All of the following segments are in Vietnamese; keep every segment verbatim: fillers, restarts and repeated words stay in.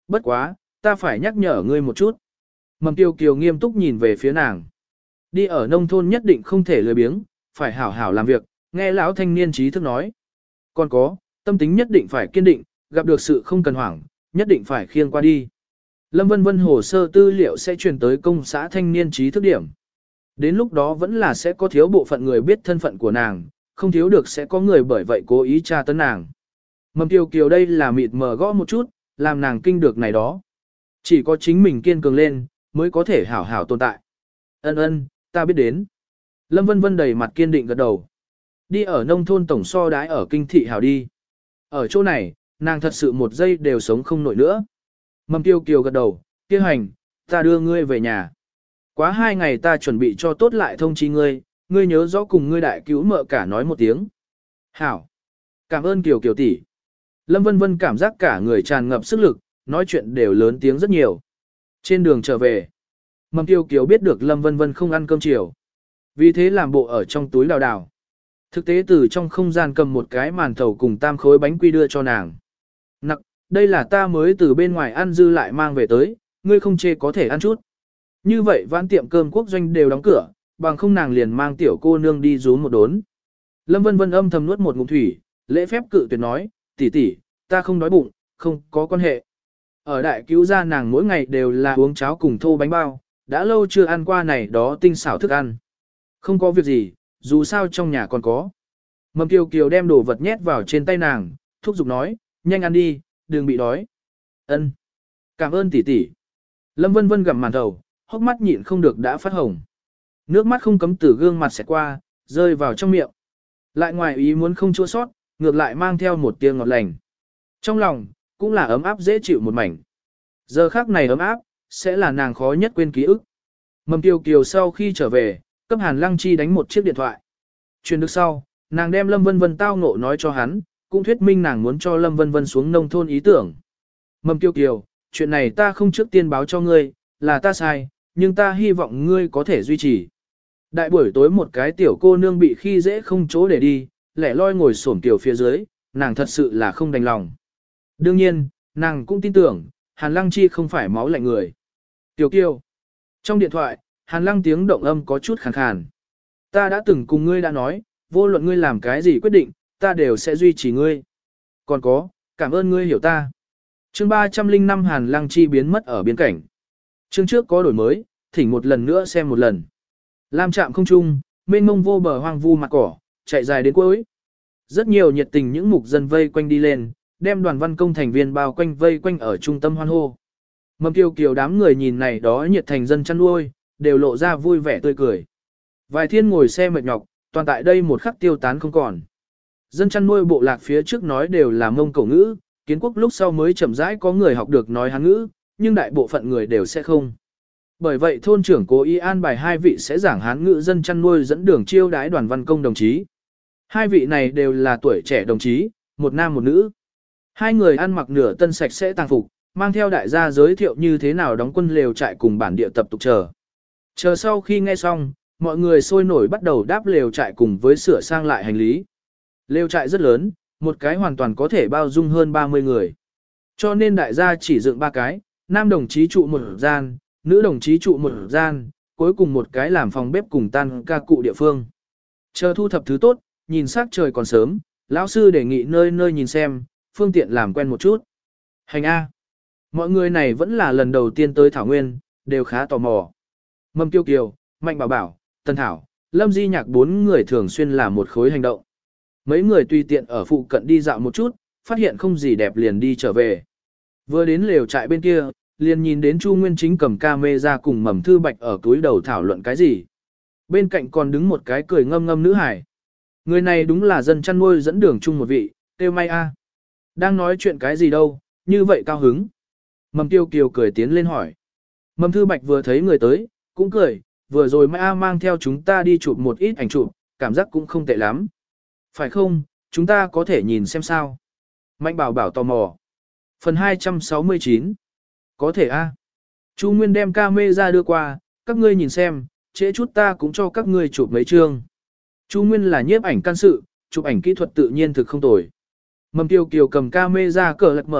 Bất quá, ta phải nhắc nhở ngươi một chút. Mầm Tiêu Kiều nghiêm túc nhìn về phía nàng. Đi ở nông thôn nhất định không thể lười biếng, phải hảo hảo làm việc, nghe lão thanh niên trí thức nói. Còn có, tâm tính nhất định phải kiên định, gặp được sự không cần hoảng, nhất định phải khiêng qua đi. Lâm Vân Vân hồ sơ tư liệu sẽ truyền tới công xã thanh niên trí thức điểm. Đến lúc đó vẫn là sẽ có thiếu bộ phận người biết thân phận của nàng, không thiếu được sẽ có người bởi vậy cố ý tra tấn nàng. Mầm Kiều Kiều đây là mịt mờ gõ một chút, làm nàng kinh được này đó. Chỉ có chính mình kiên cường lên, mới có thể hảo hảo tồn tại. Ân ân, ta biết đến. Lâm Vân Vân đầy mặt kiên định gật đầu. Đi ở nông thôn tổng so đái ở kinh thị hảo đi. Ở chỗ này, nàng thật sự một giây đều sống không nổi nữa. Mầm Tiêu Kiều gật đầu, kia hành, ta đưa ngươi về nhà. Quá hai ngày ta chuẩn bị cho tốt lại thông chi ngươi, ngươi nhớ rõ cùng ngươi đại cứu mợ cả nói một tiếng. Hảo. Cảm ơn Kiều Kiều tỷ. Lâm Vân Vân cảm giác cả người tràn ngập sức lực, nói chuyện đều lớn tiếng rất nhiều. Trên đường trở về, Mầm Tiêu Kiều biết được Lâm Vân Vân không ăn cơm chiều. Vì thế làm bộ ở trong túi đào đào. Thực tế từ trong không gian cầm một cái màn thầu cùng tam khối bánh quy đưa cho nàng. Nặc, đây là ta mới từ bên ngoài ăn dư lại mang về tới, ngươi không chê có thể ăn chút. Như vậy vãn tiệm cơm quốc doanh đều đóng cửa, bằng không nàng liền mang tiểu cô nương đi rú một đốn. Lâm Vân Vân âm thầm nuốt một ngụm thủy, lễ phép cự tuyệt nói, tỷ tỷ, ta không đói bụng, không có quan hệ. Ở đại cứu gia nàng mỗi ngày đều là uống cháo cùng thô bánh bao, đã lâu chưa ăn qua này đó tinh xảo thức ăn. Không có việc gì, dù sao trong nhà còn có. Mầm Kiều Kiều đem đồ vật nhét vào trên tay nàng, thúc giục nói, nhanh ăn đi, đừng bị đói. Ân, cảm ơn tỷ tỷ. Lâm Vân Vân gặm màn thầu, hốc mắt nhịn không được đã phát hồng. Nước mắt không cấm từ gương mặt xẹt qua, rơi vào trong miệng. Lại ngoài ý muốn không chua sót, ngược lại mang theo một tia ngọt lành. Trong lòng, cũng là ấm áp dễ chịu một mảnh. Giờ khắc này ấm áp, sẽ là nàng khó nhất quên ký ức. Mầm Kiều Kiều sau khi trở về, cấp Hàn Lăng Chi đánh một chiếc điện thoại. Truyền được sau, nàng đem Lâm Vân Vân tao ngộ nói cho hắn, cũng thuyết minh nàng muốn cho Lâm Vân Vân xuống nông thôn ý tưởng. Mầm Kiều Kiều, chuyện này ta không trước tiên báo cho ngươi, là ta sai, nhưng ta hy vọng ngươi có thể duy trì. Đại buổi tối một cái tiểu cô nương bị khi dễ không chỗ để đi, lẻ loi ngồi xổm tiểu phía dưới, nàng thật sự là không đành lòng. Đương nhiên, nàng cũng tin tưởng, Hàn Lăng Chi không phải máu lạnh người. Tiểu Kiều. Trong điện thoại, Hàn Lăng tiếng động âm có chút khàn khàn. Ta đã từng cùng ngươi đã nói, vô luận ngươi làm cái gì quyết định, ta đều sẽ duy trì ngươi. Còn có, cảm ơn ngươi hiểu ta. Chương ba trăm linh năm Hàn Lăng Chi biến mất ở biên cảnh. Chương trước có đổi mới, thỉnh một lần nữa xem một lần. Lam trạm không trung, mênh mông vô bờ hoang vu mặt cỏ, chạy dài đến cuối. Rất nhiều nhiệt tình những mục dân vây quanh đi lên, đem đoàn văn công thành viên bao quanh vây quanh ở trung tâm hoan hô. Mầm Kiều Kiều đám người nhìn này đó nhiệt thành dân chăn nuôi, đều lộ ra vui vẻ tươi cười. Vài thiên ngồi xe mệt nhọc, toàn tại đây một khắc tiêu tán không còn. Dân chăn nuôi bộ lạc phía trước nói đều là Mông Cổ ngữ, kiến quốc lúc sau mới chậm rãi có người học được nói Hán ngữ, nhưng đại bộ phận người đều sẽ không. Bởi vậy thôn trưởng cố ý an bài hai vị sẽ giảng Hán ngữ dân chăn nuôi dẫn đường chiêu đái đoàn văn công đồng chí. Hai vị này đều là tuổi trẻ đồng chí, một nam một nữ. Hai người ăn mặc nửa tân sạch sẽ tàng phục, mang theo đại gia giới thiệu như thế nào đóng quân lều trại cùng bản địa tập tục chờ. Chờ sau khi nghe xong, mọi người sôi nổi bắt đầu đáp lều trại cùng với sửa sang lại hành lý. Lều trại rất lớn, một cái hoàn toàn có thể bao dung hơn ba mươi người. Cho nên đại gia chỉ dựng ba cái, nam đồng chí trụ một gian, nữ đồng chí trụ một gian, cuối cùng một cái làm phòng bếp cùng tan ca cụ địa phương. Chờ thu thập thứ tốt, nhìn sắc trời còn sớm, lão sư đề nghị nơi nơi nhìn xem, phương tiện làm quen một chút. Hành A. Mọi người này vẫn là lần đầu tiên tới Thảo Nguyên, đều khá tò mò. Mâm Kiều Kiều, Mạnh Bảo Bảo, Tân Thảo, Lâm Di Nhạc bốn người thường xuyên làm một khối hành động. Mấy người tùy tiện ở phụ cận đi dạo một chút, phát hiện không gì đẹp liền đi trở về. Vừa đến lều trại bên kia, liền nhìn đến Chu Nguyên Chính cầm camera cùng Mầm Thư Bạch ở túi đầu thảo luận cái gì. Bên cạnh còn đứng một cái cười ngâm ngâm nữ hải. Người này đúng là dân chăn nuôi dẫn đường chung một vị, Tiêu May A. Đang nói chuyện cái gì đâu, như vậy cao hứng. Mầm Tiêu Kiều cười tiến lên hỏi. Mầm Thư Bạch vừa thấy người tới, cũng cười, vừa rồi Mai A mang theo chúng ta đi chụp một ít ảnh chụp, cảm giác cũng không tệ lắm. Phải không, chúng ta có thể nhìn xem sao. Mạnh Bảo Bảo tò mò. Phần hai trăm sáu mươi chín. Có thể A. Chu Nguyên đem camera đưa qua, các ngươi nhìn xem, trễ chút ta cũng cho các ngươi chụp mấy chương. Chu Nguyên là nhiếp ảnh can sự, chụp ảnh kỹ thuật tự nhiên thực không tồi. Mầm Tiêu Kiều cầm camera cờ lật mở,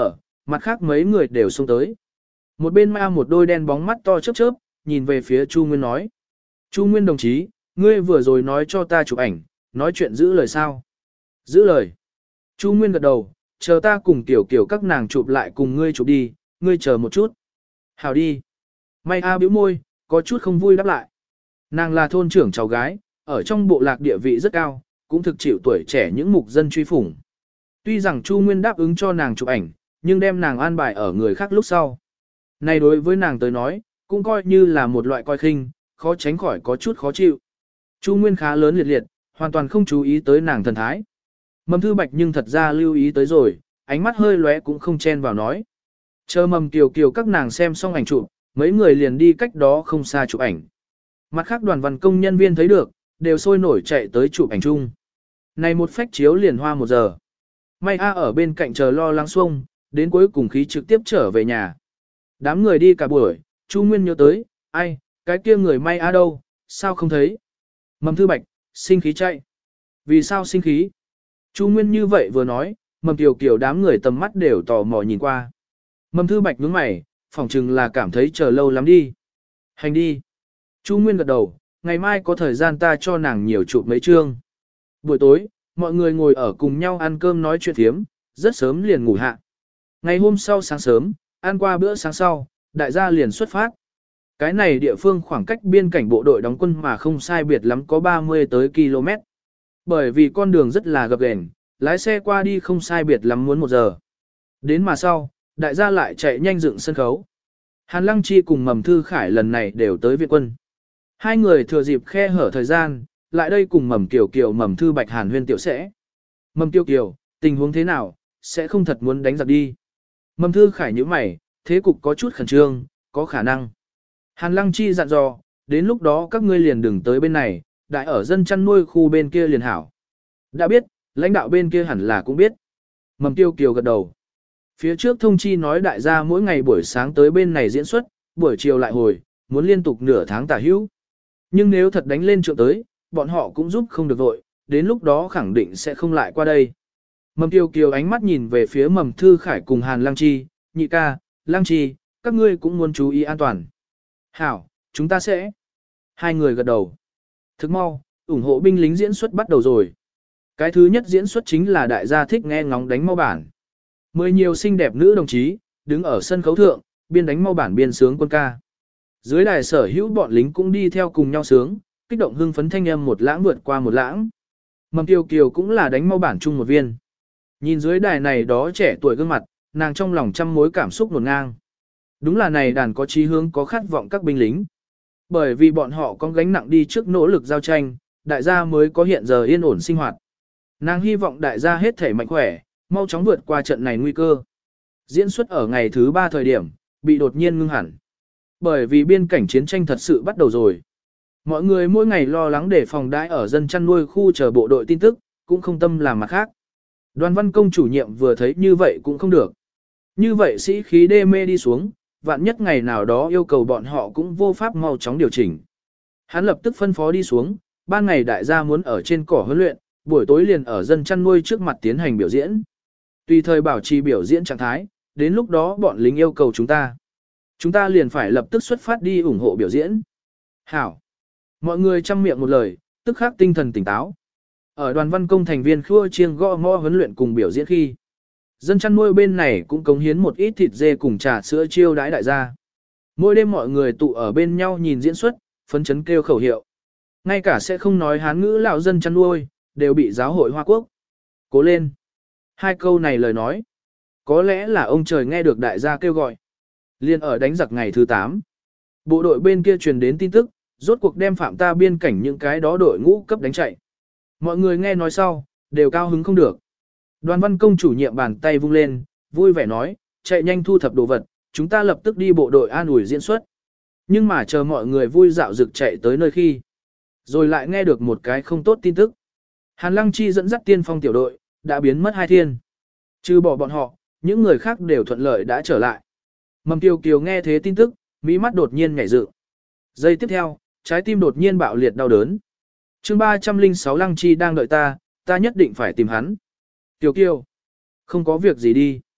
mặt khác mấy người đều xông tới. Một bên ma một đôi đen bóng mắt to chớp chớp, nhìn về phía Chu Nguyên nói. Chu Nguyên đồng chí, ngươi vừa rồi nói cho ta chụp ảnh, nói chuyện giữ lời sao? Giữ lời. Chu Nguyên gật đầu, chờ ta cùng tiểu kiểu các nàng chụp lại cùng ngươi chụp đi, ngươi chờ một chút. Hảo đi. May A bĩu môi, có chút không vui đáp lại. Nàng là thôn trưởng cháu gái, ở trong bộ lạc địa vị rất cao, cũng thực chịu tuổi trẻ những mục dân truy phủng. Tuy rằng Chu Nguyên đáp ứng cho nàng chụp ảnh, nhưng đem nàng an bài ở người khác lúc sau. Này đối với nàng tới nói, cũng coi như là một loại coi khinh, khó tránh khỏi có chút khó chịu. Chu Nguyên khá lớn liệt liệt, hoàn toàn không chú ý tới nàng thần thái. Mầm Thư Bạch nhưng thật ra lưu ý tới rồi, ánh mắt hơi lóe cũng không chen vào nói. Chờ Mầm Kiều Kiều các nàng xem xong ảnh chụp, mấy người liền đi cách đó không xa chụp ảnh. Mặt khác đoàn văn công nhân viên thấy được, đều sôi nổi chạy tới chụp ảnh chung. Này một phách chiếu liền hoa một giờ. May A ở bên cạnh chờ lo lắng xuông, đến cuối cùng khí trực tiếp trở về nhà. Đám người đi cả buổi, Chu Nguyên nhớ tới, ai, cái kia người May A đâu, sao không thấy? Mầm Thư Bạch, sinh khí chạy. Vì sao sinh khí? Chu Nguyên như vậy vừa nói, Mầm Kiều Kiều đám người tầm mắt đều tò mò nhìn qua. Mầm Thư Bạch nhướng mày, phỏng chừng là cảm thấy chờ lâu lắm đi. Hành đi. Chu Nguyên gật đầu, ngày mai có thời gian ta cho nàng nhiều chụp mấy chương. Buổi tối, mọi người ngồi ở cùng nhau ăn cơm nói chuyện thiếm, rất sớm liền ngủ hạ. Ngày hôm sau sáng sớm, ăn qua bữa sáng sau, đại gia liền xuất phát. Cái này địa phương khoảng cách biên cảnh bộ đội đóng quân mà không sai biệt lắm có ba mươi tới km. Bởi vì con đường rất là gập ghềnh, lái xe qua đi không sai biệt lắm muốn một giờ. Đến mà sau, đại gia lại chạy nhanh dựng sân khấu. Hàn Lăng Chi cùng Mầm Thư Khải lần này đều tới viện quân. Hai người thừa dịp khe hở thời gian, lại đây cùng Mầm Kiều Kiều Mầm Thư Bạch Hàn huyên tiểu sẽ. Mầm Kiều Kiều, tình huống thế nào, sẽ không thật muốn đánh giặc đi. Mầm Thư Khải nhíu mày, thế cục có chút khẩn trương, có khả năng. Hàn Lăng Chi dặn dò, đến lúc đó các ngươi liền đừng tới bên này, đại ở dân chăn nuôi khu bên kia liền hảo. Đã biết, lãnh đạo bên kia hẳn là cũng biết. Mầm Kiều Kiều gật đầu. Phía trước thông chi nói đại gia mỗi ngày buổi sáng tới bên này diễn xuất, buổi chiều lại hồi, muốn liên tục nửa tháng tả hữu. Nhưng nếu thật đánh lên trượng tới, bọn họ cũng giúp không được vội, đến lúc đó khẳng định sẽ không lại qua đây. Mầm Kiều Kiều ánh mắt nhìn về phía Mầm Thư Khải cùng Hàn Lăng Chi, nhị ca, Lăng Chi, các ngươi cũng muốn chú ý an toàn. Hảo, chúng ta sẽ. Hai người gật đầu. Thức mau, ủng hộ binh lính diễn xuất bắt đầu rồi. Cái thứ nhất diễn xuất chính là đại gia thích nghe ngóng đánh mau bản. Mười nhiều xinh đẹp nữ đồng chí, đứng ở sân khấu thượng, biên đánh mau bản biên sướng quân ca. Dưới đài sở hữu bọn lính cũng đi theo cùng nhau sướng, kích động hưng phấn thanh âm một lãng vượt qua một lãng. Mầm Kiều Kiều cũng là đánh mau bản chung một viên. Nhìn dưới đài này đó trẻ tuổi gương mặt, nàng trong lòng trăm mối cảm xúc nổn ngang. Đúng là này đàn có chí hướng có khát vọng các binh lính. Bởi vì bọn họ có gánh nặng đi trước nỗ lực giao tranh, đại gia mới có hiện giờ yên ổn sinh hoạt. Nàng hy vọng đại gia hết thể mạnh khỏe, mau chóng vượt qua trận này nguy cơ. Diễn xuất ở ngày thứ ba thời điểm, bị đột nhiên ngưng hẳn. Bởi vì biên cảnh chiến tranh thật sự bắt đầu rồi. Mọi người mỗi ngày lo lắng để phòng đãi ở dân chăn nuôi khu chờ bộ đội tin tức, cũng không tâm làm mặt khác. Đoàn văn công chủ nhiệm vừa thấy như vậy cũng không được. Như vậy sĩ khí đê mê đi xuống, vạn nhất ngày nào đó yêu cầu bọn họ cũng vô pháp mau chóng điều chỉnh. Hắn lập tức phân phó đi xuống, ban ngày đại gia muốn ở trên cỏ huấn luyện, buổi tối liền ở dân chăn nuôi trước mặt tiến hành biểu diễn. Tùy thời bảo trì biểu diễn trạng thái, đến lúc đó bọn lính yêu cầu chúng ta. Chúng ta liền phải lập tức xuất phát đi ủng hộ biểu diễn. Hảo. Mọi người chăm miệng một lời, tức khắc tinh thần tỉnh táo. Ở đoàn văn công thành viên khua chiêng gõ ngõ huấn luyện cùng biểu diễn khi. Dân chăn nuôi bên này cũng cống hiến một ít thịt dê cùng trà sữa chiêu đãi đại gia. Mỗi đêm mọi người tụ ở bên nhau nhìn diễn xuất, phấn chấn kêu khẩu hiệu. Ngay cả sẽ không nói hán ngữ lão dân chăn nuôi, đều bị giáo hội Hoa Quốc. Cố lên. Hai câu này lời nói. Có lẽ là ông trời nghe được đại gia kêu gọi. Liên ở đánh giặc ngày thứ tám. Bộ đội bên kia truyền đến tin tức, rốt cuộc đem phạm ta biên cảnh những cái đó đội ngũ cấp đánh chạy. Mọi người nghe nói sau, đều cao hứng không được. Đoàn văn công chủ nhiệm bàn tay vung lên, vui vẻ nói, chạy nhanh thu thập đồ vật, chúng ta lập tức đi bộ đội an ủi diễn xuất. Nhưng mà chờ mọi người vui dạo dực chạy tới nơi khi. Rồi lại nghe được một cái không tốt tin tức. Hàn Lăng Chi dẫn dắt tiên phong tiểu đội, đã biến mất hai thiên. Trừ bỏ bọn họ, những người khác đều thuận lợi đã trở lại. Mầm Kiều Kiều nghe thế tin tức, mỹ mắt đột nhiên nhảy dựng. Giây tiếp theo, trái tim đột nhiên bạo liệt đau đớn. Chương ba trăm lẻ sáu Lăng Chi đang đợi ta, ta nhất định phải tìm hắn. Kiều Kiều, không có việc gì đi.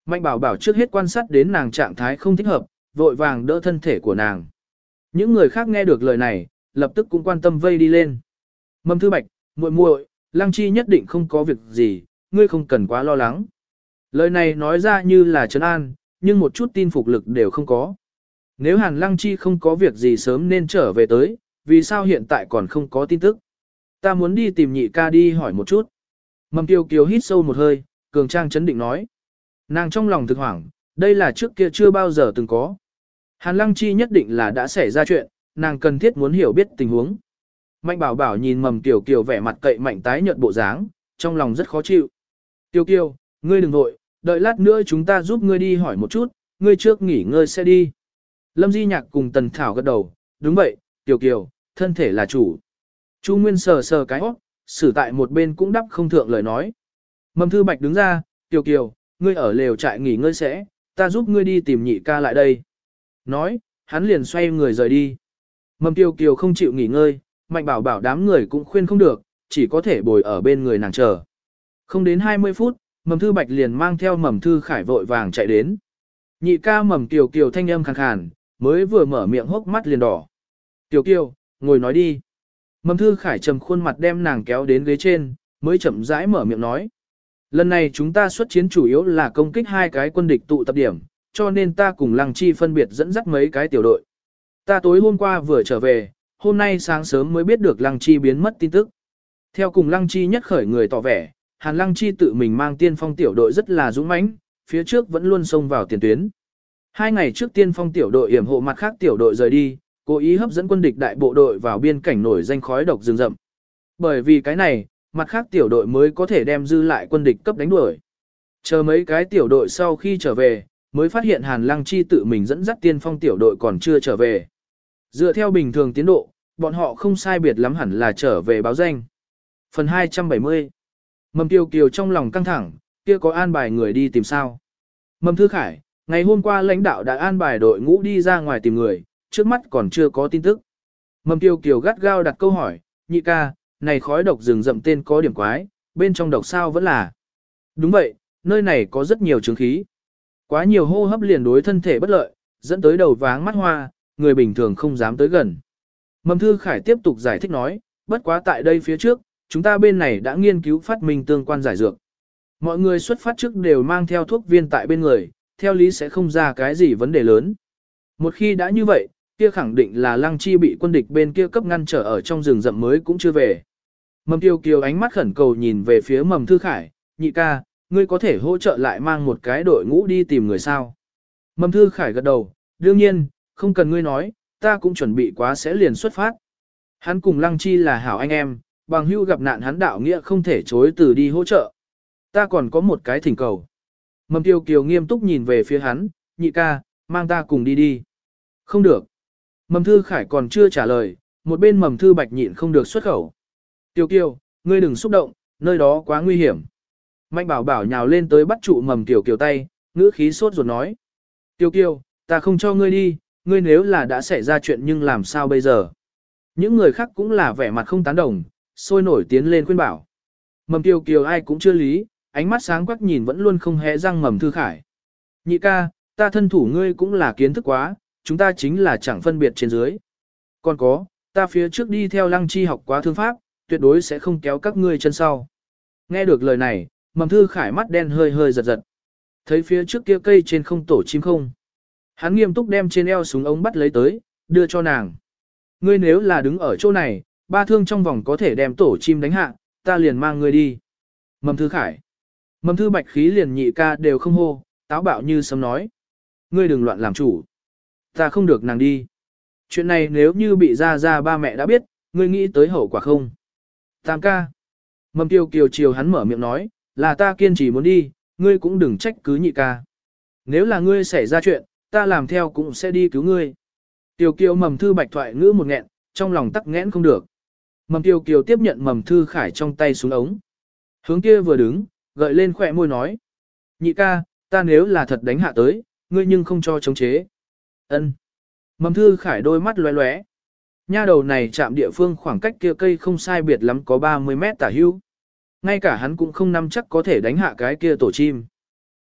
Mạnh bảo bảo trước hết quan sát đến nàng trạng thái không thích hợp, vội vàng đỡ thân thể của nàng. Những người khác nghe được lời này, lập tức cũng quan tâm vây đi lên. Mầm Thư Bạch, muội muội, Lăng Chi nhất định không có việc gì, ngươi không cần quá lo lắng. Lời này nói ra như là trấn an, nhưng một chút tin phục lực đều không có. Nếu Hàn Lăng Chi không có việc gì sớm nên trở về tới, vì sao hiện tại còn không có tin tức? Ta muốn đi tìm nhị ca đi hỏi một chút. Mầm Tiêu Kiều hít sâu một hơi, cường trang chấn định nói. Nàng trong lòng thực hoảng, đây là trước kia chưa bao giờ từng có. Hàn Lăng Chi nhất định là đã xảy ra chuyện, nàng cần thiết muốn hiểu biết tình huống. Mạnh bảo bảo nhìn Mầm Tiểu Kiều vẻ mặt cậy mạnh tái nhợt bộ dáng, trong lòng rất khó chịu. Tiêu Kiều, ngươi đừng vội, đợi lát nữa chúng ta giúp ngươi đi hỏi một chút, ngươi trước nghỉ ngơi sẽ đi. Lâm Di Nhạc cùng Tần Thảo gật đầu, đúng vậy, Tiểu Kiều, thân thể là chủ. Chu Nguyên sờ sờ cái óc, xử tại một bên cũng đắp không thượng lời nói. Mầm Thư Bạch đứng ra, Tiểu Kiều, ngươi ở lều trại nghỉ ngơi sẽ, ta giúp ngươi đi tìm nhị ca lại đây. Nói, hắn liền xoay người rời đi. Mầm Tiêu Kiều không chịu nghỉ ngơi, Mạnh bảo bảo đám người cũng khuyên không được, chỉ có thể bồi ở bên người nàng chờ. Không đến hai mươi phút, Mầm Thư Bạch liền mang theo Mầm Thư Khải vội vàng chạy đến. Nhị ca Mầm Kiều Kiều thanh âm khàn khàn, mới vừa mở miệng hốc mắt liền đỏ. Kiều Kiều, ngồi nói đi. Mầm Thư Khải trầm khuôn mặt đem nàng kéo đến ghế trên, mới chậm rãi mở miệng nói. Lần này chúng ta xuất chiến chủ yếu là công kích hai cái quân địch tụ tập điểm, cho nên ta cùng Lăng Chi phân biệt dẫn dắt mấy cái tiểu đội. Ta tối hôm qua vừa trở về, hôm nay sáng sớm mới biết được Lăng Chi biến mất tin tức. Theo cùng Lăng Chi nhất khởi người tỏ vẻ, Hàn Lăng Chi tự mình mang tiên phong tiểu đội rất là dũng mãnh, phía trước vẫn luôn xông vào tiền tuyến. Hai ngày trước tiên phong tiểu đội yểm hộ mặt khác tiểu đội rời đi, cố ý hấp dẫn quân địch đại bộ đội vào biên cảnh nổi danh khói độc rừng rậm. Bởi vì cái này, mặt khác tiểu đội mới có thể đem dư lại quân địch cấp đánh đuổi. Chờ mấy cái tiểu đội sau khi trở về, mới phát hiện Hàn Lăng Chi tự mình dẫn dắt tiên phong tiểu đội còn chưa trở về. Dựa theo bình thường tiến độ, bọn họ không sai biệt lắm hẳn là trở về báo danh. Phần hai trăm bảy mươi. Mầm Tiêu Kiều trong lòng căng thẳng, kia có an bài người đi tìm sao? Mầm Thư Khải, ngày hôm qua lãnh đạo đã an bài đội ngũ đi ra ngoài tìm người, trước mắt còn chưa có tin tức. Mầm Tiêu Kiều gắt gao đặt câu hỏi, nhị ca, này khói độc rừng rậm tên có điểm quái, bên trong độc sao vẫn là. Đúng vậy, nơi này có rất nhiều chứng khí. Quá nhiều hô hấp liền đối thân thể bất lợi, dẫn tới đầu váng mắt hoa, người bình thường không dám tới gần. Mầm Thư Khải tiếp tục giải thích nói, bất quá tại đây phía trước, chúng ta bên này đã nghiên cứu phát minh tương quan giải dược. Mọi người xuất phát trước đều mang theo thuốc viên tại bên người, theo lý sẽ không ra cái gì vấn đề lớn. Một khi đã như vậy, kia khẳng định là Lăng Chi bị quân địch bên kia cấp ngăn trở ở trong rừng rậm mới cũng chưa về. Mầm Tiêu Kiều ánh mắt khẩn cầu nhìn về phía Mầm Thư Khải, nhị ca, ngươi có thể hỗ trợ lại mang một cái đội ngũ đi tìm người sao. Mầm Thư Khải gật đầu, đương nhiên, không cần ngươi nói, ta cũng chuẩn bị quá sẽ liền xuất phát. Hắn cùng Lăng Chi là hảo anh em, bằng hữu gặp nạn hắn đạo nghĩa không thể chối từ đi hỗ trợ. Ta còn có một cái thỉnh cầu. Mầm Tiêu Kiều nghiêm túc nhìn về phía hắn, nhị ca, mang ta cùng đi đi. Không được. Mầm Thư Khải còn chưa trả lời, một bên Mầm Thư Bạch nhịn không được xuất khẩu. Tiêu Kiều, ngươi đừng xúc động, nơi đó quá nguy hiểm. Mạnh bảo bảo nhào lên tới bắt trụ Mầm Tiêu Kiều tay, ngữ khí sốt ruột nói. Tiêu Kiều, ta không cho ngươi đi, ngươi nếu là đã xảy ra chuyện nhưng làm sao bây giờ? Những người khác cũng là vẻ mặt không tán đồng, sôi nổi tiến lên khuyên bảo. Mầm Tiêu Kiều ai cũng chưa lý, ánh mắt sáng quắc nhìn vẫn luôn không hé răng Mầm Thư Khải. Nhị ca, ta thân thủ ngươi cũng là kiến thức quá, chúng ta chính là chẳng phân biệt trên dưới. Còn có, ta phía trước đi theo Lăng Chi học quá thương pháp, tuyệt đối sẽ không kéo các ngươi chân sau. Nghe được lời này, Mầm Thư Khải mắt đen hơi hơi giật giật. Thấy phía trước kia cây trên không tổ chim không. Hắn nghiêm túc đem trên eo súng ống bắt lấy tới, đưa cho nàng. Ngươi nếu là đứng ở chỗ này, ba thương trong vòng có thể đem tổ chim đánh hạ, ta liền mang ngươi đi. Mầm Thư Khải. Mầm Thư Bạch khí liền nhị ca đều không hô, táo bạo như sấm nói. Ngươi đừng loạn làm chủ. Ta không được nàng đi. Chuyện này nếu như bị ra ra ba mẹ đã biết, ngươi nghĩ tới hậu quả không? Tam ca. Mầm Tiêu Kiều chiều hắn mở miệng nói, là ta kiên trì muốn đi, ngươi cũng đừng trách cứ nhị ca. Nếu là ngươi xảy ra chuyện, ta làm theo cũng sẽ đi cứu ngươi. Tiêu Kiều Mầm Thư Bạch thoại ngữ một nghẹn, trong lòng tắc nghẽn không được. Mầm Tiêu Kiều tiếp nhận Mầm Thư Khải trong tay xuống ống. Hướng kia vừa đứng, gợi lên khỏe môi nói. Nhị ca, ta nếu là thật đánh hạ tới, ngươi nhưng không cho chống chế. Ân. Mầm Thư Khải đôi mắt lóe lóe. Nha đầu này chạm địa phương khoảng cách kia cây không sai biệt lắm có ba mươi mét tả hưu. Ngay cả hắn cũng không nắm chắc có thể đánh hạ cái kia tổ chim.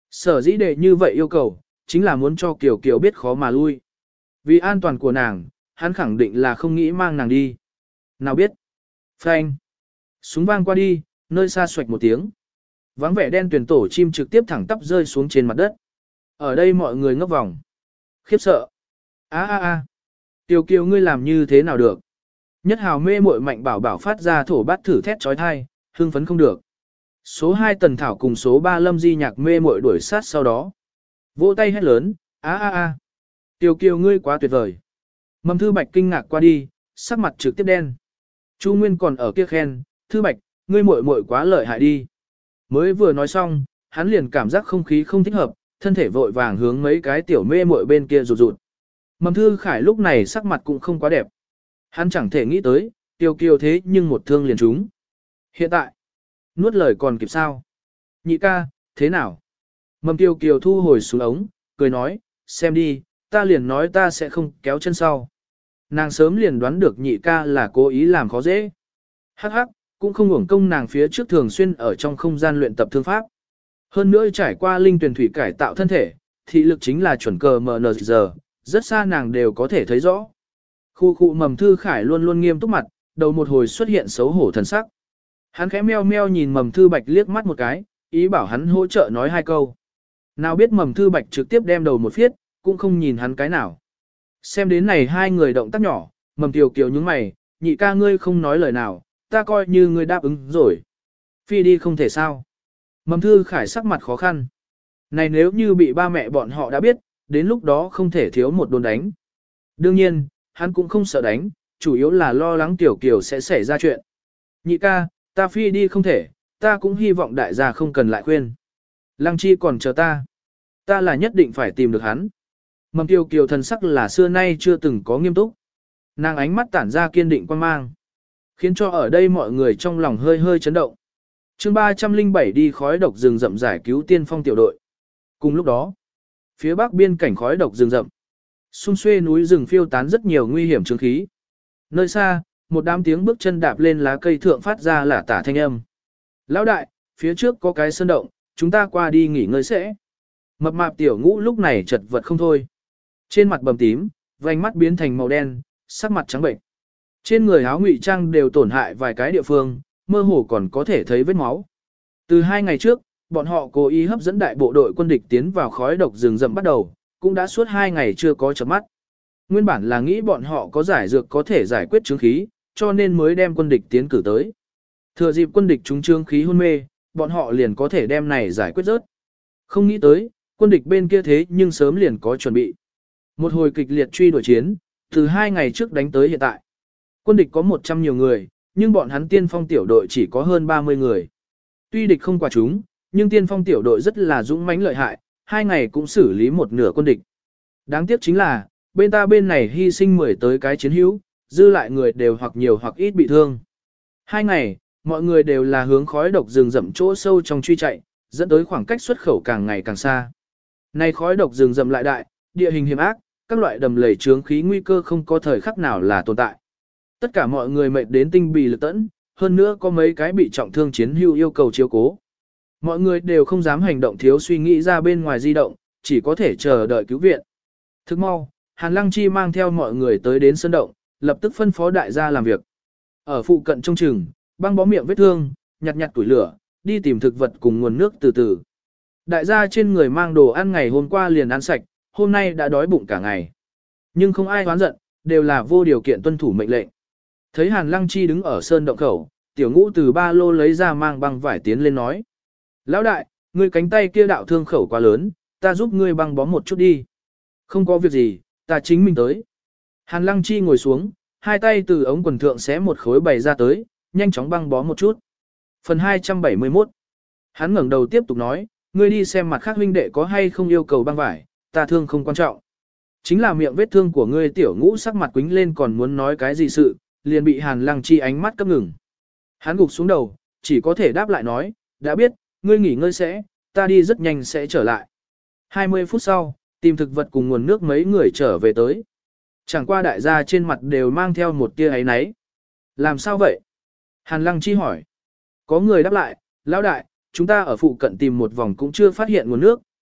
Sở dĩ đệ như vậy yêu cầu, chính là muốn cho Kiều Kiều biết khó mà lui. Vì an toàn của nàng, hắn khẳng định là không nghĩ mang nàng đi. Nào biết. Phanh. Súng vang qua đi, nơi xa xoạch một tiếng. Vắng vẻ đen tuyển tổ chim trực tiếp thẳng tắp rơi xuống trên mặt đất. Ở đây mọi người ngốc vòng. Khiếp sợ. a a a Kiều Kiều ngươi làm như thế nào được? Nhất hào mê muội Mạnh Bảo Bảo phát ra thổ bát thử thét trói thai, hưng phấn không được. Số hai Tần Thảo cùng số ba Lâm Di Nhạc mê muội đuổi sát sau đó. Vỗ tay hét lớn, a a a Kiều Kiều ngươi quá tuyệt vời. Mầm Thư Bạch kinh ngạc qua đi, sắc mặt trực tiếp đen. Chu Nguyên còn ở kia khen, Thư Bạch, ngươi muội muội quá lợi hại đi. Mới vừa nói xong, hắn liền cảm giác không khí không thích hợp, thân thể vội vàng hướng mấy cái tiểu mê muội bên kia rụt rụt. Mầm Thư Khải lúc này sắc mặt cũng không quá đẹp. Hắn chẳng thể nghĩ tới, Kiều Kiều thế nhưng một thương liền trúng. Hiện tại, nuốt lời còn kịp sao? Nhị ca, thế nào? Mầm Kiều Kiều thu hồi xuống ống, cười nói, xem đi, ta liền nói ta sẽ không kéo chân sau. Nàng sớm liền đoán được nhị ca là cố ý làm khó dễ. Hắc hắc, cũng không uổng công nàng phía trước thường xuyên ở trong không gian luyện tập thương pháp. Hơn nữa trải qua linh tuyển thủy cải tạo thân thể, thị lực chính là chuẩn cờ em en giờ, rất xa nàng đều có thể thấy rõ. Khu khu Mầm Thư Khải luôn luôn nghiêm túc mặt, đầu một hồi xuất hiện xấu hổ thần sắc. Hắn khẽ meo meo nhìn Mầm Thư Bạch liếc mắt một cái, ý bảo hắn hỗ trợ nói hai câu. Nào biết Mầm Thư Bạch trực tiếp đem đầu một phiết, cũng không nhìn hắn cái nào. Xem đến này hai người động tác nhỏ, Mầm Kiều Kiều nhướng mày, nhị ca ngươi không nói lời nào, ta coi như ngươi đáp ứng rồi. Phi đi không thể sao. Mầm Thư Khải sắc mặt khó khăn. Này nếu như bị ba mẹ bọn họ đã biết, đến lúc đó không thể thiếu một đồn đánh. Đương nhiên, hắn cũng không sợ đánh, chủ yếu là lo lắng Tiểu Kiều sẽ xảy ra chuyện. Nhị ca, ta phi đi không thể, ta cũng hy vọng đại gia không cần lại khuyên. Lăng Chi còn chờ ta. Ta là nhất định phải tìm được hắn. Mầm Kiều Kiều thần sắc là xưa nay chưa từng có nghiêm túc. Nàng ánh mắt tản ra kiên định quan mang, khiến cho ở đây mọi người trong lòng hơi hơi chấn động. chương ba trăm lẻ bảy đi khói độc rừng rậm giải cứu tiên phong tiểu đội. Cùng lúc đó, phía bắc biên cảnh khói độc rừng rậm, xung xuê núi rừng phiêu tán rất nhiều nguy hiểm chứng khí. Nơi xa, một đám tiếng bước chân đạp lên lá cây thượng phát ra là tả thanh âm. Lão đại, phía trước có cái sơn động, chúng ta qua đi nghỉ ngơi sẽ. Mập mạp tiểu ngũ lúc này chật vật không thôi. Trên mặt bầm tím, vành mắt biến thành màu đen, sắc mặt trắng bệnh. Trên người áo ngụy trang đều tổn hại vài cái địa phương, mơ hồ còn có thể thấy vết máu. Từ hai ngày trước, bọn họ cố ý hấp dẫn đại bộ đội quân địch tiến vào khói độc rừng rậm bắt đầu, cũng đã suốt hai ngày chưa có chớp mắt. Nguyên bản là nghĩ bọn họ có giải dược có thể giải quyết chứng khí, cho nên mới đem quân địch tiến cử tới. Thừa dịp quân địch trúng chứng khí hôn mê, bọn họ liền có thể đem này giải quyết rớt. Không nghĩ tới, quân địch bên kia thế nhưng sớm liền có chuẩn bị. Một hồi kịch liệt truy đuổi chiến, từ hai ngày trước đánh tới hiện tại. Quân địch có một trăm nhiều người, nhưng bọn hắn tiên phong tiểu đội chỉ có hơn ba mươi người. Tuy địch không qua chúng, nhưng tiên phong tiểu đội rất là dũng mãnh lợi hại, hai ngày cũng xử lý một nửa quân địch. Đáng tiếc chính là, bên ta bên này hy sinh mười tới cái chiến hữu, dư lại người đều hoặc nhiều hoặc ít bị thương. Hai ngày, mọi người đều là hướng khói độc rừng rậm chỗ sâu trong truy chạy, dẫn tới khoảng cách xuất khẩu càng ngày càng xa. Này khói độc rừng rậm lại đại, địa hình hiểm ác, các loại đầm lầy chướng khí nguy cơ không có thời khắc nào là tồn tại. Tất cả mọi người mệt đến tinh bì lực tẫn, hơn nữa có mấy cái bị trọng thương chiến hữu yêu cầu chiếu cố. Mọi người đều không dám hành động thiếu suy nghĩ ra bên ngoài di động, chỉ có thể chờ đợi cứu viện. Thức mau, Hàn Lăng Chi mang theo mọi người tới đến sơn động, lập tức phân phó đại gia làm việc. Ở phụ cận trong chừng, băng bó miệng vết thương, nhặt nhặt tuổi lửa, đi tìm thực vật cùng nguồn nước từ từ. Đại gia trên người mang đồ ăn ngày hôm qua liền ăn sạch, hôm nay đã đói bụng cả ngày. Nhưng không ai oán giận, đều là vô điều kiện tuân thủ mệnh lệnh. Thấy Hàn Lăng Chi đứng ở sơn động khẩu, tiểu ngũ từ ba lô lấy ra mang băng vải tiến lên nói. Lão đại, ngươi cánh tay kia đạo thương khẩu quá lớn, ta giúp ngươi băng bó một chút đi. Không có việc gì, ta chính mình tới. Hàn Lăng Chi ngồi xuống, hai tay từ ống quần thượng xé một khối bày ra tới, nhanh chóng băng bó một chút. Phần hai trăm bảy mươi mốt. Hắn ngẩng đầu tiếp tục nói, ngươi đi xem mặt khác huynh đệ có hay không yêu cầu băng vải, ta thương không quan trọng. Chính là miệng vết thương của ngươi tiểu ngũ sắc mặt quính lên còn muốn nói cái gì sự, liền bị Hàn Lăng Chi ánh mắt cấp ngừng. Hắn gục xuống đầu, chỉ có thể đáp lại nói, đã biết, ngươi nghỉ ngơi sẽ, ta đi rất nhanh sẽ trở lại. hai mươi phút sau, tìm thực vật cùng nguồn nước mấy người trở về tới. Chẳng qua đại gia trên mặt đều mang theo một tia ấy náy. Làm sao vậy? Hàn Lăng Chi hỏi. Có người đáp lại, lão đại, chúng ta ở phụ cận tìm một vòng cũng chưa phát hiện nguồn nước,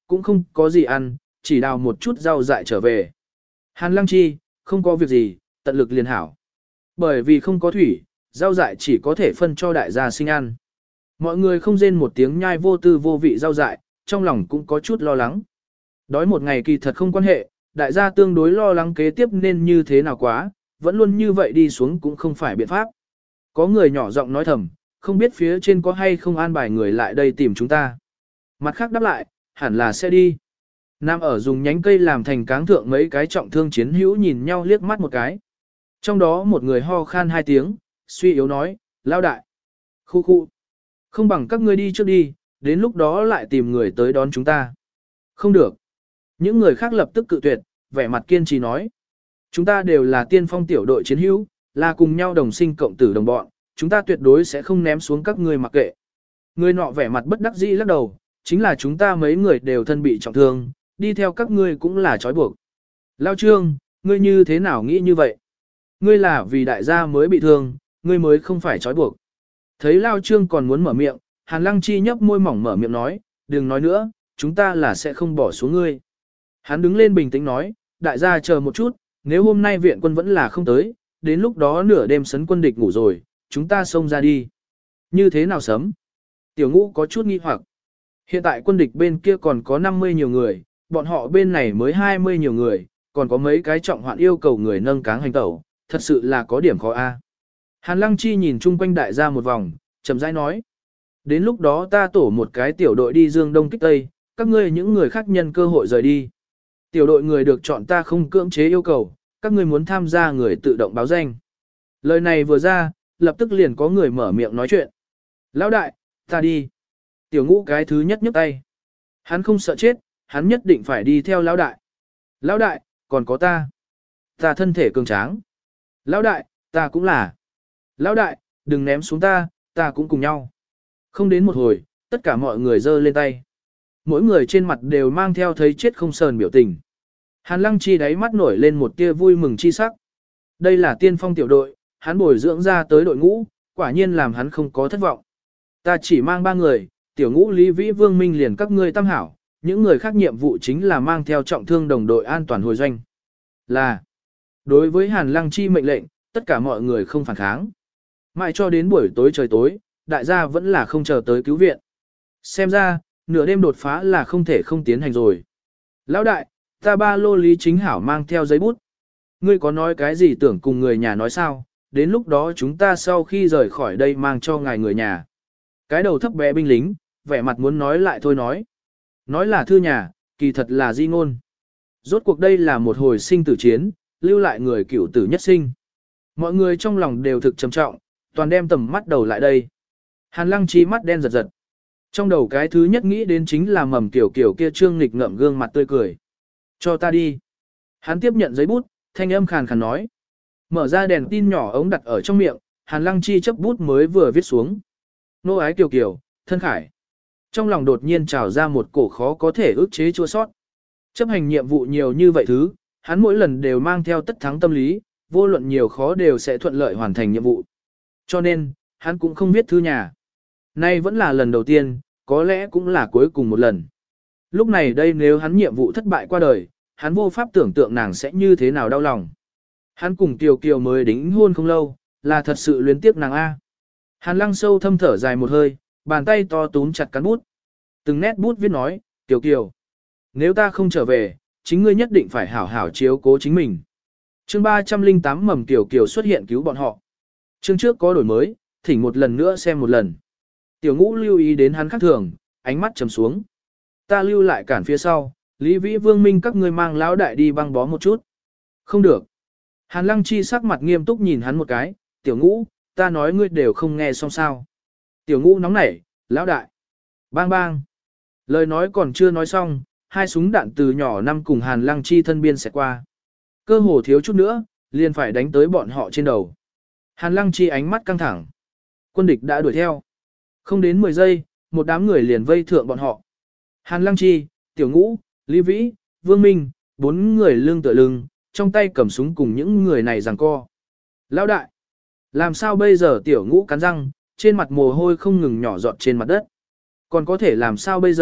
cũng không có gì ăn, chỉ đào một chút rau dại trở về. Hàn Lăng Chi, không có việc gì, tận lực liền hảo. Bởi vì không có thủy, rau dại chỉ có thể phân cho đại gia sinh ăn. Mọi người không rên một tiếng nhai vô tư vô vị rau dại, trong lòng cũng có chút lo lắng. Đói một ngày kỳ thật không quan hệ, đại gia tương đối lo lắng kế tiếp nên như thế nào quá, vẫn luôn như vậy đi xuống cũng không phải biện pháp. Có người nhỏ giọng nói thầm, không biết phía trên có hay không an bài người lại đây tìm chúng ta. Mặt khác đáp lại, hẳn là sẽ đi. Nam ở dùng nhánh cây làm thành cáng thượng mấy cái trọng thương chiến hữu nhìn nhau liếc mắt một cái. Trong đó một người ho khan hai tiếng, suy yếu nói, lao đại. Khu khu. Không bằng các ngươi đi trước đi, đến lúc đó lại tìm người tới đón chúng ta. Không được. Những người khác lập tức cự tuyệt, vẻ mặt kiên trì nói. Chúng ta đều là tiên phong tiểu đội chiến hữu, là cùng nhau đồng sinh cộng tử đồng bọn, chúng ta tuyệt đối sẽ không ném xuống các ngươi mặc kệ. Người nọ vẻ mặt bất đắc dĩ lắc đầu, chính là chúng ta mấy người đều thân bị trọng thương, đi theo các ngươi cũng là trói buộc. Lao Trương, ngươi như thế nào nghĩ như vậy? Ngươi là vì đại gia mới bị thương, ngươi mới không phải trói buộc. Thấy Lao Trương còn muốn mở miệng, Hàn Lăng Chi nhấp môi mỏng mở miệng nói, đừng nói nữa, chúng ta là sẽ không bỏ xuống ngươi. Hắn đứng lên bình tĩnh nói, đại gia chờ một chút, nếu hôm nay viện quân vẫn là không tới, đến lúc đó nửa đêm sấn quân địch ngủ rồi, chúng ta xông ra đi. Như thế nào sớm? Tiểu Ngũ có chút nghi hoặc. Hiện tại quân địch bên kia còn có năm mươi nhiều người, bọn họ bên này mới hai mươi nhiều người, còn có mấy cái trọng hoạn yêu cầu người nâng cáng hành tẩu, thật sự là có điểm khó a. Hàn Lăng Chi nhìn chung quanh đại gia một vòng, chậm rãi nói. Đến lúc đó ta tổ một cái tiểu đội đi Dương Đông kích Tây, các ngươi những người khác nhân cơ hội rời đi. Tiểu đội người được chọn ta không cưỡng chế yêu cầu, các ngươi muốn tham gia người tự động báo danh. Lời này vừa ra, lập tức liền có người mở miệng nói chuyện. Lão đại, ta đi. Tiểu Ngũ cái thứ nhất nhấc tay. Hắn không sợ chết, hắn nhất định phải đi theo lão đại. Lão đại, còn có ta. Ta thân thể cường tráng. Lão đại, ta cũng là. Lão đại, đừng ném xuống ta, ta cũng cùng nhau. Không đến một hồi, tất cả mọi người giơ lên tay. Mỗi người trên mặt đều mang theo thấy chết không sờn biểu tình. Hàn Lăng Chi đáy mắt nổi lên một tia vui mừng chi sắc. Đây là tiên phong tiểu đội, hắn bồi dưỡng ra tới đội ngũ, quả nhiên làm hắn không có thất vọng. Ta chỉ mang ba người, tiểu Ngũ Lý Vĩ Vương Minh liền các ngươi tam hảo, những người khác nhiệm vụ chính là mang theo trọng thương đồng đội an toàn hồi doanh. Là, đối với Hàn Lăng Chi mệnh lệnh, tất cả mọi người không phản kháng. Mãi cho đến buổi tối trời tối, đại gia vẫn là không chờ tới cứu viện. Xem ra, nửa đêm đột phá là không thể không tiến hành rồi. Lão đại, ta ba lô Lý Chính Hảo mang theo giấy bút. Ngươi có nói cái gì tưởng cùng người nhà nói sao, đến lúc đó chúng ta sau khi rời khỏi đây mang cho ngài người nhà. Cái đầu thấp bé binh lính, vẻ mặt muốn nói lại thôi nói. Nói là thư nhà, kỳ thật là di ngôn. Rốt cuộc đây là một hồi sinh tử chiến, lưu lại người cửu tử nhất sinh. Mọi người trong lòng đều thực trầm trọng, toàn đem tầm mắt đầu lại đây. Hàn Lăng Chi mắt đen giật giật. Trong đầu cái thứ nhất nghĩ đến chính là mầm kiểu kiểu kia trương nghịch ngợm gương mặt tươi cười. Cho ta đi. Hắn tiếp nhận giấy bút, thanh âm khàn khàn nói. Mở ra đèn tin nhỏ ống đặt ở trong miệng, Hàn Lăng Chi chấp bút mới vừa viết xuống. Nô ái kiều kiều, thân khải. Trong lòng đột nhiên trào ra một cổ khó có thể ức chế chua sót. Chấp hành nhiệm vụ nhiều như vậy thứ, hắn mỗi lần đều mang theo tất thắng tâm lý, vô luận nhiều khó đều sẽ thuận lợi hoàn thành nhiệm vụ. Cho nên, hắn cũng không viết thư nhà. Nay vẫn là lần đầu tiên, có lẽ cũng là cuối cùng một lần. Lúc này đây nếu hắn nhiệm vụ thất bại qua đời, hắn vô pháp tưởng tượng nàng sẽ như thế nào đau lòng. Hắn cùng Kiều Kiều mới đính hôn không lâu, là thật sự luyến tiếc nàng A. Hàn Lăng sâu thâm thở dài một hơi, bàn tay to túm chặt cán bút. Từng nét bút viết nói, Kiều Kiều, nếu ta không trở về, chính ngươi nhất định phải hảo hảo chiếu cố chính mình. Chương ba trăm lẻ tám mầm Kiều Kiều xuất hiện cứu bọn họ. Chương trước có đổi mới, thỉnh một lần nữa xem một lần. Tiểu Ngũ lưu ý đến hắn khác thường, ánh mắt trầm xuống. Ta lưu lại cản phía sau, Lý Vĩ Vương Minh các ngươi mang lão đại đi băng bó một chút. Không được. Hàn Lăng Chi sắc mặt nghiêm túc nhìn hắn một cái, Tiểu Ngũ, ta nói ngươi đều không nghe xong sao. Tiểu Ngũ nóng nảy, lão đại. Bang bang. Lời nói còn chưa nói xong, hai súng đạn từ nhỏ năm cùng Hàn Lăng Chi thân biên sẽ qua. Cơ hồ thiếu chút nữa, liền phải đánh tới bọn họ trên đầu. Hàn Lăng Chi ánh mắt căng thẳng. Quân địch đã đuổi theo. Không đến mười giây, một đám người liền vây thượng bọn họ. Hàn Lăng Chi, Tiểu Ngũ, Lý Vĩ, Vương Minh, bốn người lưng tựa lưng, trong tay cầm súng cùng những người này giằng co. Lão đại, làm sao bây giờ? Tiểu Ngũ cắn răng, trên mặt mồ hôi không ngừng nhỏ giọt trên mặt đất. Còn có thể làm sao bây giờ?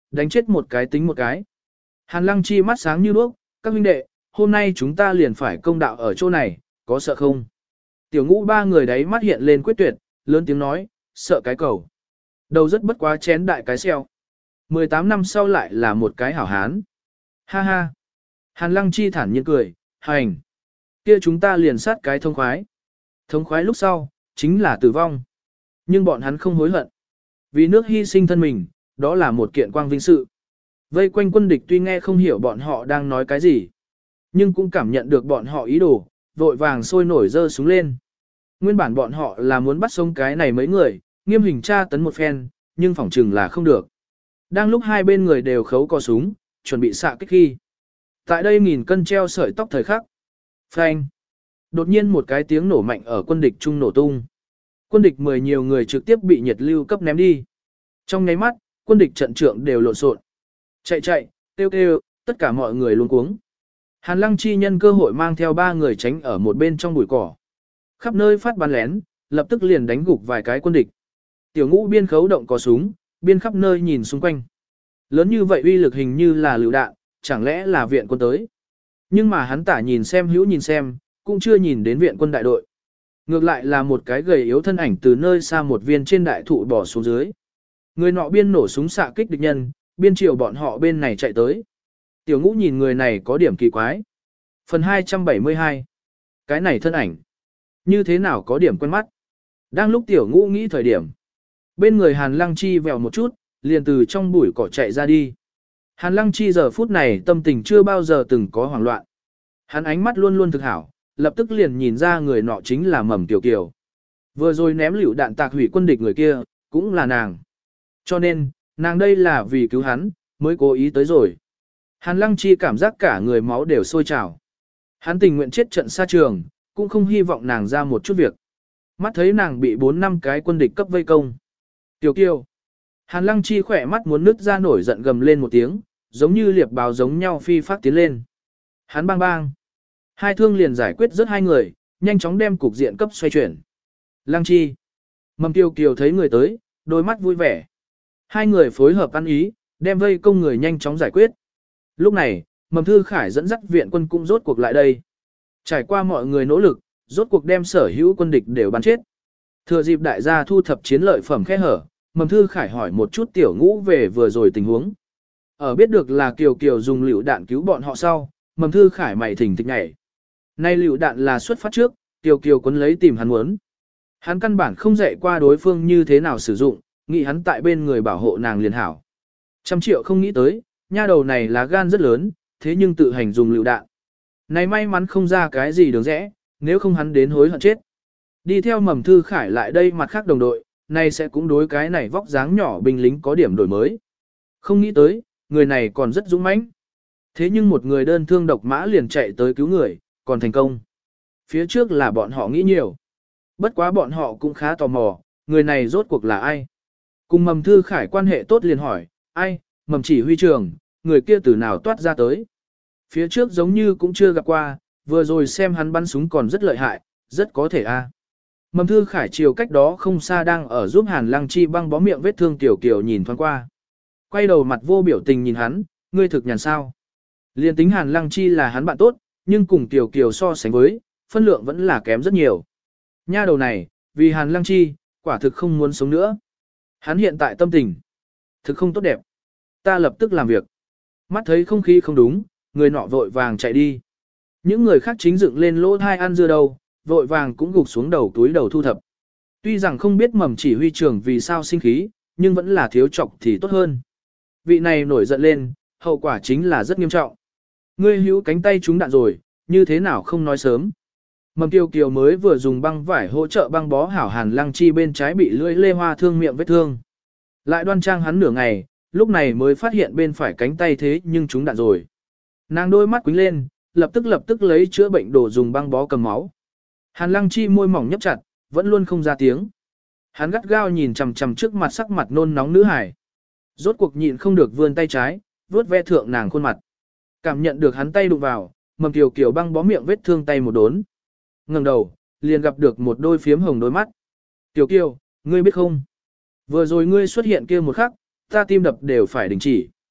đánh chết một cái tính một cái. Hàn Lăng Chi mắt sáng như đuốc, các huynh đệ, hôm nay chúng ta liền phải công đạo ở chỗ này, có sợ không? Tiểu ngũ ba người đấy mắt hiện lên quyết tuyệt, lớn tiếng nói, sợ cái cầu. Đầu rất bất quá chén đại cái xeo. mười tám năm sau lại là một cái hảo hán. Ha ha. Hàn Lăng Chi thản nhiên cười, hành. Kia chúng ta liền sát cái thông khoái. Thông khoái lúc sau, chính là tử vong. Nhưng bọn hắn không hối hận. Vì nước hy sinh thân mình, đó là một kiện quang vinh sự. Vây quanh quân địch tuy nghe không hiểu bọn họ đang nói cái gì, nhưng cũng cảm nhận được bọn họ ý đồ, vội vàng sôi nổi dơ súng lên. Nguyên bản bọn họ là muốn bắt sống cái này mấy người, nghiêm hình tra tấn một phen, nhưng phỏng chừng là không được. Đang lúc hai bên người đều khấu co súng, chuẩn bị xạ kích khi. Tại đây nghìn cân treo sợi tóc thời khắc. Phanh. Đột nhiên một cái tiếng nổ mạnh ở quân địch trung nổ tung. Quân địch mười nhiều người trực tiếp bị nhiệt lưu cấp ném đi. Trong nháy mắt, quân địch trận trưởng đều lộn xộn. Chạy chạy, kêu kêu, tất cả mọi người luống cuống. Hàn Lăng Chi nhân cơ hội mang theo ba người tránh ở một bên trong bụi cỏ. Khắp nơi phát bắn lén, lập tức liền đánh gục vài cái quân địch. Tiểu ngũ biên khấu động có súng, biên khắp nơi nhìn xung quanh. Lớn như vậy uy lực hình như là lựu đạn, chẳng lẽ là viện quân tới. Nhưng mà hắn tả nhìn xem hữu nhìn xem, cũng chưa nhìn đến viện quân đại đội. Ngược lại là một cái gầy yếu thân ảnh từ nơi xa một viên trên đại thụ bỏ xuống dưới. Người nọ biên nổ súng xạ kích địch nhân, biên chiều bọn họ bên này chạy tới. Tiểu ngũ nhìn người này có điểm kỳ quái. Phần hai trăm bảy mươi hai. Cái này thân ảnh. Như thế nào có điểm quen mắt. Đang lúc tiểu ngũ nghĩ thời điểm. Bên người Hàn Lăng Chi vèo một chút, liền từ trong bụi cỏ chạy ra đi. Hàn Lăng Chi giờ phút này tâm tình chưa bao giờ từng có hoảng loạn. Hắn ánh mắt luôn luôn thực hảo, lập tức liền nhìn ra người nọ chính là Mầm Tiểu Kiều. Vừa rồi ném lựu đạn tạc hủy quân địch người kia, cũng là nàng. Cho nên, nàng đây là vì cứu hắn, mới cố ý tới rồi. Hàn Lăng Chi cảm giác cả người máu đều sôi trào. Hắn tình nguyện chết trận xa trường, cũng không hy vọng nàng ra một chút việc. Mắt thấy nàng bị bốn năm cái quân địch cấp vây công. Tiểu Kiều. Hàn Lăng Chi khỏe mắt muốn nứt ra nổi giận gầm lên một tiếng, giống như liệp báo giống nhau phi phát tiến lên. Hắn bang bang. Hai thương liền giải quyết rất hai người, nhanh chóng đem cục diện cấp xoay chuyển. Lăng Chi. Mầm Tiêu Kiều thấy người tới, đôi mắt vui vẻ. Hai người phối hợp ăn ý, đem vây công người nhanh chóng giải quyết. Lúc này, Mầm Thư Khải dẫn dắt viện quân cũng rốt cuộc lại đây. Trải qua mọi người nỗ lực, rốt cuộc đem sở hữu quân địch đều bắn chết. Thừa dịp đại gia thu thập chiến lợi phẩm khe hở, Mầm Thư Khải hỏi một chút tiểu ngũ về vừa rồi tình huống. Ở biết được là Kiều Kiều dùng lựu đạn cứu bọn họ sau, Mầm Thư Khải mày thỉnh thịch nhảy. Nay lựu đạn là xuất phát trước, Kiều Kiều quấn lấy tìm hắn muốn. Hắn căn bản không dạy qua đối phương như thế nào sử dụng, nghĩ hắn tại bên người bảo hộ nàng liền hảo. Trăm triệu không nghĩ tới, nha đầu này là gan rất lớn, thế nhưng tự hành dùng lựu đạn. Này may mắn không ra cái gì đường rẽ, nếu không hắn đến hối hận chết. Đi theo Mầm Thư Khải lại đây mặt khác đồng đội, nay sẽ cũng đối cái này vóc dáng nhỏ binh lính có điểm đổi mới. Không nghĩ tới, người này còn rất dũng mãnh. Thế nhưng một người đơn thương độc mã liền chạy tới cứu người, còn thành công. Phía trước là bọn họ nghĩ nhiều. Bất quá bọn họ cũng khá tò mò, người này rốt cuộc là ai. Cùng Mầm Thư Khải quan hệ tốt liền hỏi, ai, Mầm chỉ huy trường, người kia từ nào toát ra tới. Phía trước giống như cũng chưa gặp qua, vừa rồi xem hắn bắn súng còn rất lợi hại, rất có thể a. Mầm Thư Khải chiều cách đó không xa đang ở giúp Hàn Lăng Chi băng bó miệng vết thương Tiểu Kiều nhìn thoáng qua. Quay đầu mặt vô biểu tình nhìn hắn, ngươi thực nhàn sao. Liên tính Hàn Lăng Chi là hắn bạn tốt, nhưng cùng Tiểu Kiều so sánh với, phân lượng vẫn là kém rất nhiều. Nha đầu này, vì Hàn Lăng Chi, quả thực không muốn sống nữa. Hắn hiện tại tâm tình, thực không tốt đẹp. Ta lập tức làm việc. Mắt thấy không khí không đúng, người nọ vội vàng chạy đi. Những người khác chính dựng lên lỗ thai ăn dưa đâu, vội vàng cũng gục xuống đầu túi đầu thu thập. Tuy rằng không biết Mầm chỉ huy trưởng vì sao sinh khí, nhưng vẫn là thiếu chọc thì tốt hơn. Vị này nổi giận lên, hậu quả chính là rất nghiêm trọng. Ngươi hữu cánh tay trúng đạn rồi, như thế nào không nói sớm. Mầm Tiêu Kiều mới vừa dùng băng vải hỗ trợ băng bó hảo Hàn Lăng Chi bên trái bị lưỡi lê hoa thương miệng vết thương. Lại đoan trang hắn nửa ngày, lúc này mới phát hiện bên phải cánh tay thế nhưng trúng đạn rồi. Nàng đôi mắt quính lên, lập tức lập tức lấy chữa bệnh đồ dùng băng bó cầm máu. Hàn Lăng Chi môi mỏng nhấp chặt, vẫn luôn không ra tiếng. Hắn gắt gao nhìn chằm chằm trước mặt sắc mặt nôn nóng nữ hải. Rốt cuộc nhịn không được vươn tay trái, vuốt ve thượng nàng khuôn mặt. Cảm nhận được hắn tay đụng vào, Mầm Kiều Kiều băng bó miệng vết thương tay một đốn. Ngẩng đầu, liền gặp được một đôi phiếm hồng đôi mắt. Kiều Kiều, ngươi biết không? Vừa rồi ngươi xuất hiện kia một khắc, ta tim đập đều phải đình chỉ.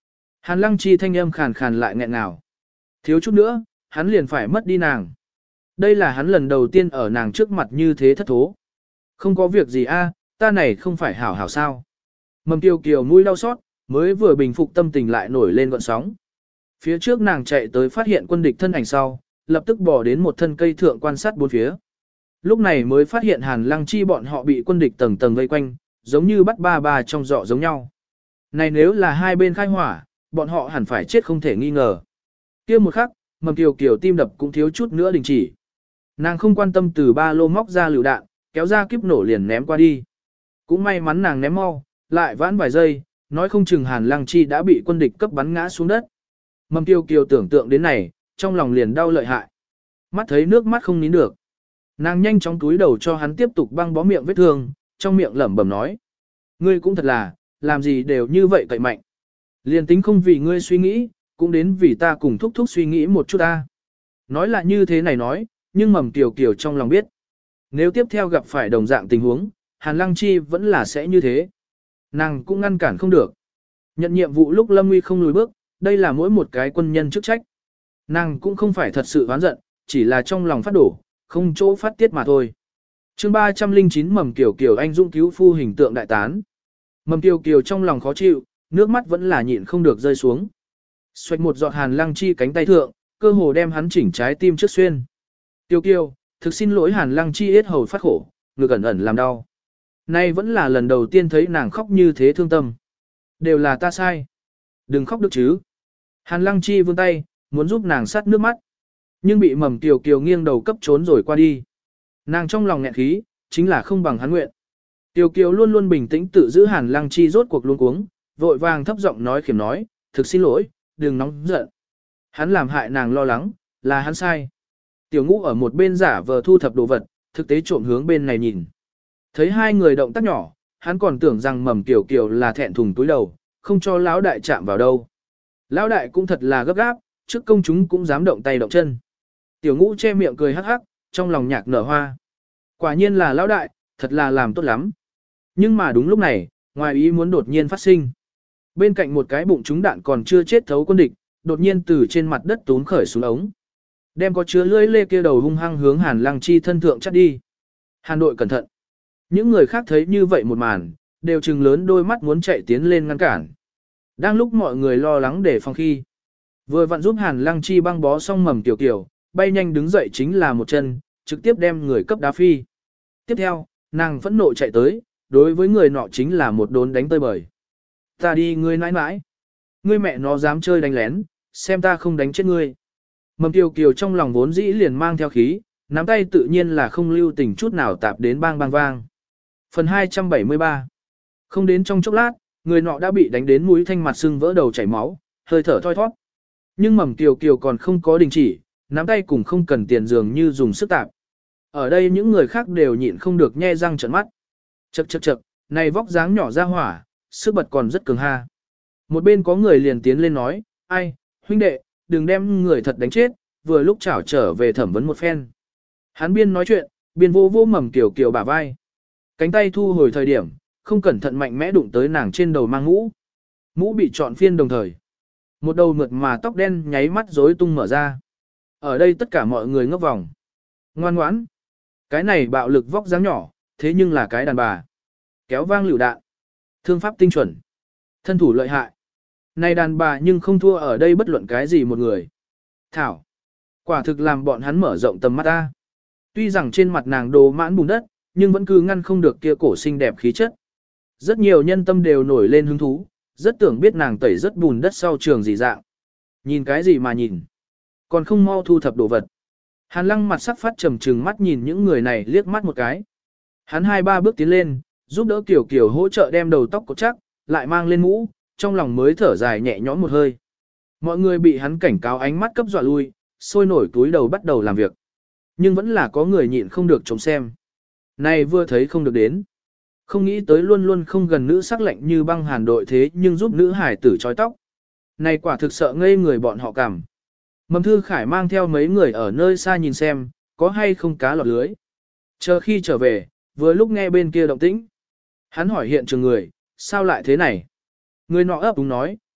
Hàn Lăng Chi thanh âm khàn khàn lại nghẹn ngào. Thiếu chút nữa, hắn liền phải mất đi nàng. Đây là hắn lần đầu tiên ở nàng trước mặt như thế thất thố. Không có việc gì a, ta này không phải hảo hảo sao. Mầm Kiều Kiều mũi đau xót, mới vừa bình phục tâm tình lại nổi lên gọn sóng. Phía trước nàng chạy tới phát hiện quân địch thân ảnh sau, lập tức bỏ đến một thân cây thượng quan sát bốn phía. Lúc này mới phát hiện Hàn Lăng Chi bọn họ bị quân địch tầng tầng vây quanh, giống như bắt ba ba trong giỏ giống nhau. Này nếu là hai bên khai hỏa, bọn họ hẳn phải chết không thể nghi ngờ. Kia một khắc, Mầm Kiều Kiều tim đập cũng thiếu chút nữa đình chỉ. Nàng không quan tâm từ ba lô móc ra lựu đạn, kéo ra kiếp nổ liền ném qua đi. Cũng may mắn nàng ném mau, lại vãn vài giây, nói không chừng Hàn Lăng Chi đã bị quân địch cấp bắn ngã xuống đất. Mầm Kiều Kiều tưởng tượng đến này, trong lòng liền đau lợi hại. Mắt thấy nước mắt không nín được. Nàng nhanh chóng túi đầu cho hắn tiếp tục băng bó miệng vết thương, trong miệng lẩm bẩm nói. Ngươi cũng thật là, làm gì đều như vậy cậy mạnh. Liền tính không vì ngươi suy nghĩ, cũng đến vì ta cùng thúc thúc suy nghĩ một chút ta. Nói là như thế này nói, nhưng Mầm Kiều Kiều trong lòng biết. Nếu tiếp theo gặp phải đồng dạng tình huống, Hàn Lăng Chi vẫn là sẽ như thế. Nàng cũng ngăn cản không được. Nhận nhiệm vụ lúc Lâm Nguy không lùi bước, đây là mỗi một cái quân nhân chức trách. Nàng cũng không phải thật sự oán giận, chỉ là trong lòng phát đổ, không chỗ phát tiết mà thôi. chương ba trăm lẻ chín Mầm Kiều Kiều anh dũng cứu phu hình tượng đại tán. Mầm Kiều Kiều trong lòng khó chịu, nước mắt vẫn là nhịn không được rơi xuống. Xoạch một giọt Hàn Lăng Chi cánh tay thượng, cơ hồ đem hắn chỉnh trái tim trước xuyên. Kiều Kiều, thực xin lỗi Hàn Lăng Chi yết hầu phát khổ, ngực ẩn ẩn làm đau. Nay vẫn là lần đầu tiên thấy nàng khóc như thế thương tâm. Đều là ta sai. Đừng khóc được chứ. Hàn Lăng Chi vươn tay, muốn giúp nàng sát nước mắt. Nhưng bị Mầm Kiều Kiều nghiêng đầu cấp trốn rồi qua đi. Nàng trong lòng nghẹn khí, chính là không bằng hắn nguyện. Kiều Kiều luôn luôn bình tĩnh tự giữ Hàn Lăng Chi rốt cuộc luống cuống, vội vàng thấp giọng nói khiểm nói, thực xin lỗi, đừng nóng giận. Hắn làm hại nàng lo lắng, là hắn sai. Tiểu Ngũ ở một bên giả vờ thu thập đồ vật, thực tế trộm hướng bên này nhìn. Thấy hai người động tác nhỏ, hắn còn tưởng rằng Mầm Kiều Kiều là thẹn thùng túi đầu, không cho lão đại chạm vào đâu. Lão đại cũng thật là gấp gáp, trước công chúng cũng dám động tay động chân. Tiểu Ngũ che miệng cười hắc hắc, trong lòng nhạc nở hoa. Quả nhiên là lão đại, thật là làm tốt lắm. Nhưng mà đúng lúc này, ngoài ý muốn đột nhiên phát sinh. Bên cạnh một cái bụng trúng đạn còn chưa chết thấu quân địch, đột nhiên từ trên mặt đất tún khởi xuống ống. Đem có chứa lưỡi lê kia đầu hung hăng hướng Hàn Lăng Chi thân thượng chắt đi. Hàn đội cẩn thận. Những người khác thấy như vậy một màn, đều trừng lớn đôi mắt muốn chạy tiến lên ngăn cản. Đang lúc mọi người lo lắng để phòng khi. Vừa vặn giúp Hàn Lăng Chi băng bó xong Mầm Kiều Kiều, bay nhanh đứng dậy chính là một chân, trực tiếp đem người cấp đá phi. Tiếp theo, nàng phẫn nộ chạy tới, đối với người nọ chính là một đốn đánh tơi bời. Ta đi ngươi nãi nãi. Ngươi mẹ nó dám chơi đánh lén, xem ta không đánh chết ngươi. Mầm Kiều Kiều trong lòng vốn dĩ liền mang theo khí, nắm tay tự nhiên là không lưu tình chút nào tạp đến bang bang vang. Phần hai trăm bảy mươi ba. Không đến trong chốc lát, người nọ đã bị đánh đến mũi thanh mặt sưng vỡ đầu chảy máu, hơi thở thoi thoát. Nhưng Mầm Kiều Kiều còn không có đình chỉ, nắm tay cùng không cần tiền dường như dùng sức tạp. Ở đây những người khác đều nhịn không được nhe răng trợn mắt. Chậc chậc chậc, này vóc dáng nhỏ ra hỏa, sức bật còn rất cường ha. Một bên có người liền tiến lên nói, ai, huynh đệ, đừng đem người thật đánh chết, vừa lúc chảo trở về thẩm vấn một phen. Hắn biên nói chuyện, biên vô vô Mầm Kiều Kiều bả vai. Cánh tay thu hồi thời điểm, không cẩn thận mạnh mẽ đụng tới nàng trên đầu mang mũ. Mũ bị trọn phiên đồng thời. Một đầu mượt mà tóc đen nháy mắt rối tung mở ra. Ở đây tất cả mọi người ngốc vòng. Ngoan ngoãn. Cái này bạo lực vóc dáng nhỏ, thế nhưng là cái đàn bà. Kéo vang lựu đạn. Thương pháp tinh chuẩn. Thân thủ lợi hại. Này đàn bà nhưng không thua ở đây bất luận cái gì một người. Thảo. Quả thực làm bọn hắn mở rộng tầm mắt ta. Tuy rằng trên mặt nàng đồ mãn bùn đất, nhưng vẫn cứ ngăn không được kia cổ xinh đẹp khí chất. Rất nhiều nhân tâm đều nổi lên hứng thú, rất tưởng biết nàng tẩy rất bùn đất sau trường gì dạng. Nhìn cái gì mà nhìn. Còn không mau thu thập đồ vật. Hàn Lăng mặt sắc phát trầm trừng mắt nhìn những người này liếc mắt một cái. Hắn hai ba bước tiến lên, giúp đỡ Kiều Kiều hỗ trợ đem đầu tóc cột chắc, lại mang lên mũ, trong lòng mới thở dài nhẹ nhõm một hơi. Mọi người bị hắn cảnh cáo ánh mắt cấp dọa lui, sôi nổi túi đầu bắt đầu làm việc. Nhưng vẫn là có người nhịn không được trông xem. Này vừa thấy không được đến. Không nghĩ tới luôn luôn không gần nữ sắc lạnh như băng Hàn đội thế nhưng giúp nữ hải tử trói tóc. Này quả thực sợ ngây người bọn họ cảm. Mầm Thư Khải mang theo mấy người ở nơi xa nhìn xem, có hay không cá lọt lưới. Chờ khi trở về, vừa lúc nghe bên kia động tĩnh. Hắn hỏi hiện trường người, sao lại thế này? Người nọ ấp đúng nói,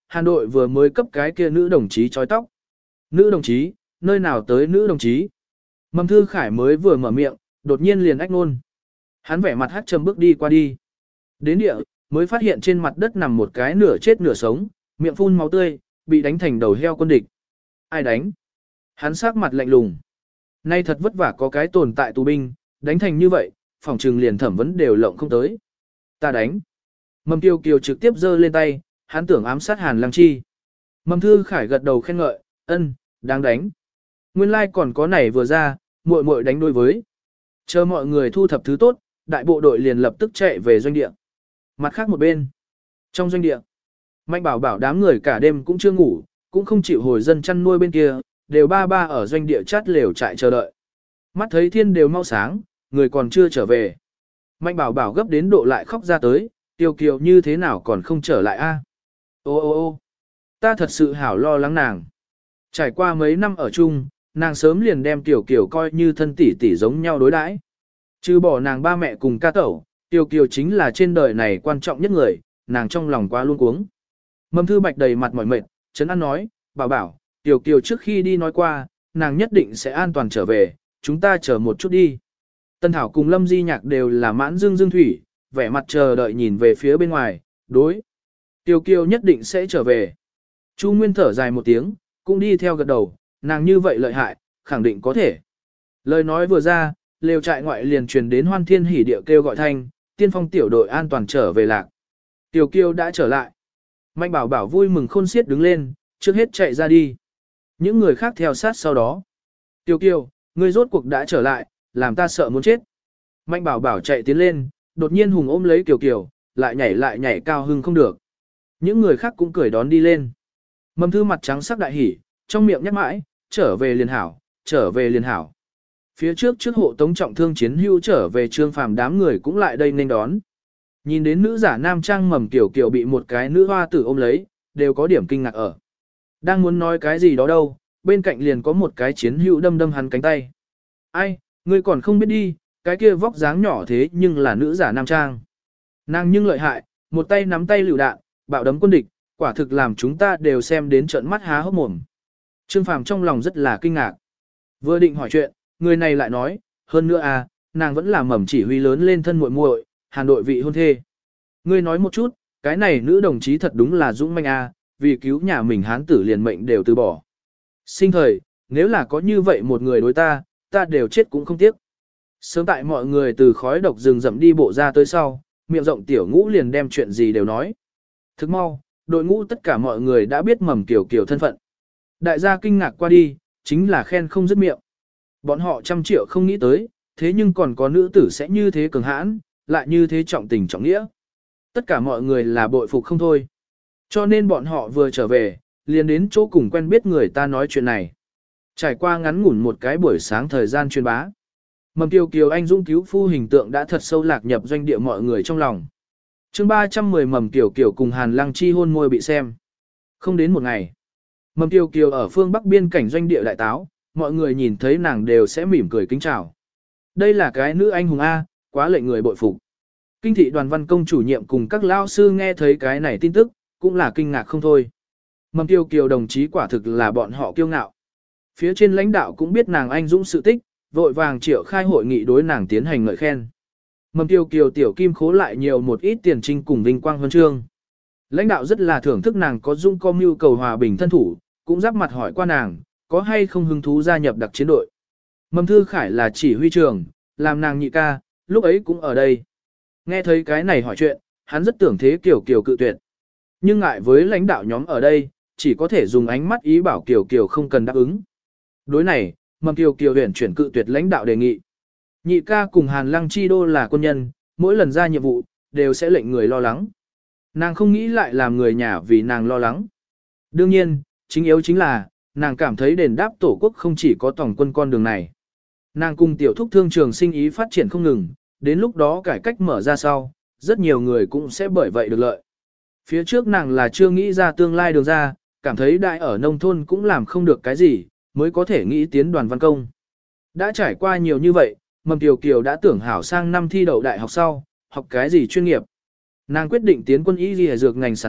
Hàn đội vừa mới cấp cái kia nữ đồng chí trói tóc. Nữ đồng chí, nơi nào tới nữ đồng chí? Mầm Thư Khải mới vừa mở miệng, đột nhiên liền ách nôn. Hắn vẻ mặt hắt trầm bước đi qua đi. Đến địa, mới phát hiện trên mặt đất nằm một cái nửa chết nửa sống, miệng phun máu tươi, bị đánh thành đầu heo quân địch. Ai đánh? Hắn sắc mặt lạnh lùng. Nay thật vất vả có cái tồn tại tù binh, đánh thành như vậy, phòng trừng liền thẩm vấn đều lộng không tới. Ta đánh. Mầm Kiều Kiều trực tiếp giơ lên tay, hắn tưởng ám sát Hàn Lăng Chi. Mầm Thư Khải gật đầu khen ngợi, ân, đáng đánh. Nguyên lai like còn có này vừa ra, muội muội đánh đối với. Chờ mọi người thu thập thứ tốt, đại bộ đội liền lập tức chạy về doanh địa. Mặt khác một bên, trong doanh địa, Mạnh Bảo Bảo đám người cả đêm cũng chưa ngủ, cũng không chịu hồi dân chăn nuôi bên kia, đều ba ba ở doanh địa chát lều trại chờ đợi. Mắt thấy thiên đều mau sáng, người còn chưa trở về. Mạnh Bảo Bảo gấp đến độ lại khóc ra tới, Tiêu Kiều như thế nào còn không trở lại a? Ô ô ô ta thật sự hảo lo lắng nàng. Trải qua mấy năm ở chung, nàng sớm liền đem Tiểu Kiều coi như thân tỷ tỷ giống nhau đối đãi. Trừ bỏ nàng ba mẹ cùng ca tẩu, Tiểu Kiều chính là trên đời này quan trọng nhất người, nàng trong lòng quá luôn cuống. Mầm Thư Bạch đầy mặt mỏi mệt, Trấn An nói, Bảo Bảo, Tiểu Kiều trước khi đi nói qua, nàng nhất định sẽ an toàn trở về, chúng ta chờ một chút đi. Tân Thảo cùng Lâm Di Nhạc đều là mãn dương dương thủy, vẻ mặt chờ đợi nhìn về phía bên ngoài, đối. Tiểu Kiều nhất định sẽ trở về. Chu Nguyên thở dài một tiếng, cũng đi theo gật đầu, nàng như vậy lợi hại, khẳng định có thể. Lời nói vừa ra, lều trại ngoại liền truyền đến hoan thiên hỉ điệu kêu gọi thanh, tiên phong tiểu đội an toàn trở về lạc. Tiểu Kiều đã trở lại. Mạnh Bảo Bảo vui mừng khôn xiết đứng lên, trước hết chạy ra đi. Những người khác theo sát sau đó. Tiểu Kiều, ngươi rốt cuộc đã trở lại, làm ta sợ muốn chết. Mạnh Bảo Bảo chạy tiến lên, đột nhiên hùng ôm lấy Tiểu Kiều, lại nhảy lại nhảy cao hưng không được. Những người khác cũng cười đón đi lên. Mầm Thư mặt trắng sắc đại hỉ, trong miệng nhắc mãi, trở về liền hảo, trở về liền hảo. Phía trước trước hộ tống trọng thương chiến hưu trở về Trương Phàm đám người cũng lại đây nên đón. Nhìn đến nữ giả nam trang Mầm Kiều Kiều bị một cái nữ hoa tử ôm lấy, đều có điểm kinh ngạc ở. Đang muốn nói cái gì đó đâu, bên cạnh liền có một cái chiến hữu đâm đâm hắn cánh tay. Ai, ngươi còn không biết đi, cái kia vóc dáng nhỏ thế nhưng là nữ giả nam trang. Nàng nhưng lợi hại, một tay nắm tay lựu đạn, bạo đấm quân địch, quả thực làm chúng ta đều xem đến trợn mắt há hốc mồm. Trương Phàm trong lòng rất là kinh ngạc. Vừa định hỏi chuyện, người này lại nói, hơn nữa à, nàng vẫn là Mầm chỉ huy lớn lên thân muội muội, Hàn đội vị hôn thê. Ngươi nói một chút, cái này nữ đồng chí thật đúng là dũng manh à, vì cứu nhà mình hán tử liền mệnh đều từ bỏ. Sinh thời, nếu là có như vậy một người đối ta, ta đều chết cũng không tiếc. Sớm tại mọi người từ khói độc rừng rậm đi bộ ra tới sau, miệng rộng tiểu ngũ liền đem chuyện gì đều nói. Thức mau, đội ngũ tất cả mọi người đã biết Mầm Kiều Kiều thân phận. Đại gia kinh ngạc qua đi, chính là khen không dứt miệng. Bọn họ trăm triệu không nghĩ tới, thế nhưng còn có nữ tử sẽ như thế cường hãn, lại như thế trọng tình trọng nghĩa. Tất cả mọi người là bội phục không thôi. Cho nên bọn họ vừa trở về, liền đến chỗ cùng quen biết người ta nói chuyện này. Trải qua ngắn ngủn một cái buổi sáng thời gian truyền bá. Mầm Kiều Kiều anh dũng cứu phu hình tượng đã thật sâu lạc nhập doanh địa mọi người trong lòng. Chương ba trăm mười Mầm Kiều Kiều cùng Hàn Lăng Chi hôn môi bị xem. Không đến một ngày. Mầm Kiều Kiều ở phương Bắc biên cảnh doanh địa đại táo, mọi người nhìn thấy nàng đều sẽ mỉm cười kính chào. Đây là cái nữ anh hùng A, quá lệnh người bội phục. Kinh thị đoàn văn công chủ nhiệm cùng các lao sư nghe thấy cái này tin tức, cũng là kinh ngạc không thôi. Mầm Kiều Kiều đồng chí quả thực là bọn họ kiêu ngạo. Phía trên lãnh đạo cũng biết nàng anh dũng sự tích, vội vàng triệu khai hội nghị đối nàng tiến hành ngợi khen. Mầm Kiều Kiều tiểu kim khố lại nhiều một ít tiền trinh cùng vinh quang huân chương. Lãnh đạo rất là thưởng thức nàng có dung có mưu cầu hòa bình thân thủ, cũng giáp mặt hỏi qua nàng, có hay không hứng thú gia nhập đặc chiến đội. Mầm Thư Khải là chỉ huy trưởng, làm nàng nhị ca, lúc ấy cũng ở đây. Nghe thấy cái này hỏi chuyện, hắn rất tưởng thế Kiều Kiều cự tuyệt. Nhưng ngại với lãnh đạo nhóm ở đây, chỉ có thể dùng ánh mắt ý bảo Kiều Kiều không cần đáp ứng. Đối này, Mầm Kiều Kiều huyền chuyển cự tuyệt lãnh đạo đề nghị. Nhị ca cùng Hàn Lăng Chi Đô là quân nhân, mỗi lần ra nhiệm vụ, đều sẽ lệnh người lo lắng. Nàng không nghĩ lại làm người nhà vì nàng lo lắng. Đương nhiên, chính yếu chính là, nàng cảm thấy đền đáp tổ quốc không chỉ có tổng quân con đường này. Nàng cùng tiểu thúc thương trường sinh ý phát triển không ngừng, đến lúc đó cải cách mở ra sau, rất nhiều người cũng sẽ bởi vậy được lợi. Phía trước nàng là chưa nghĩ ra tương lai đường ra, cảm thấy đại ở nông thôn cũng làm không được cái gì, mới có thể nghĩ tiến đoàn văn công. Đã trải qua nhiều như vậy, Mầm Kiều Kiều đã tưởng hảo sang năm thi đậu đại học sau, học cái gì chuyên nghiệp. Nàng quyết định tiến quân y y dược ngành sản xuất,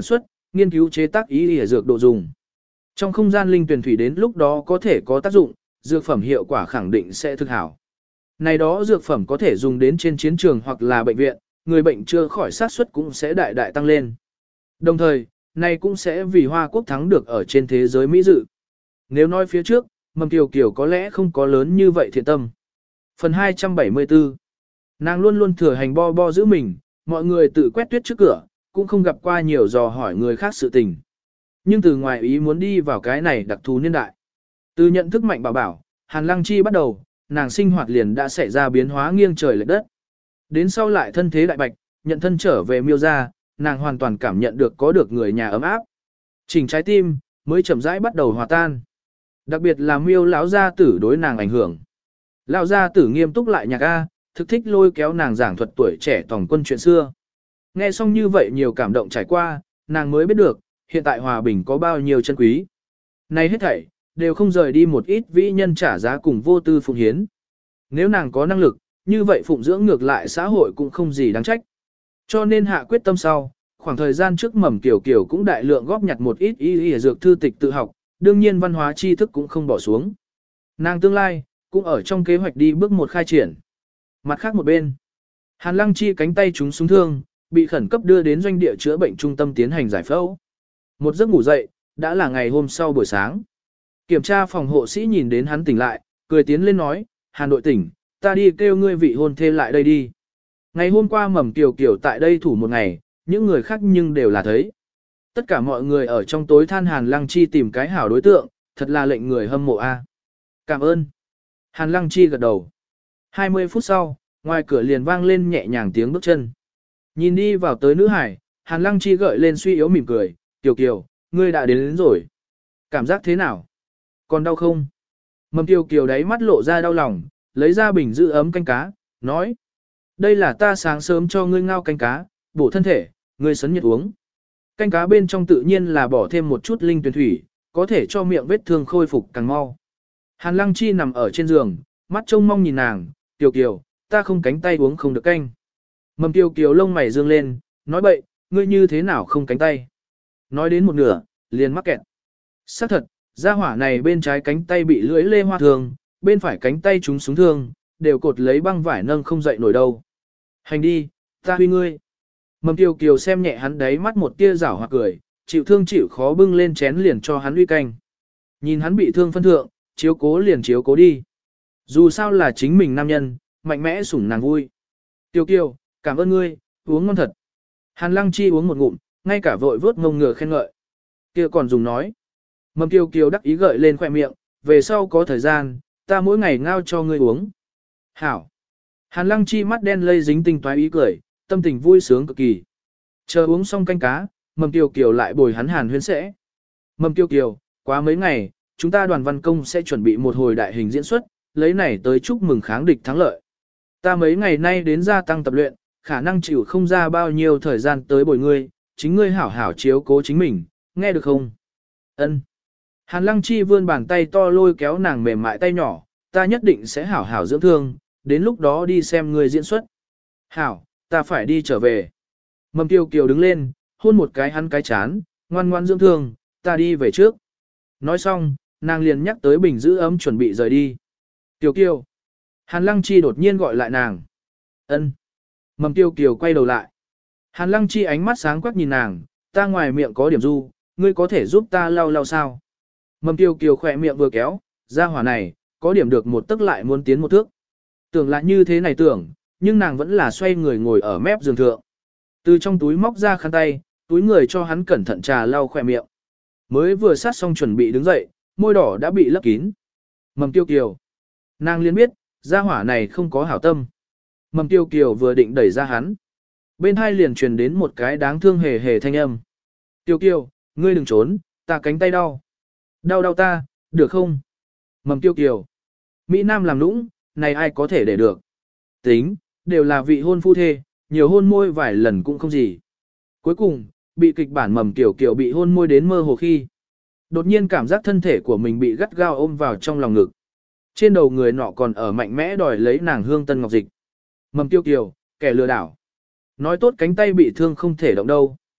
nghiên cứu chế tác ý y dược độ dùng. Trong không gian linh tuyển thủy đến lúc đó có thể có tác dụng, dược phẩm hiệu quả khẳng định sẽ thực hảo. Này đó dược phẩm có thể dùng đến trên chiến trường hoặc là bệnh viện, người bệnh chưa khỏi sát suất cũng sẽ đại đại tăng lên. Đồng thời, này cũng sẽ vì Hoa Quốc thắng được ở trên thế giới Mỹ dự. Nếu nói phía trước, Mầm Kiều Kiều có lẽ không có lớn như vậy thiện tâm. Phần hai trăm bảy mươi tư. Nàng luôn luôn thừa hành bo bo giữ mình, mọi người tự quét tuyết trước cửa, cũng không gặp qua nhiều dò hỏi người khác sự tình. Nhưng từ ngoài ý muốn đi vào cái này đặc thù niên đại. Từ nhận thức mạnh bảo bảo, Hàn Lăng Chi bắt đầu, nàng sinh hoạt liền đã xảy ra biến hóa nghiêng trời lệch đất. Đến sau lại thân thế đại bạch, nhận thân trở về Miêu gia, nàng hoàn toàn cảm nhận được có được người nhà ấm áp. Chỉnh trái tim, mới chậm rãi bắt đầu hòa tan. Đặc biệt là Miêu lão gia tử đối nàng ảnh hưởng. Lão gia tử nghiêm túc lại nhạc A, thực thích lôi kéo nàng giảng thuật tuổi trẻ tổng quân chuyện xưa. Nghe xong như vậy nhiều cảm động trải qua, nàng mới biết được, hiện tại hòa bình có bao nhiêu chân quý. Này hết thảy, đều không rời đi một ít vĩ nhân trả giá cùng vô tư phụng hiến. Nếu nàng có năng lực, như vậy phụng dưỡng ngược lại xã hội cũng không gì đáng trách. Cho nên hạ quyết tâm sau, khoảng thời gian trước Mầm Kiều Kiều cũng đại lượng góp nhặt một ít y y dược thư tịch tự học, đương nhiên văn hóa tri thức cũng không bỏ xuống. Nàng tương lai, cũng ở trong kế hoạch đi bước một khai triển. Mặt khác một bên, Hàn Lăng Chi cánh tay trúng súng thương, bị khẩn cấp đưa đến doanh địa chữa bệnh trung tâm tiến hành giải phẫu. Một giấc ngủ dậy, đã là ngày hôm sau buổi sáng. Kiểm tra phòng hộ sĩ nhìn đến hắn tỉnh lại, cười tiến lên nói, Hàn đội tỉnh, ta đi kêu ngươi vị hôn thê lại đây đi. Ngày hôm qua Mầm Kiều Kiều tại đây thủ một ngày, những người khác nhưng đều là thấy. Tất cả mọi người ở trong tối than Hàn Lăng Chi tìm cái hảo đối tượng, thật là lệnh người hâm mộ a. Cảm ơn. Hàn Lăng Chi gật đầu. hai mươi phút sau, ngoài cửa liền vang lên nhẹ nhàng tiếng bước chân. Nhìn đi vào tới nữ hải, Hàn Lăng Chi gợi lên suy yếu mỉm cười, Kiều Kiều, ngươi đã đến, đến rồi. Cảm giác thế nào? Còn đau không? Mầm Kiều Kiều đáy mắt lộ ra đau lòng, lấy ra bình giữ ấm canh cá, nói. Đây là ta sáng sớm cho ngươi ngao canh cá, bổ thân thể, ngươi sấn nhiệt uống. Canh cá bên trong tự nhiên là bỏ thêm một chút linh tuyển thủy, có thể cho miệng vết thương khôi phục càng mau. Hàn Lăng Chi nằm ở trên giường, mắt trông mong nhìn nàng, Kiều Kiều, ta không cánh tay uống không được canh. Mầm Kiều Kiều lông mày dương lên, nói bậy, ngươi như thế nào không cánh tay. Nói đến một nửa, liền mắc kẹt. Xác thật, gia hỏa này bên trái cánh tay bị lưỡi lê hoa thương, bên phải cánh tay trúng súng thương, đều cột lấy băng vải nâng không dậy nổi đâu. Hành đi, ta huy ngươi. Mầm Kiều Kiều xem nhẹ hắn đáy mắt một tia rảo hoặc cười, chịu thương chịu khó bưng lên chén liền cho hắn uy canh. Nhìn hắn bị thương phân thượng, chiếu cố liền chiếu cố đi. Dù sao là chính mình nam nhân, mạnh mẽ sủng nàng vui. Kiều Kiều, cảm ơn ngươi, uống ngon thật. Hàn Lăng Chi uống một ngụm, ngay cả vội vớt ngông ngừa khen ngợi. Kia còn dùng nói. Mầm Kiều Kiều đắc ý gợi lên khoẻ miệng, về sau có thời gian, ta mỗi ngày ngao cho ngươi uống. Hảo. Hàn Lăng Chi mắt đen lây dính tinh toái ý cười, tâm tình vui sướng cực kỳ. Chờ uống xong canh cá, Mầm Kiều Kiều lại bồi hắn Hàn huyên sẽ. Mầm Kiều Kiều, quá mấy ngày, chúng ta đoàn văn công sẽ chuẩn bị một hồi đại hình diễn xuất, lấy này tới chúc mừng kháng địch thắng lợi. Ta mấy ngày nay đến gia tăng tập luyện, khả năng chịu không ra bao nhiêu thời gian tới bồi ngươi, chính ngươi hảo hảo chiếu cố chính mình, nghe được không? Ân. Hàn Lăng Chi vươn bàn tay to lôi kéo nàng mềm mại tay nhỏ, ta nhất định sẽ hảo hảo dưỡng thương, đến lúc đó đi xem ngươi diễn xuất. Hảo, ta phải đi trở về. Mầm Kiều Kiều đứng lên, hôn một cái hắn cái chán, ngoan ngoan dưỡng thương, ta đi về trước. Nói xong, nàng liền nhắc tới bình giữ ấm chuẩn bị rời đi. Kiều Kiều. Hàn Lăng Chi đột nhiên gọi lại nàng. Ân. Mầm Kiều Kiều quay đầu lại. Hàn Lăng Chi ánh mắt sáng quắc nhìn nàng, ta ngoài miệng có điểm du, ngươi có thể giúp ta lau lau sao? Mầm Kiều Kiều khỏe miệng vừa kéo, ra hỏa này, có điểm được một tức lại muốn tiến một thước. Tưởng là như thế này tưởng, nhưng nàng vẫn là xoay người ngồi ở mép giường thượng. Từ trong túi móc ra khăn tay, túi người cho hắn cẩn thận trà lau khỏe miệng. Mới vừa sát xong chuẩn bị đứng dậy, môi đỏ đã bị lấp kín. Mầm Kiều Kiều. Nàng liền biết, gia hỏa này không có hảo tâm. Mầm Kiều Kiều vừa định đẩy ra hắn. Bên hai liền truyền đến một cái đáng thương hề hề thanh âm. Kiều Kiều, ngươi đừng trốn, ta cánh tay đau. Đau đau ta, được không? Mầm Kiều Kiều. Mỹ Nam làm nũng, này ai có thể để được. Tính, đều là vị hôn phu thê, nhiều hôn môi vài lần cũng không gì. Cuối cùng, bị kịch bản Mầm Kiều Kiều bị hôn môi đến mơ hồ khi. Đột nhiên cảm giác thân thể của mình bị gắt gao ôm vào trong lòng ngực. Trên đầu người nọ còn ở mạnh mẽ đòi lấy nàng hương tân ngọc dịch. Mầm Kiều Kiều, kẻ lừa đảo. Nói tốt cánh tay bị thương không thể động đâu.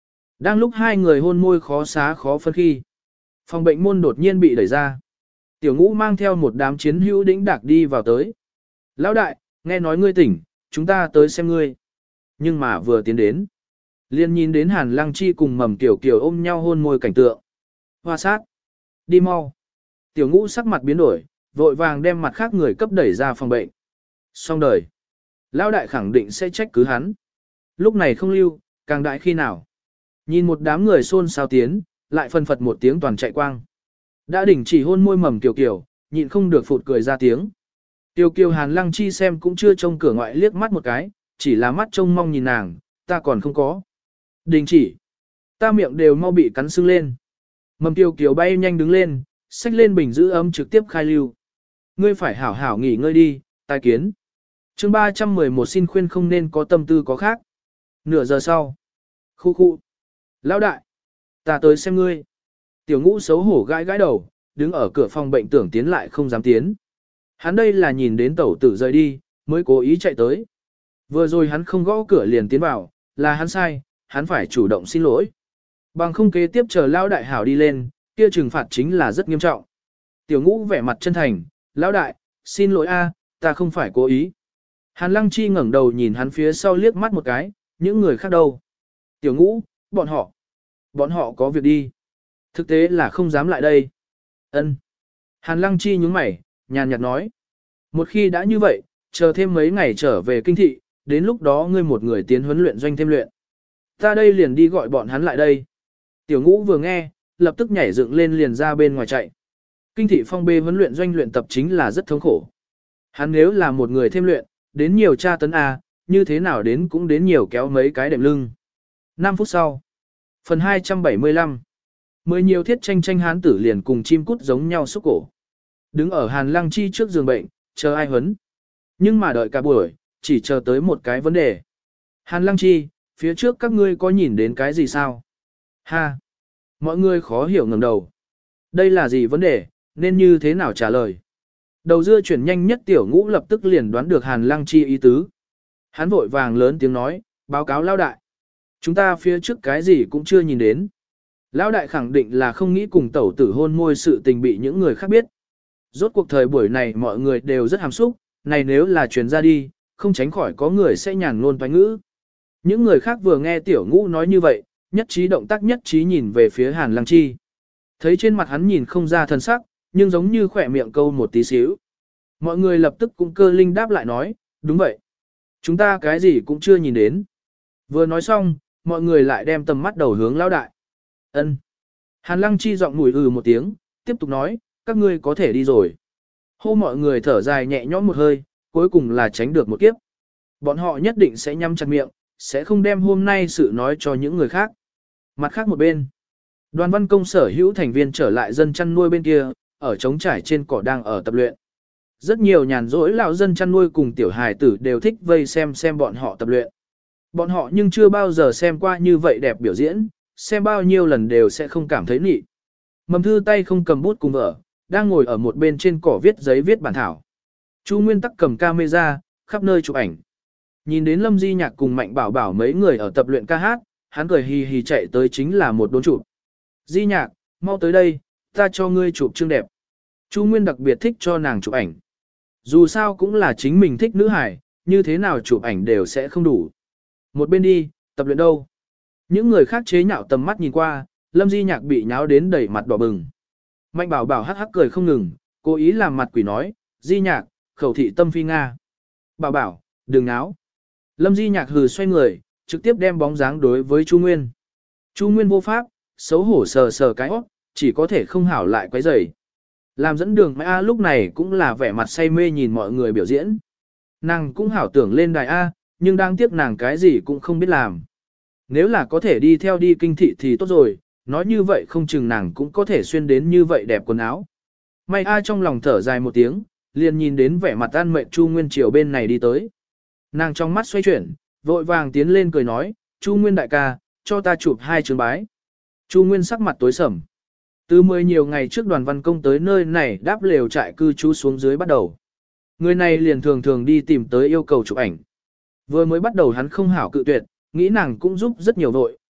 Đang lúc hai người hôn môi khó xá khó phân khi. Phòng bệnh môn đột nhiên bị đẩy ra. Tiểu ngũ mang theo một đám chiến hữu đĩnh đạc đi vào tới. Lão đại, nghe nói ngươi tỉnh, chúng ta tới xem ngươi. Nhưng mà vừa tiến đến. Liên nhìn đến Hàn Lăng Chi cùng Mầm Tiểu Kiều ôm nhau hôn môi cảnh tượng. Hoa sát. Đi mau. Tiểu ngũ sắc mặt biến đổi, vội vàng đem mặt khác người cấp đẩy ra phòng bệnh. Xong đời. Lão đại khẳng định sẽ trách cứ hắn. Lúc này không lưu, càng đại khi nào. Nhìn một đám người xôn xao tiến, lại phân phật một tiếng toàn chạy quang. Đã đỉnh chỉ hôn môi Mầm Kiều Kiều, nhịn không được phụt cười ra tiếng. Tiêu Kiều Hàn Lăng Chi xem cũng chưa trông cửa ngoại liếc mắt một cái, chỉ là mắt trông mong nhìn nàng, ta còn không có. Đình chỉ. Ta miệng đều mau bị cắn sưng lên. Mầm Tiêu Kiều bay nhanh đứng lên, xách lên bình giữ ấm trực tiếp khai lưu. Ngươi phải hảo hảo nghỉ ngơi đi, tai kiến. Chương ba trăm mười một xin khuyên không nên có tâm tư có khác. Nửa giờ sau. Khu khu. Lão đại. Ta tới xem ngươi. Tiểu ngũ xấu hổ gãi gãi đầu, đứng ở cửa phòng bệnh tưởng tiến lại không dám tiến. Hắn đây là nhìn đến tẩu tử rời đi, mới cố ý chạy tới. Vừa rồi hắn không gõ cửa liền tiến vào, là hắn sai, hắn phải chủ động xin lỗi. Bằng không kế tiếp chờ lão đại hảo đi lên, kia trừng phạt chính là rất nghiêm trọng. Tiểu ngũ vẻ mặt chân thành, lão đại, xin lỗi a, ta không phải cố ý. Hàn Lăng Chi ngẩng đầu nhìn hắn phía sau liếc mắt một cái, những người khác đâu. Tiểu ngũ, bọn họ, bọn họ có việc đi. Thực tế là không dám lại đây. Ân. Hàn Lăng Chi nhướng mày, nhàn nhạt nói. Một khi đã như vậy, chờ thêm mấy ngày trở về kinh thị, đến lúc đó ngươi một người tiến huấn luyện doanh thêm luyện. Ta đây liền đi gọi bọn hắn lại đây. Tiểu ngũ vừa nghe, lập tức nhảy dựng lên liền ra bên ngoài chạy. Kinh thị phong bê huấn luyện doanh luyện tập chính là rất thống khổ. Hắn nếu là một người thêm luyện, đến nhiều tra tấn A, như thế nào đến cũng đến nhiều kéo mấy cái đệm lưng. năm phút sau. Phần hai trăm bảy mươi lăm. Mười nhiều thiết tranh tranh hán tử liền cùng chim cút giống nhau xúc cổ. Đứng ở Hàn Lăng Chi trước giường bệnh, chờ ai huấn. Nhưng mà đợi cả buổi, chỉ chờ tới một cái vấn đề. Hàn Lăng Chi, phía trước các ngươi có nhìn đến cái gì sao? Ha! Mọi người khó hiểu ngẩng đầu. Đây là gì vấn đề, nên như thế nào trả lời? Đầu dưa chuyển nhanh nhất tiểu ngũ lập tức liền đoán được Hàn Lăng Chi ý tứ. Hắn vội vàng lớn tiếng nói, báo cáo lão đại. Chúng ta phía trước cái gì cũng chưa nhìn đến. Lão đại khẳng định là không nghĩ cùng tẩu tử hôn môi sự tình bị những người khác biết. Rốt cuộc thời buổi này mọi người đều rất hàm xúc, này nếu là truyền ra đi, không tránh khỏi có người sẽ nhàn ngôn toán ngữ. Những người khác vừa nghe tiểu ngũ nói như vậy, nhất trí động tác nhất trí nhìn về phía Hàn Lăng Chi. Thấy trên mặt hắn nhìn không ra thân sắc, nhưng giống như khỏe miệng câu một tí xíu. Mọi người lập tức cũng cơ linh đáp lại nói, đúng vậy. Chúng ta cái gì cũng chưa nhìn đến. Vừa nói xong, mọi người lại đem tầm mắt đầu hướng lão đại. Ân. Hàn Lăng Chi giọng mùi ừ một tiếng, tiếp tục nói, các ngươi có thể đi rồi. Hô mọi người thở dài nhẹ nhõm một hơi, cuối cùng là tránh được một kiếp. Bọn họ nhất định sẽ nhắm chặt miệng, sẽ không đem hôm nay sự nói cho những người khác. Mặt khác một bên, Đoàn Văn Công sở hữu thành viên trở lại dân chăn nuôi bên kia, ở trống trải trên cỏ đang ở tập luyện. Rất nhiều nhàn rỗi lão dân chăn nuôi cùng tiểu hài tử đều thích vây xem xem bọn họ tập luyện. Bọn họ nhưng chưa bao giờ xem qua như vậy đẹp biểu diễn, xem bao nhiêu lần đều sẽ không cảm thấy nị. Mầm thư tay không cầm bút cùng vợ, đang ngồi ở một bên trên cỏ viết giấy viết bản thảo. Chu Nguyên Tắc cầm camera, khắp nơi chụp ảnh. Nhìn đến Lâm Di Nhạc cùng Mạnh Bảo Bảo mấy người ở tập luyện ca hát, hắn cười hì hì chạy tới chính là một đốn chụp. Di Nhạc, mau tới đây, ta cho ngươi chụp chương đẹp. Chu Nguyên đặc biệt thích cho nàng chụp ảnh. Dù sao cũng là chính mình thích nữ hải, như thế nào chụp ảnh đều sẽ không đủ. Một bên đi, tập luyện đâu? Những người khác chế nhạo tầm mắt nhìn qua, Lâm Di Nhạc bị nháo đến đẩy mặt đỏ bừng. Mạnh Bảo Bảo hắc hắc cười không ngừng, cố ý làm mặt quỷ nói, Di Nhạc, khẩu thị tâm phi Nga. Bảo Bảo, đừng náo. Lâm Di Nhạc hừ xoay người, trực tiếp đem bóng dáng đối với Chu Nguyên. Chu Nguyên vô pháp, xấu hổ sờ sờ cái óc, chỉ có thể không hảo lại quấy rầy. Làm dẫn đường Mai A lúc này cũng là vẻ mặt say mê nhìn mọi người biểu diễn. Nàng cũng hảo tưởng lên đài A, nhưng đang tiếc nàng cái gì cũng không biết làm. Nếu là có thể đi theo đi kinh thị thì tốt rồi, nói như vậy không chừng nàng cũng có thể xuyên đến như vậy đẹp quần áo. May A trong lòng thở dài một tiếng, liền nhìn đến vẻ mặt an mệnh Chu Nguyên Triều bên này đi tới. Nàng trong mắt xoay chuyển, vội vàng tiến lên cười nói, Chu Nguyên đại ca, cho ta chụp hai trường bái. Chu Nguyên sắc mặt tối sầm. Từ mười nhiều ngày trước Đoàn Văn Công tới nơi này đáp lều trại cư trú xuống dưới bắt đầu. Người này liền thường thường đi tìm tới yêu cầu chụp ảnh. Vừa mới bắt đầu hắn không hảo cự tuyệt, nghĩ nàng cũng giúp rất nhiều vội,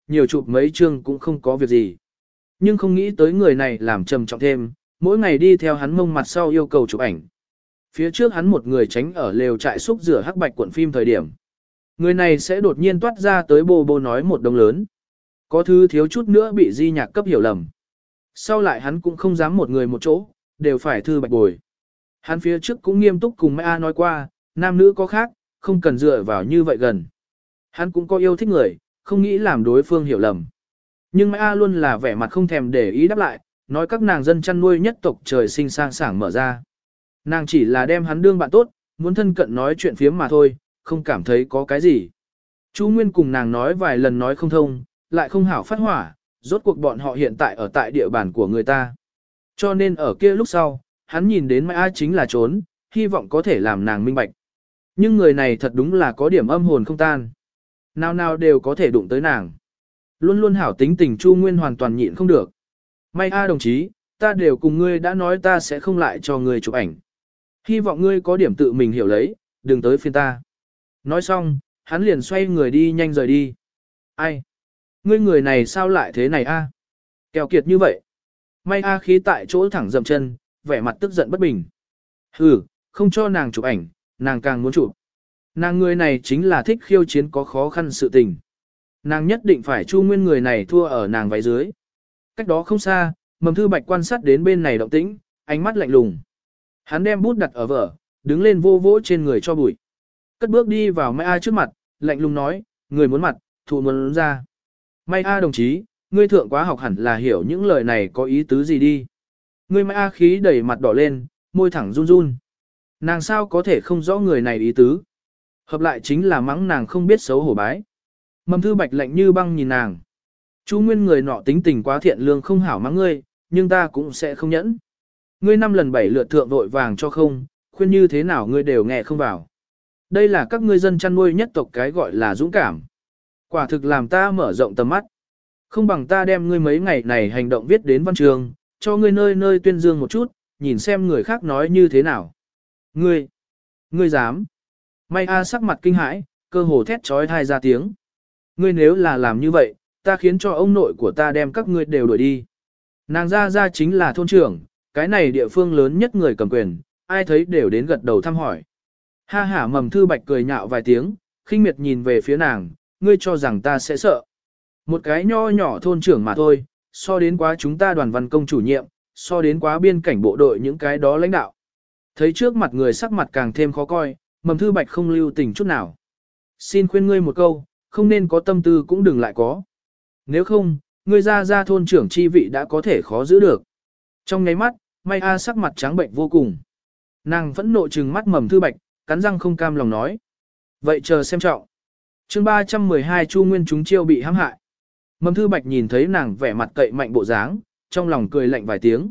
nhiều chụp mấy chương cũng không có việc gì. Nhưng không nghĩ tới người này làm trầm trọng thêm, mỗi ngày đi theo hắn mông mặt sau yêu cầu chụp ảnh. Phía trước hắn một người tránh ở lều trại xúc rửa hắc bạch cuộn phim thời điểm. Người này sẽ đột nhiên toát ra tới bô bô nói một đồng lớn. Có thứ thiếu chút nữa bị di nhạc cấp hiểu lầm. Sau lại hắn cũng không dám một người một chỗ, đều phải thư bạch bồi. Hắn phía trước cũng nghiêm túc cùng Mai A nói qua, nam nữ có khác, không cần dựa vào như vậy gần. Hắn cũng có yêu thích người, không nghĩ làm đối phương hiểu lầm. Nhưng Mai A luôn là vẻ mặt không thèm để ý đáp lại, nói các nàng dân chăn nuôi nhất tộc trời sinh sang sảng mở ra. Nàng chỉ là đem hắn đương bạn tốt, muốn thân cận nói chuyện phiếm mà thôi, không cảm thấy có cái gì. Chu Nguyên cùng nàng nói vài lần nói không thông, lại không hảo phát hỏa, rốt cuộc bọn họ hiện tại ở tại địa bàn của người ta. Cho nên ở kia lúc sau, hắn nhìn đến Mai A chính là trốn, hy vọng có thể làm nàng minh bạch. Nhưng người này thật đúng là có điểm âm hồn không tan. Nào nào đều có thể đụng tới nàng. Luôn luôn hảo tính tình Chu Nguyên hoàn toàn nhịn không được. Mai A đồng chí, ta đều cùng ngươi đã nói ta sẽ không lại cho ngươi chụp ảnh. Hy vọng ngươi có điểm tự mình hiểu lấy, đừng tới phiên ta. Nói xong, hắn liền xoay người đi nhanh rời đi. Ai? Ngươi người này sao lại thế này a? Kèo kiệt như vậy. May A khí tại chỗ thẳng dậm chân, vẻ mặt tức giận bất bình. Hừ, không cho nàng chụp ảnh, nàng càng muốn chụp. Nàng người này chính là thích khiêu chiến có khó khăn sự tình. Nàng nhất định phải Chu Nguyên người này thua ở nàng váy dưới. Cách đó không xa, Mầm Thư Bạch quan sát đến bên này động tĩnh, ánh mắt lạnh lùng. Hắn đem bút đặt ở vở, đứng lên vô vỗ trên người cho bụi. Cất bước đi vào Mai A trước mặt, lạnh lùng nói, người muốn mặt, thụ muốn ra. Mai A đồng chí, ngươi thượng quá học hẳn là hiểu những lời này có ý tứ gì đi. Ngươi Mai A khí đẩy mặt đỏ lên, môi thẳng run run. Nàng sao có thể không rõ người này ý tứ. Hợp lại chính là mắng nàng không biết xấu hổ bái. Mầm Thư Bạch lạnh như băng nhìn nàng. Chu Nguyên người nọ tính tình quá thiện lương không hảo mắng ngươi, nhưng ta cũng sẽ không nhẫn. Ngươi năm lần bảy lượt thượng vội vàng cho không, khuyên như thế nào ngươi đều nghe không vào. Đây là các ngươi dân chăn nuôi nhất tộc cái gọi là dũng cảm. Quả thực làm ta mở rộng tầm mắt. Không bằng ta đem ngươi mấy ngày này hành động viết đến văn trường, cho ngươi nơi nơi tuyên dương một chút, nhìn xem người khác nói như thế nào. Ngươi, ngươi dám. May A sắc mặt kinh hãi, cơ hồ thét trói thai ra tiếng. Ngươi nếu là làm như vậy, ta khiến cho ông nội của ta đem các ngươi đều đuổi đi. Nàng ra ra chính là thôn trưởng, cái này địa phương lớn nhất người cầm quyền, ai thấy đều đến gật đầu thăm hỏi. Ha hả Mầm Thư Bạch cười nhạo vài tiếng, khinh miệt nhìn về phía nàng, ngươi cho rằng ta sẽ sợ. Một cái nho nhỏ thôn trưởng mà thôi, so đến quá chúng ta đoàn văn công chủ nhiệm, so đến quá biên cảnh bộ đội những cái đó lãnh đạo. Thấy trước mặt người sắc mặt càng thêm khó coi, Mầm Thư Bạch không lưu tình chút nào. Xin khuyên ngươi một câu, không nên có tâm tư cũng đừng lại có. Nếu không, ngươi ra ra thôn trưởng chi vị đã có thể khó giữ được. Trong nháy mắt, May A sắc mặt trắng bệnh vô cùng. Nàng phẫn nộ trừng mắt Mầm Thư Bạch, cắn răng không cam lòng nói. Vậy chờ xem trọng. chương ba trăm mười hai Chu Nguyên chúng chiêu bị hãm hại. Mầm Thư Bạch nhìn thấy nàng vẻ mặt cậy mạnh bộ dáng, trong lòng cười lạnh vài tiếng.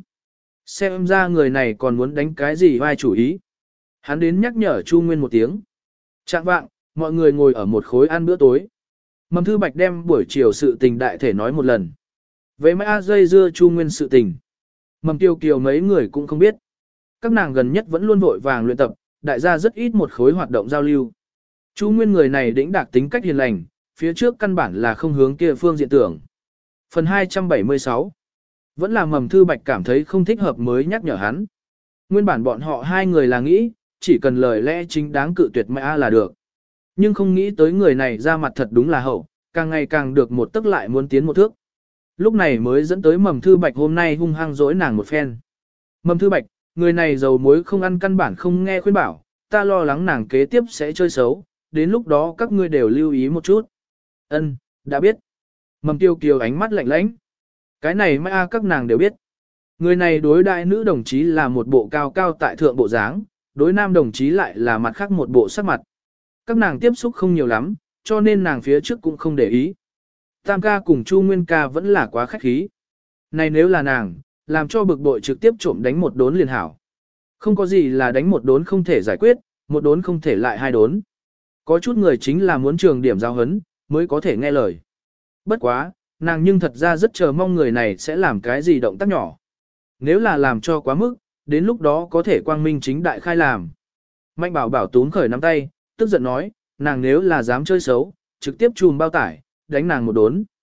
Xem ra người này còn muốn đánh cái gì vai chủ ý. Hắn đến nhắc nhở Chu Nguyên một tiếng. Trạng vạng, mọi người ngồi ở một khối ăn bữa tối. Mầm Thư Bạch đem buổi chiều sự tình đại thể nói một lần. Về mấy A dây dưa Chu Nguyên sự tình. Mầm Tiêu Kiều mấy người cũng không biết. Các nàng gần nhất vẫn luôn vội vàng luyện tập, đại gia rất ít một khối hoạt động giao lưu. Chu Nguyên người này đĩnh đạc tính cách hiền lành, phía trước căn bản là không hướng kia phương diện tưởng. Phần hai trăm bảy mươi sáu. Vẫn là Mầm Thư Bạch cảm thấy không thích hợp mới nhắc nhở hắn. Nguyên bản bọn họ hai người là nghĩ, chỉ cần lời lẽ chính đáng cự tuyệt Mai A là được. Nhưng không nghĩ tới người này ra mặt thật đúng là hậu, càng ngày càng được một tức lại muốn tiến một thước. Lúc này mới dẫn tới Mầm Thư Bạch hôm nay hung hăng dỗi nàng một phen. Mầm Thư Bạch, người này dầu muối không ăn căn bản không nghe khuyên bảo, ta lo lắng nàng kế tiếp sẽ chơi xấu, đến lúc đó các ngươi đều lưu ý một chút. Ân, đã biết. Mầm Tiêu Kiều ánh mắt lạnh lãnh. Cái này Mai A các nàng đều biết. Người này đối đại nữ đồng chí là một bộ cao cao tại thượng bộ dáng, đối nam đồng chí lại là mặt khác một bộ sắc mặt. Các nàng tiếp xúc không nhiều lắm, cho nên nàng phía trước cũng không để ý. Tam ca cùng Chu Nguyên ca vẫn là quá khách khí. Này nếu là nàng, làm cho bực bội trực tiếp trộm đánh một đốn liền hảo. Không có gì là đánh một đốn không thể giải quyết, một đốn không thể lại hai đốn. Có chút người chính là muốn trường điểm giao hấn, mới có thể nghe lời. Bất quá, nàng nhưng thật ra rất chờ mong người này sẽ làm cái gì động tác nhỏ. Nếu là làm cho quá mức, đến lúc đó có thể quang minh chính đại khai làm. Mạnh bảo bảo túm khởi nắm tay, tức giận nói, nàng nếu là dám chơi xấu, trực tiếp chùm bao tải, đánh nàng một đốn.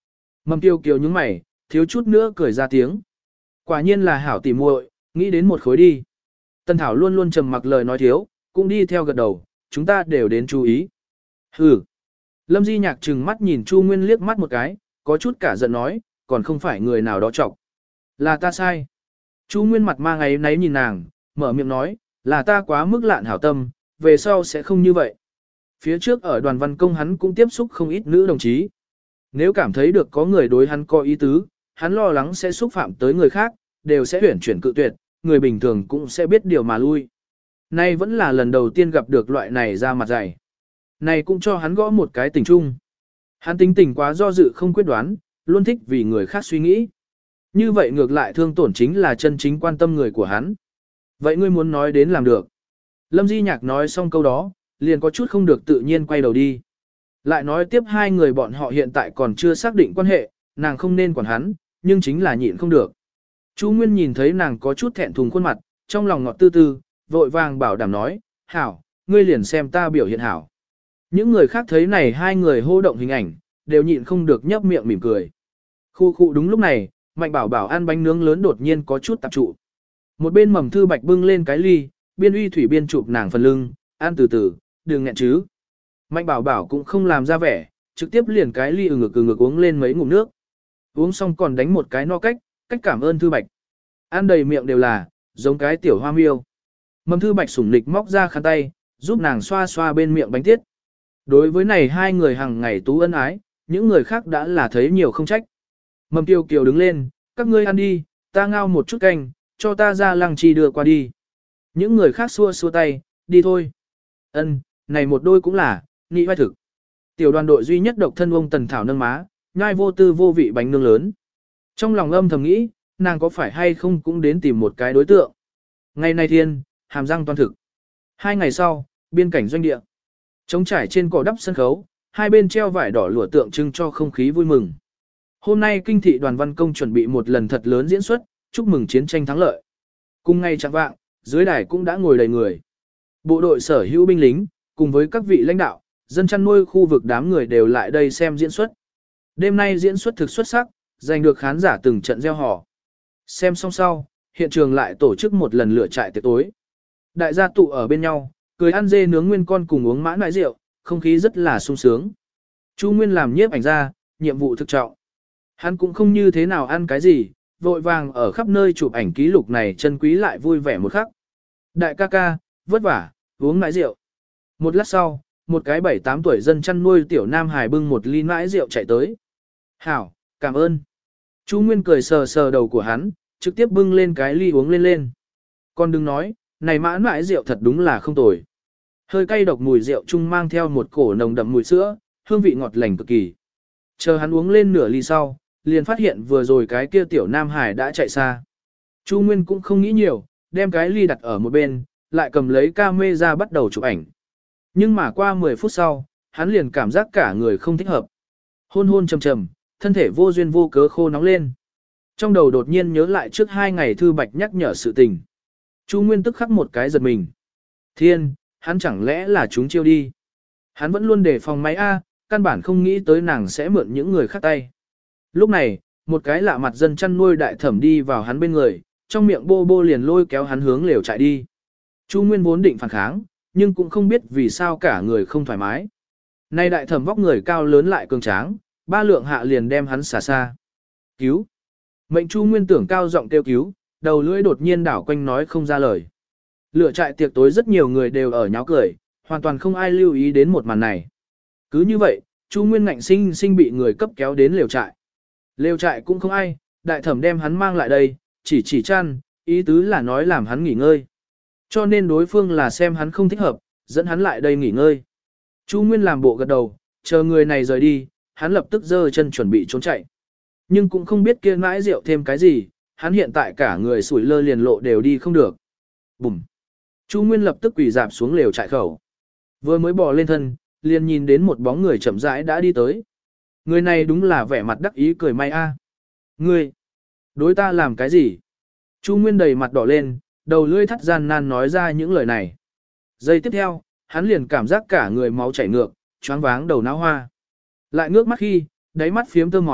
Mầm tiêu kiều nhướng mày, thiếu chút nữa cười ra tiếng. Quả nhiên là hảo tỉ muội, nghĩ đến một khối đi. Tân Thảo luôn luôn trầm mặc lời nói thiếu, cũng đi theo gật đầu, chúng ta đều đến chú ý. Hừ. Lâm Di Nhạc trừng mắt nhìn Chu Nguyên liếc mắt một cái, có chút cả giận nói, còn không phải người nào đó chọc. Là ta sai. Chu Nguyên mặt mang ấy náy nhìn nàng, mở miệng nói, là ta quá mức lạn hảo tâm, về sau sẽ không như vậy. Phía trước ở đoàn văn công hắn cũng tiếp xúc không ít nữ đồng chí. Nếu cảm thấy được có người đối hắn có ý tứ, hắn lo lắng sẽ xúc phạm tới người khác, đều sẽ huyển chuyển cự tuyệt, người bình thường cũng sẽ biết điều mà lui. Nay vẫn là lần đầu tiên gặp được loại này ra mặt dày. Này cũng cho hắn gõ một cái tình chung. Hắn tính tình quá do dự không quyết đoán, luôn thích vì người khác suy nghĩ. Như vậy ngược lại thương tổn chính là chân chính quan tâm người của hắn. Vậy ngươi muốn nói đến làm được. Lâm Di Nhạc nói xong câu đó, liền có chút không được tự nhiên quay đầu đi. Lại nói tiếp hai người bọn họ hiện tại còn chưa xác định quan hệ, nàng không nên quản hắn, nhưng chính là nhịn không được. Chu Nguyên nhìn thấy nàng có chút thẹn thùng khuôn mặt, trong lòng ngọt tư tư, vội vàng bảo đảm nói, hảo, ngươi liền xem ta biểu hiện hảo. Những người khác thấy này hai người hô động hình ảnh, đều nhịn không được nhấp miệng mỉm cười. Khu khu đúng lúc này, Mạnh Bảo Bảo ăn bánh nướng lớn đột nhiên có chút tạp trụ. Một bên Mầm Thư Bạch bưng lên cái ly, biên uy thủy biên chụp nàng phần lưng, ăn từ từ, đừng nghẹn chứ. Mạnh Bảo Bảo cũng không làm ra vẻ, trực tiếp liền cái ly ừ ngực ừ ngực uống lên mấy ngụm nước. Uống xong còn đánh một cái no cách, cách cảm ơn Thư Bạch. Ăn đầy miệng đều là, giống cái tiểu hoa miêu. Mầm Thư Bạch sủng nịch móc ra khăn tay, giúp nàng xoa xoa bên miệng bánh tiết. Đối với này hai người hàng ngày tú ân ái, những người khác đã là thấy nhiều không trách. Mầm Tiêu Kiều đứng lên, các ngươi ăn đi, ta ngao một chút canh, cho ta ra lăng trì đưa qua đi. Những người khác xua xua tay, đi thôi. Ân, này một đôi cũng là, nị vai thực. Tiểu đoàn đội duy nhất độc thân ông Tần Thảo nâng má, nhai vô tư vô vị bánh nướng lớn. Trong lòng âm thầm nghĩ, nàng có phải hay không cũng đến tìm một cái đối tượng. Ngày nay thiên, hàm răng toàn thực. Hai ngày sau, biên cảnh doanh địa. Trống trải trên cỏ đắp sân khấu, hai bên treo vải đỏ lụa tượng trưng cho không khí vui mừng. Hôm nay kinh thị đoàn văn công chuẩn bị một lần thật lớn diễn xuất, chúc mừng chiến tranh thắng lợi. Cùng ngày chẳng vạng, dưới đài cũng đã ngồi đầy người. Bộ đội sở hữu binh lính, cùng với các vị lãnh đạo, dân chăn nuôi khu vực đám người đều lại đây xem diễn xuất. Đêm nay diễn xuất thực xuất sắc, giành được khán giả từng trận gieo hò. Xem xong sau, hiện trường lại tổ chức một lần lửa trại tiệc tối. Đại gia tụ ở bên nhau, cười ăn dê nướng nguyên con cùng uống mãn nãi rượu, không khí rất là sung sướng. Chu Nguyên làm nhiếp ảnh ra, nhiệm vụ thực trọng. Hắn cũng không như thế nào ăn cái gì, vội vàng ở khắp nơi chụp ảnh ký lục này chân quý lại vui vẻ một khắc. Đại ca ca, vất vả, uống nãi rượu. Một lát sau, một cái bảy tám tuổi dân chăn nuôi tiểu nam hài bưng một ly nãi rượu chạy tới. Hảo, cảm ơn. Chu Nguyên cười sờ sờ đầu của hắn, trực tiếp bưng lên cái ly uống lên lên. Con đừng nói, này mãn nãi rượu thật đúng là không tồi. Hơi cay độc mùi rượu chung mang theo một cổ nồng đậm mùi sữa, hương vị ngọt lành cực kỳ. Chờ hắn uống lên nửa ly sau, liền phát hiện vừa rồi cái kia tiểu nam hải đã chạy xa. Chu Nguyên cũng không nghĩ nhiều, đem cái ly đặt ở một bên, lại cầm lấy camera bắt đầu chụp ảnh. Nhưng mà qua mười phút sau, hắn liền cảm giác cả người không thích hợp. Hôn hôn trầm trầm, thân thể vô duyên vô cớ khô nóng lên. Trong đầu đột nhiên nhớ lại trước hai ngày Thư Bạch nhắc nhở sự tình. Chu Nguyên tức khắc một cái giật mình. Thiên, hắn chẳng lẽ là chúng chiêu đi. Hắn vẫn luôn đề phòng máy A, căn bản không nghĩ tới nàng sẽ mượn những người khác tay. Lúc này, một cái lạ mặt dân chăn nuôi đại thẩm đi vào hắn bên người, trong miệng bô bô liền lôi kéo hắn hướng lều chạy đi. Chu Nguyên vốn định phản kháng, nhưng cũng không biết vì sao cả người không thoải mái. Nay đại thẩm vóc người cao lớn lại cường tráng, ba lượng hạ liền đem hắn xả xa. Cứu! Mệnh Chu Nguyên tưởng cao giọng kêu cứu, đầu lưỡi đột nhiên đảo quanh nói không ra lời. Lửa trại tiệc tối rất nhiều người đều ở nháo cười, hoàn toàn không ai lưu ý đến một màn này. Cứ như vậy, Chu Nguyên ngạnh sinh sinh bị người cấp kéo đến lều trại. Lều trại cũng không ai, đại thẩm đem hắn mang lại đây, chỉ chỉ chăn, ý tứ là nói làm hắn nghỉ ngơi. Cho nên đối phương là xem hắn không thích hợp, dẫn hắn lại đây nghỉ ngơi. Chu Nguyên làm bộ gật đầu, chờ người này rời đi, hắn lập tức giơ chân chuẩn bị trốn chạy. Nhưng cũng không biết kia mãi rượu thêm cái gì, hắn hiện tại cả người sủi lơ liền lộ đều đi không được. Bùm! Chu Nguyên lập tức quỳ dạp xuống lều trại khẩu. Vừa mới bò lên thân, liền nhìn đến một bóng người chậm rãi đã đi tới. Người này đúng là vẻ mặt đắc ý cười may a. Ngươi! Đối ta làm cái gì? Chu Nguyên đầy mặt đỏ lên, đầu lưỡi thắt gian nan nói ra những lời này. Giây tiếp theo, hắn liền cảm giác cả người máu chảy ngược, choáng váng đầu não hoa. Lại ngước mắt khi, đáy mắt phiếm tơ máu,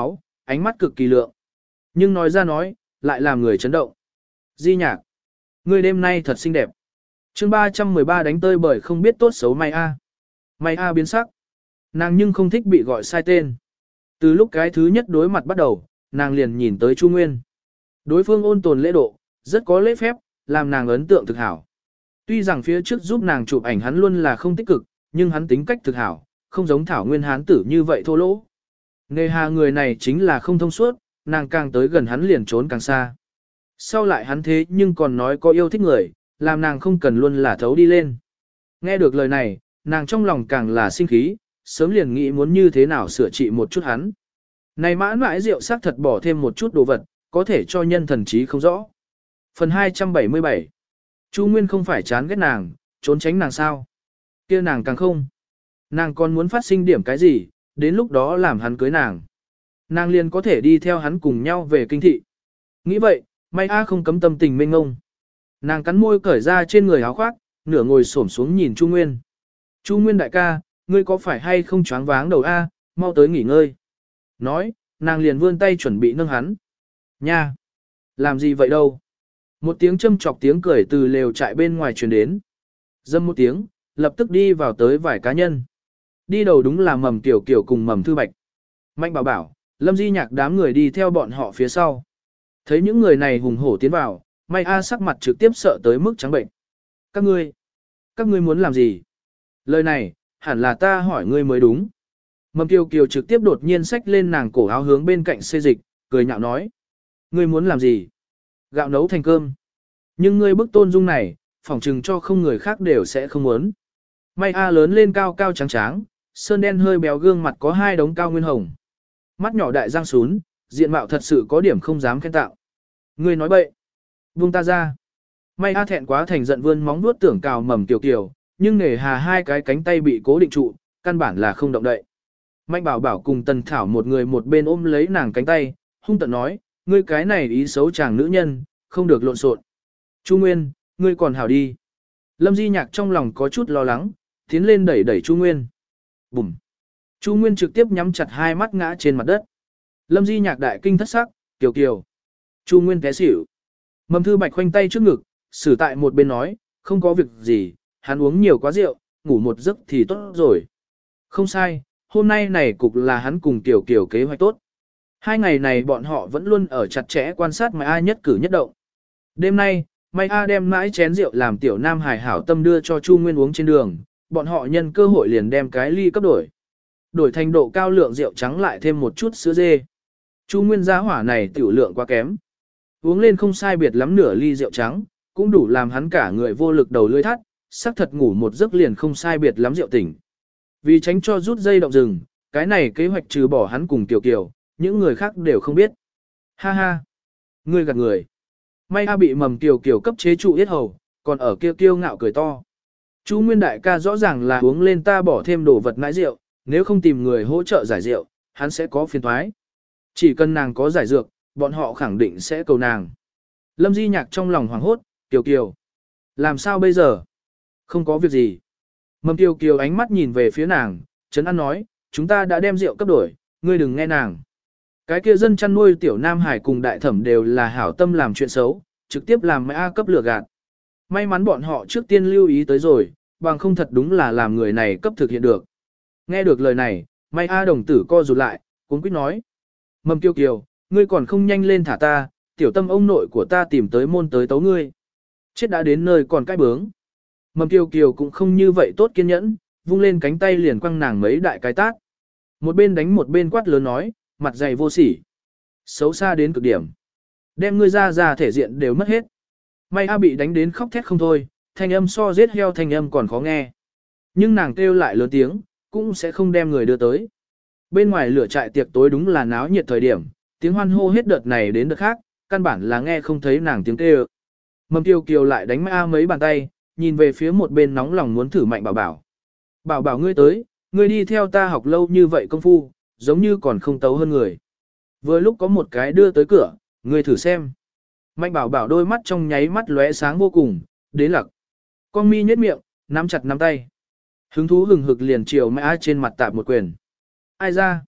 ánh mắt cực kỳ lượng. Nhưng nói ra nói, lại làm người chấn động. Di nhạc, ngươi đêm nay thật xinh đẹp. chương ba trăm mười ba đánh tơi bởi không biết tốt xấu Mai A. Mai A biến sắc. Nàng nhưng không thích bị gọi sai tên. Từ lúc cái thứ nhất đối mặt bắt đầu, nàng liền nhìn tới Chu Nguyên. Đối phương ôn tồn lễ độ, rất có lễ phép, làm nàng ấn tượng thực hảo. Tuy rằng phía trước giúp nàng chụp ảnh hắn luôn là không tích cực, nhưng hắn tính cách thực hảo, không giống Thảo Nguyên hán tử như vậy thô lỗ. Nề hà người này chính là không thông suốt, nàng càng tới gần hắn liền trốn càng xa. Sau lại hắn thế nhưng còn nói có yêu thích người, làm nàng không cần luôn là thấu đi lên. Nghe được lời này, nàng trong lòng càng là sinh khí, sớm liền nghĩ muốn như thế nào sửa trị một chút hắn. Này mãn mãi rượu xác thật bỏ thêm một chút đồ vật, có thể cho nhân thần trí không rõ. Phần hai trăm bảy mươi bảy. Chu Nguyên không phải chán ghét nàng, trốn tránh nàng sao? Kia nàng càng không. Nàng còn muốn phát sinh điểm cái gì, đến lúc đó làm hắn cưới nàng. Nàng liền có thể đi theo hắn cùng nhau về kinh thị. Nghĩ vậy, May A không cấm tâm tình mênh ngông. Nàng cắn môi cởi ra trên người áo khoác, nửa ngồi xổm xuống nhìn Chu Nguyên. Chu Nguyên đại ca, ngươi có phải hay không choáng váng đầu A, mau tới nghỉ ngơi. Nói, nàng liền vươn tay chuẩn bị nâng hắn. Nha! Làm gì vậy đâu? Một tiếng châm chọc tiếng cười từ lều trại bên ngoài truyền đến. Dâm một tiếng, lập tức đi vào tới vài cá nhân. Đi đầu đúng là Mầm Tiểu Kiều cùng Mầm Thư Bạch. Mạnh Bảo Bảo, Lâm Di Nhạc đám người đi theo bọn họ phía sau. Thấy những người này hùng hổ tiến vào, May A sắc mặt trực tiếp sợ tới mức trắng bệnh. Các ngươi, các ngươi muốn làm gì? Lời này, hẳn là ta hỏi ngươi mới đúng. Mầm Kiều Kiều trực tiếp đột nhiên xách lên nàng cổ áo hướng bên cạnh xê dịch, cười nhạo nói. Ngươi muốn làm gì? Gạo nấu thành cơm. Nhưng ngươi bức tôn dung này, phỏng chừng cho không người khác đều sẽ không muốn. May A lớn lên cao cao trắng trắng, sơn đen hơi béo gương mặt có hai đống cao nguyên hồng. Mắt nhỏ đại răng sún, diện mạo thật sự có điểm không dám khen tạo. Ngươi nói bậy. Buông ta ra. May A thẹn quá thành giận vươn móng vuốt tưởng cào Mầm Tiểu Kiều, nhưng nề hà hai cái cánh tay bị cố định trụ, căn bản là không động đậy. Mạnh Bảo Bảo cùng Tần Thảo một người một bên ôm lấy nàng cánh tay, hung tợn nói, ngươi cái này ý xấu chàng nữ nhân, không được lộn xộn. Chu Nguyên, ngươi còn hảo đi. Lâm Di Nhạc trong lòng có chút lo lắng, tiến lên đẩy đẩy Chu Nguyên. Bùm. Chu Nguyên trực tiếp nhắm chặt hai mắt ngã trên mặt đất. Lâm Di Nhạc đại kinh thất sắc, Kiều Kiều. Chu Nguyên té xỉu. Mầm Thư Bạch khoanh tay trước ngực, xử tại một bên nói, không có việc gì, hắn uống nhiều quá rượu, ngủ một giấc thì tốt rồi. Không sai, hôm nay này cục là hắn cùng Kiều Kiều kế hoạch tốt. Hai ngày này bọn họ vẫn luôn ở chặt chẽ quan sát Mai A nhất cử nhất động. Đêm nay, Mai A đem mãi chén rượu làm tiểu nam hải hảo tâm đưa cho Chu Nguyên uống trên đường, bọn họ nhân cơ hội liền đem cái ly cấp đổi. Đổi thành độ cao lượng rượu trắng lại thêm một chút sữa dê. Chu Nguyên gia hỏa này tiểu lượng quá kém. Uống lên không sai biệt lắm nửa ly rượu trắng, cũng đủ làm hắn cả người vô lực đầu lưỡi thắt, sắc thật ngủ một giấc liền không sai biệt lắm rượu tỉnh. Vì tránh cho rút dây động rừng, cái này kế hoạch trừ bỏ hắn cùng Kiều Kiều, những người khác đều không biết. Ha ha! Ngươi gạt người. May A bị Mầm Kiều Kiều cấp chế trụ yết hầu, còn ở kia kiêu ngạo cười to. Chu Nguyên đại ca rõ ràng là uống lên ta bỏ thêm đồ vật nãi rượu, nếu không tìm người hỗ trợ giải rượu, hắn sẽ có phiền toái. Chỉ cần nàng có giải dược, bọn họ khẳng định sẽ cầu nàng. Lâm Di Nhạc trong lòng hoảng hốt, Kiều Kiều. Làm sao bây giờ? Không có việc gì. Mầm Kiều Kiều ánh mắt nhìn về phía nàng, Trấn An nói, chúng ta đã đem rượu cấp đổi, ngươi đừng nghe nàng. Cái kia dân chăn nuôi tiểu Nam Hải cùng đại thẩm đều là hảo tâm làm chuyện xấu, trực tiếp làm Mai A cấp lừa gạt. May mắn bọn họ trước tiên lưu ý tới rồi, bằng không thật đúng là làm người này cấp thực hiện được. Nghe được lời này, May A đồng tử co rụt lại, cuốn quýt nói. Mầm Kiều Kiều, ngươi còn không nhanh lên thả ta, tiểu tâm ông nội của ta tìm tới môn tới tấu ngươi. Chết đã đến nơi còn cái bướng. Mầm Kiều Kiều cũng không như vậy tốt kiên nhẫn, vung lên cánh tay liền quăng nàng mấy đại cái tát. Một bên đánh một bên quát lớn nói, mặt dày vô sỉ. Xấu xa đến cực điểm. Đem ngươi ra ra thể diện đều mất hết. May A bị đánh đến khóc thét không thôi, thanh âm so giết heo thanh âm còn khó nghe. Nhưng nàng kêu lại lớn tiếng, cũng sẽ không đem người đưa tới. Bên ngoài lửa trại tiệc tối đúng là náo nhiệt thời điểm, tiếng hoan hô hết đợt này đến đợt khác, căn bản là nghe không thấy nàng tiếng kêu. Mầm Kiều Kiều lại đánh Mai A mấy bàn tay, nhìn về phía một bên nóng lòng muốn thử Mạnh Bảo Bảo. Bảo Bảo ngươi tới, ngươi đi theo ta học lâu như vậy công phu, giống như còn không tấu hơn người. Vừa lúc có một cái đưa tới cửa, ngươi thử xem. Mạnh Bảo Bảo đôi mắt trong nháy mắt lóe sáng vô cùng, đến lặc. Con mi nhếch miệng, nắm chặt nắm tay. Hứng thú hừng hực liền chiều Mai A trên mặt tạp một quyền. Ai ra?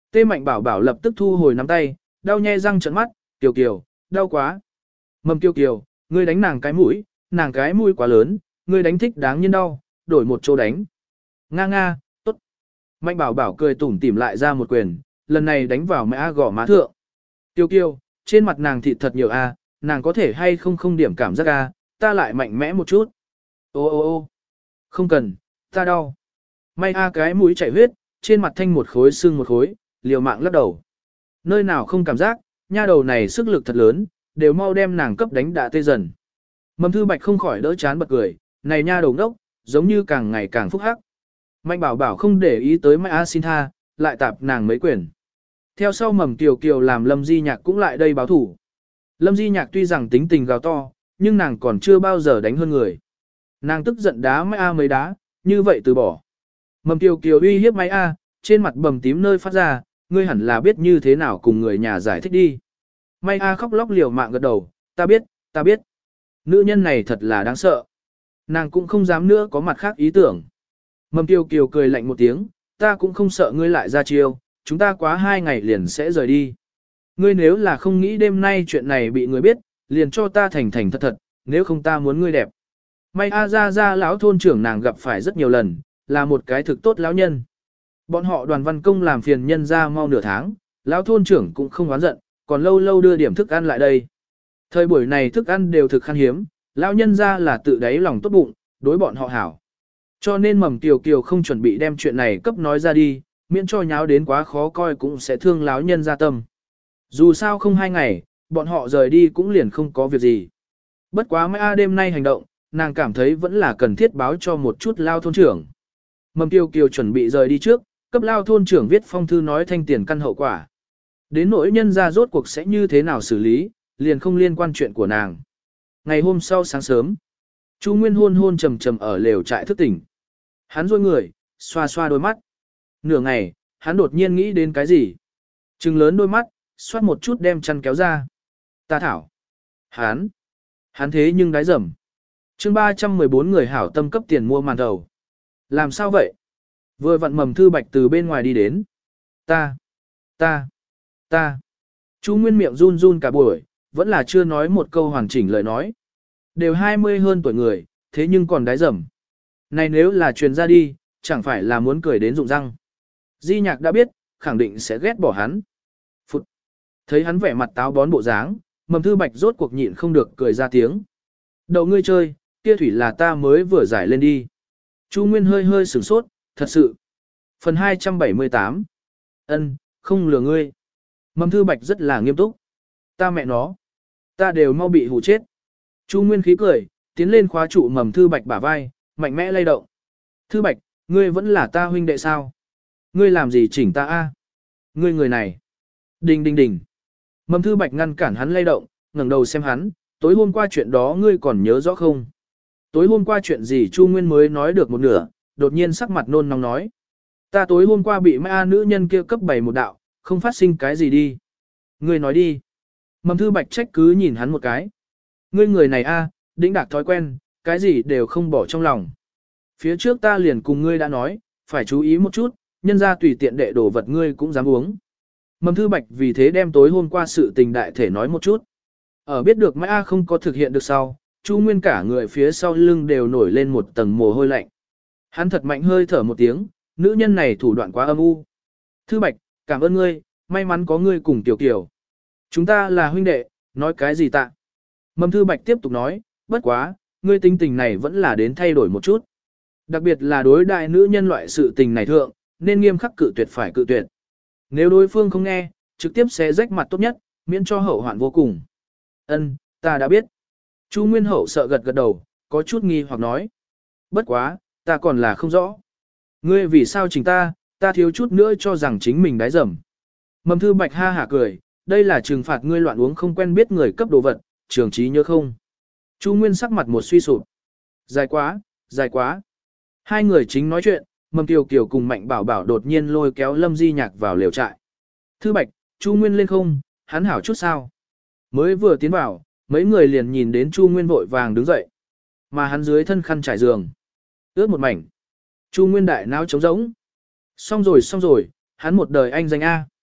Tê Mạnh Bảo Bảo lập tức thu hồi nắm tay, đau nhe răng trợn mắt, Kiều Kiều, đau quá. Mầm Kiều Kiều, ngươi đánh nàng cái mũi, nàng cái mũi quá lớn, ngươi đánh thích đáng nhiên đau, đổi một chỗ đánh. Nga nga, tốt. Mạnh Bảo Bảo cười tủm tỉm lại ra một quyền, lần này đánh vào mẹ A gò má thượng. Kiều Kiều, trên mặt nàng thịt thật nhiều a, nàng có thể hay không không điểm cảm giác a, ta lại mạnh mẽ một chút. Ô ô ô, không cần, ta đau. May a cái mũi chảy huyết, trên mặt thanh một khối xương một khối, liều mạng lắc đầu. Nơi nào không cảm giác, nha đầu này sức lực thật lớn, đều mau đem nàng cấp đánh đã tê dần. Mầm Thư Bạch không khỏi đỡ chán bật cười, này nha đầu ngốc, giống như càng ngày càng phúc hắc. Mạnh Bảo Bảo không để ý tới Mai A xin tha, lại tạp nàng mấy quyền. Theo sau Mầm Kiều Kiều làm Lâm Di Nhạc cũng lại đây báo thủ. Lâm Di Nhạc tuy rằng tính tình gào to, nhưng nàng còn chưa bao giờ đánh hơn người. Nàng tức giận đá Mai A mấy đá, như vậy từ bỏ. Mầm Kiều Kiều uy hiếp Mai A, trên mặt bầm tím nơi phát ra, ngươi hẳn là biết như thế nào cùng người nhà giải thích đi. Mai A khóc lóc liều mạng gật đầu, ta biết, ta biết. Nữ nhân này thật là đáng sợ. Nàng cũng không dám nữa có mặt khác ý tưởng. Mầm Kiều Kiều cười lạnh một tiếng, ta cũng không sợ ngươi lại ra chiêu, chúng ta quá hai ngày liền sẽ rời đi. Ngươi nếu là không nghĩ đêm nay chuyện này bị người biết, liền cho ta thành thành thật thật, nếu không ta muốn ngươi đẹp. May A ra ra lão thôn trưởng nàng gặp phải rất nhiều lần, là một cái thực tốt lão nhân. Bọn họ đoàn văn công làm phiền nhân ra mau nửa tháng, lão thôn trưởng cũng không oán giận, còn lâu lâu đưa điểm thức ăn lại đây. Thời buổi này thức ăn đều thực khan hiếm, lão nhân ra là tự đáy lòng tốt bụng, đối bọn họ hảo. Cho nên Mầm Kiều Kiều không chuẩn bị đem chuyện này cấp nói ra đi, miễn cho nháo đến quá khó coi cũng sẽ thương lão nhân ra tâm. Dù sao không hai ngày, bọn họ rời đi cũng liền không có việc gì. Bất quá Mai A đêm nay hành động, nàng cảm thấy vẫn là cần thiết báo cho một chút lao thôn trưởng. Mầm Kiều Kiều chuẩn bị rời đi trước, cấp lao thôn trưởng viết phong thư nói thanh tiền căn hậu quả. Đến nỗi nhân ra rốt cuộc sẽ như thế nào xử lý, liền không liên quan chuyện của nàng. Ngày hôm sau sáng sớm, Chu Nguyên hôn hôn trầm trầm ở lều trại thức tỉnh. Hắn rôi người, xoa xoa đôi mắt. Nửa ngày, hắn đột nhiên nghĩ đến cái gì. Trừng lớn đôi mắt, xoát một chút đem chăn kéo ra. Ta thảo. Hắn. Hắn thế nhưng đái dầm. chương ba trăm mười bốn người hảo tâm cấp tiền mua màn thầu. Làm sao vậy? Vừa vặn Mầm Thư Bạch từ bên ngoài đi đến. Ta. Ta. Ta. Chu Nguyên miệng run run cả buổi, vẫn là chưa nói một câu hoàn chỉnh lời nói. Đều hai mươi hơn tuổi người, thế nhưng còn đái dầm. Này nếu là truyền ra đi, chẳng phải là muốn cười đến rụng răng. Di Nhạc đã biết, khẳng định sẽ ghét bỏ hắn. Phụt. Thấy hắn vẻ mặt táo bón bộ dáng, Mầm Thư Bạch rốt cuộc nhịn không được cười ra tiếng. Đầu ngươi chơi, kia thủy là ta mới vừa giải lên đi. Chu Nguyên hơi hơi sửng sốt, thật sự. Phần hai trăm bảy mươi tám. Ân, không lừa ngươi. Mầm Thư Bạch rất là nghiêm túc. Ta mẹ nó. Ta đều mau bị hù chết. Chu Nguyên khí cười, tiến lên khóa trụ Mầm Thư Bạch bả vai, mạnh mẽ lay động. Thư Bạch, ngươi vẫn là ta huynh đệ sao? Ngươi làm gì chỉnh ta a? Ngươi người này. Đình đình đình. Mầm Thư Bạch ngăn cản hắn lay động, ngẩng đầu xem hắn, tối hôm qua chuyện đó ngươi còn nhớ rõ không? Tối hôm qua chuyện gì Chu Nguyên mới nói được một nửa, đột nhiên sắc mặt nôn nóng nói. Ta tối hôm qua bị ma nữ nhân kia cấp bảy một đạo, không phát sinh cái gì đi. Ngươi nói đi. Mầm Thư Bạch trách cứ nhìn hắn một cái. Ngươi người này a, đĩnh đạc thói quen, cái gì đều không bỏ trong lòng. Phía trước ta liền cùng ngươi đã nói, phải chú ý một chút, nhân ra tùy tiện đệ đổ vật ngươi cũng dám uống. Mầm Thư Bạch vì thế đem tối hôm qua sự tình đại thể nói một chút. Ở biết được Mai A không có thực hiện được sau, Chu Nguyên cả người phía sau lưng đều nổi lên một tầng mồ hôi lạnh. Hắn thật mạnh hơi thở một tiếng, nữ nhân này thủ đoạn quá âm u. Thư Bạch, cảm ơn ngươi, may mắn có ngươi cùng Tiểu Kiều. Chúng ta là huynh đệ, nói cái gì tạ. Mầm Thư Bạch tiếp tục nói, bất quá, ngươi tính tình này vẫn là đến thay đổi một chút. Đặc biệt là đối đại nữ nhân loại sự tình này thượng, nên nghiêm khắc cự tuyệt phải cự tuyệt. Nếu đối phương không nghe, trực tiếp sẽ rách mặt tốt nhất, miễn cho hậu hoạn vô cùng. Ân, ta đã biết. Chu Nguyên Hậu sợ gật gật đầu, có chút nghi hoặc nói. Bất quá, ta còn là không rõ. Ngươi vì sao chỉnh ta, ta thiếu chút nữa cho rằng chính mình đái dầm. Mầm Thư Bạch ha hả cười, đây là trừng phạt ngươi loạn uống không quen biết người cấp đồ vật, trường trí nhớ không. Chu Nguyên sắc mặt một suy sụp. Dài quá, dài quá. Hai người chính nói chuyện, Mầm Kiều Kiều cùng Mạnh Bảo Bảo đột nhiên lôi kéo Lâm Di Nhạc vào lều trại. Thư Bạch, Chu Nguyên lên không, hắn hảo chút sao. Mới vừa tiến vào, mấy người liền nhìn đến Chu Nguyên vội vàng đứng dậy. Mà hắn dưới thân khăn trải giường. Ướt một mảnh. Chu Nguyên đại não trống rỗng. Xong rồi xong rồi, hắn một đời anh danh A.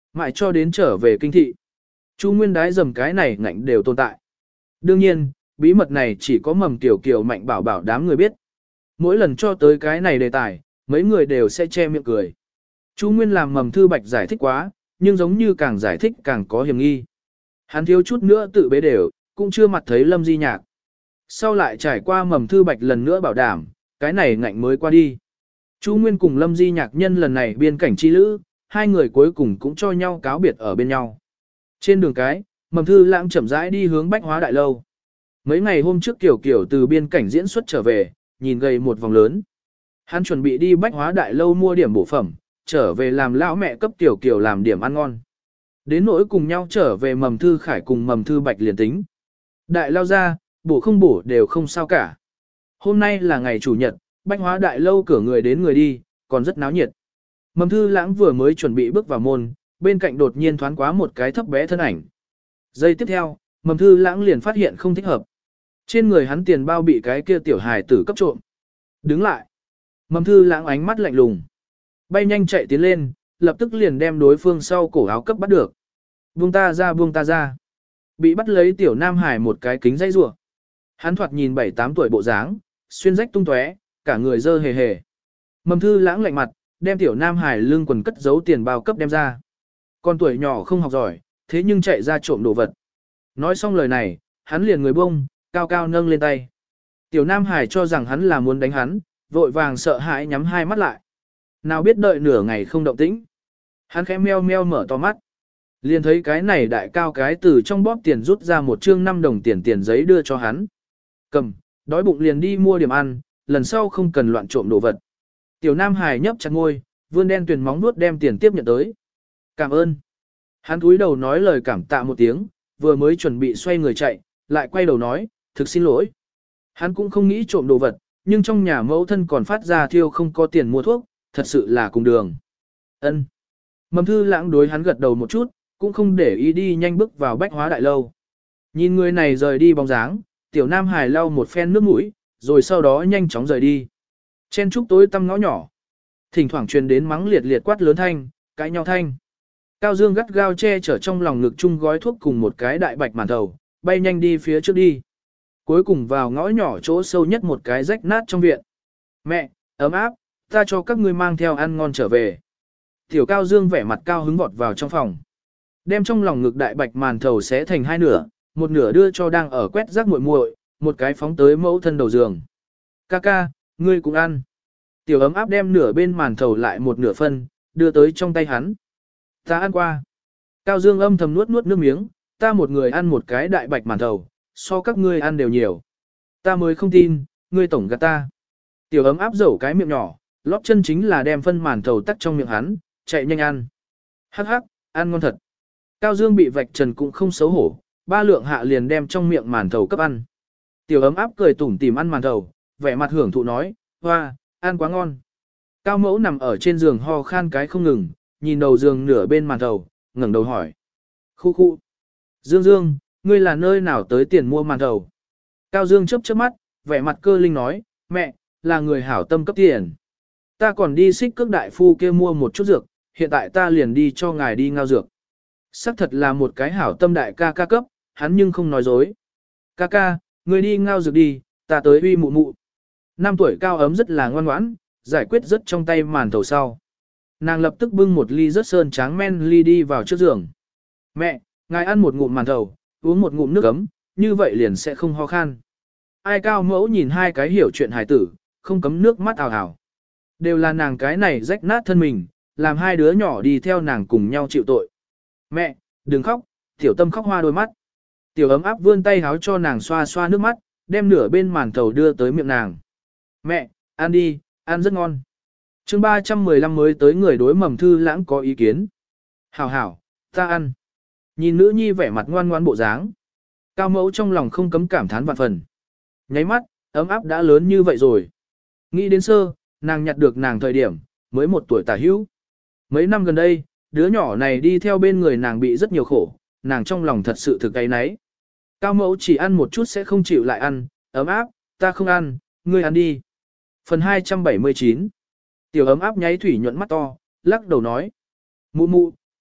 mãi cho đến trở về kinh thị. Chu Nguyên đái dầm cái này ngạnh đều tồn tại. Đương nhiên, bí mật này chỉ có Mầm Tiểu Kiều Mạnh Bảo Bảo đám người biết. Mỗi lần cho tới cái này đề tài, mấy người đều sẽ che miệng cười. Chu Nguyên làm Mầm Thư Bạch giải thích quá, nhưng giống như càng giải thích càng có hiểm nghi. Hắn thiếu chút nữa tự bế đều, cũng chưa mặt thấy Lâm Di Nhạc. Sau lại trải qua Mầm Thư Bạch lần nữa bảo đảm, cái này ngạnh mới qua đi. Chu Nguyên cùng Lâm Di Nhạc nhân lần này biên cảnh chi lữ, hai người cuối cùng cũng cho nhau cáo biệt ở bên nhau. Trên đường cái, Mầm Thư Lãng chậm rãi đi hướng Bách Hóa Đại Lâu. Mấy ngày hôm trước Kiều Kiều từ biên cảnh diễn xuất trở về, nhìn gầy một vòng lớn. Hắn chuẩn bị đi Bách Hóa Đại Lâu mua điểm bổ phẩm, trở về làm lão mẹ cấp Kiều Kiều làm điểm ăn ngon. Đến nỗi cùng nhau trở về Mầm Thư Khải cùng Mầm Thư Bạch liền tính. Đại lao ra, bổ không bổ đều không sao cả. Hôm nay là ngày chủ nhật, Bách Hóa Đại Lâu cửa người đến người đi, còn rất náo nhiệt. Mầm Thư Lãng vừa mới chuẩn bị bước vào môn, bên cạnh đột nhiên thoáng quá một cái thấp bé thân ảnh. Giây tiếp theo, Mầm Thư Lãng liền phát hiện không thích hợp. Trên người hắn tiền bao bị cái kia tiểu hài tử cấp trộm. Đứng lại. Mầm Thư Lãng ánh mắt lạnh lùng. Bay nhanh chạy tiến lên, lập tức liền đem đối phương sau cổ áo cấp bắt được. Buông ta ra buông ta ra. Bị bắt lấy tiểu nam hải một cái kính dây rủa. Hắn thoạt nhìn bảy tám tuổi bộ dáng, xuyên rách tung tóe, cả người dơ hề hề. Mầm Thư Lãng lạnh mặt, đem tiểu nam hải lưng quần cất giấu tiền bao cấp đem ra. Con tuổi nhỏ không học giỏi, thế nhưng chạy ra trộm đồ vật. Nói xong lời này, hắn liền người bông, cao cao nâng lên tay. Tiểu nam hải cho rằng hắn là muốn đánh hắn, vội vàng sợ hãi nhắm hai mắt lại. Nào biết đợi nửa ngày không động tĩnh. Hắn khẽ meo meo mở to mắt. Liền thấy cái này đại cao cái từ trong bóp tiền rút ra một chương năm đồng tiền tiền giấy đưa cho hắn. Cầm, đói bụng liền đi mua điểm ăn, lần sau không cần loạn trộm đồ vật. Tiểu Nam Hải nhấp chặt môi, vươn đen tuyền móng nuốt đem tiền tiếp nhận tới. Cảm ơn. Hắn cúi đầu nói lời cảm tạ một tiếng, vừa mới chuẩn bị xoay người chạy, lại quay đầu nói, thực xin lỗi. Hắn cũng không nghĩ trộm đồ vật, nhưng trong nhà mẫu thân còn phát ra thiêu không có tiền mua thuốc, thật sự là cùng đường. Ân. Mầm Thư Lãng đối hắn gật đầu một chút, cũng không để ý đi nhanh bước vào Bách Hóa Đại Lâu. Nhìn người này rời đi bóng dáng, tiểu Nam Hải lau một phen nước mũi, rồi sau đó nhanh chóng rời đi. Chen trúc tối tăm ngõ nhỏ. Thỉnh thoảng truyền đến mắng liệt liệt quát lớn thanh, cãi nhau thanh. Cao Dương gắt gao che chở trong lòng ngực chung gói thuốc cùng một cái đại bạch màn thầu, bay nhanh đi phía trước đi. Cuối cùng vào ngõ nhỏ chỗ sâu nhất một cái rách nát trong viện. Mẹ, ấm áp, ta cho các ngươi mang theo ăn ngon trở về. Tiểu Cao Dương vẻ mặt cao hứng vọt vào trong phòng. Đem trong lòng ngực đại bạch màn thầu xé thành hai nửa, một nửa đưa cho đang ở quét rác muội muội, một cái phóng tới mẫu thân đầu giường. Ca ca, ngươi cũng ăn. Tiểu ấm áp đem nửa bên màn thầu lại một nửa phân, đưa tới trong tay hắn. Ta ăn qua. Cao Dương âm thầm nuốt nuốt nước miếng, ta một người ăn một cái đại bạch màn thầu, so các ngươi ăn đều nhiều. Ta mới không tin, ngươi tổng gạt ta. Tiểu ấm áp dẩu cái miệng nhỏ, lóp chân chính là đem phân màn thầu tắc trong miệng hắn, chạy nhanh ăn. Hắc hắc, ăn ngon thật. Cao Dương bị vạch trần cũng không xấu hổ, ba lượng hạ liền đem trong miệng màn thầu cấp ăn. Tiểu ấm áp cười tủm tỉm ăn màn thầu, vẻ mặt hưởng thụ nói, hoa, ăn quá ngon. Cao Mẫu nằm ở trên giường ho khan cái không ngừng, nhìn đầu giường nửa bên màn thầu, ngẩng đầu hỏi. Khu khu. Dương Dương, ngươi là nơi nào tới tiền mua màn thầu? Cao Dương chớp chớp mắt, vẻ mặt cơ linh nói, mẹ, là người hảo tâm cấp tiền. Ta còn đi xích cước đại phu kia mua một chút dược, hiện tại ta liền đi cho ngài đi ngao dược. Sắc thật là một cái hảo tâm đại ca ca cấp, hắn nhưng không nói dối. Ca ca, ngươi đi ngao dược đi, ta tới uy mụ mụ. Năm tuổi Cao Ấm rất là ngoan ngoãn, giải quyết rất trong tay màn thầu sau. Nàng lập tức bưng một ly rất sơn tráng men ly đi vào trước giường. Mẹ, ngài ăn một ngụm màn thầu, uống một ngụm nước ấm, như vậy liền sẽ không ho khan. Ai Cao Mẫu nhìn hai cái hiểu chuyện hài tử, không cấm nước mắt ào ào. Đều là nàng cái này rách nát thân mình, làm hai đứa nhỏ đi theo nàng cùng nhau chịu tội. Mẹ, đừng khóc, tiểu tâm khóc hoa đôi mắt. Tiểu ấm áp vươn tay háo cho nàng xoa xoa nước mắt, đem nửa bên màn thầu đưa tới miệng nàng. Mẹ, ăn đi, ăn rất ngon. chương ba trăm mười lăm mới tới người đối Mầm Thư Lãng có ý kiến. Hảo hảo, ta ăn. Nhìn nữ nhi vẻ mặt ngoan ngoan bộ dáng. Cao Mẫu trong lòng không cấm cảm thán vạn phần. Nháy mắt, ấm áp đã lớn như vậy rồi. Nghĩ đến sơ, nàng nhặt được nàng thời điểm, mới một tuổi tả hữu. Mấy năm gần đây, đứa nhỏ này đi theo bên người nàng bị rất nhiều khổ, nàng trong lòng thật sự thực cái nấy. Cao Mẫu chỉ ăn một chút sẽ không chịu lại ăn, ấm áp, ta không ăn, ngươi ăn đi. Phần hai trăm bảy mươi chín. Tiểu ấm áp nháy thủy nhuận mắt to, lắc đầu nói. Mụ mụ,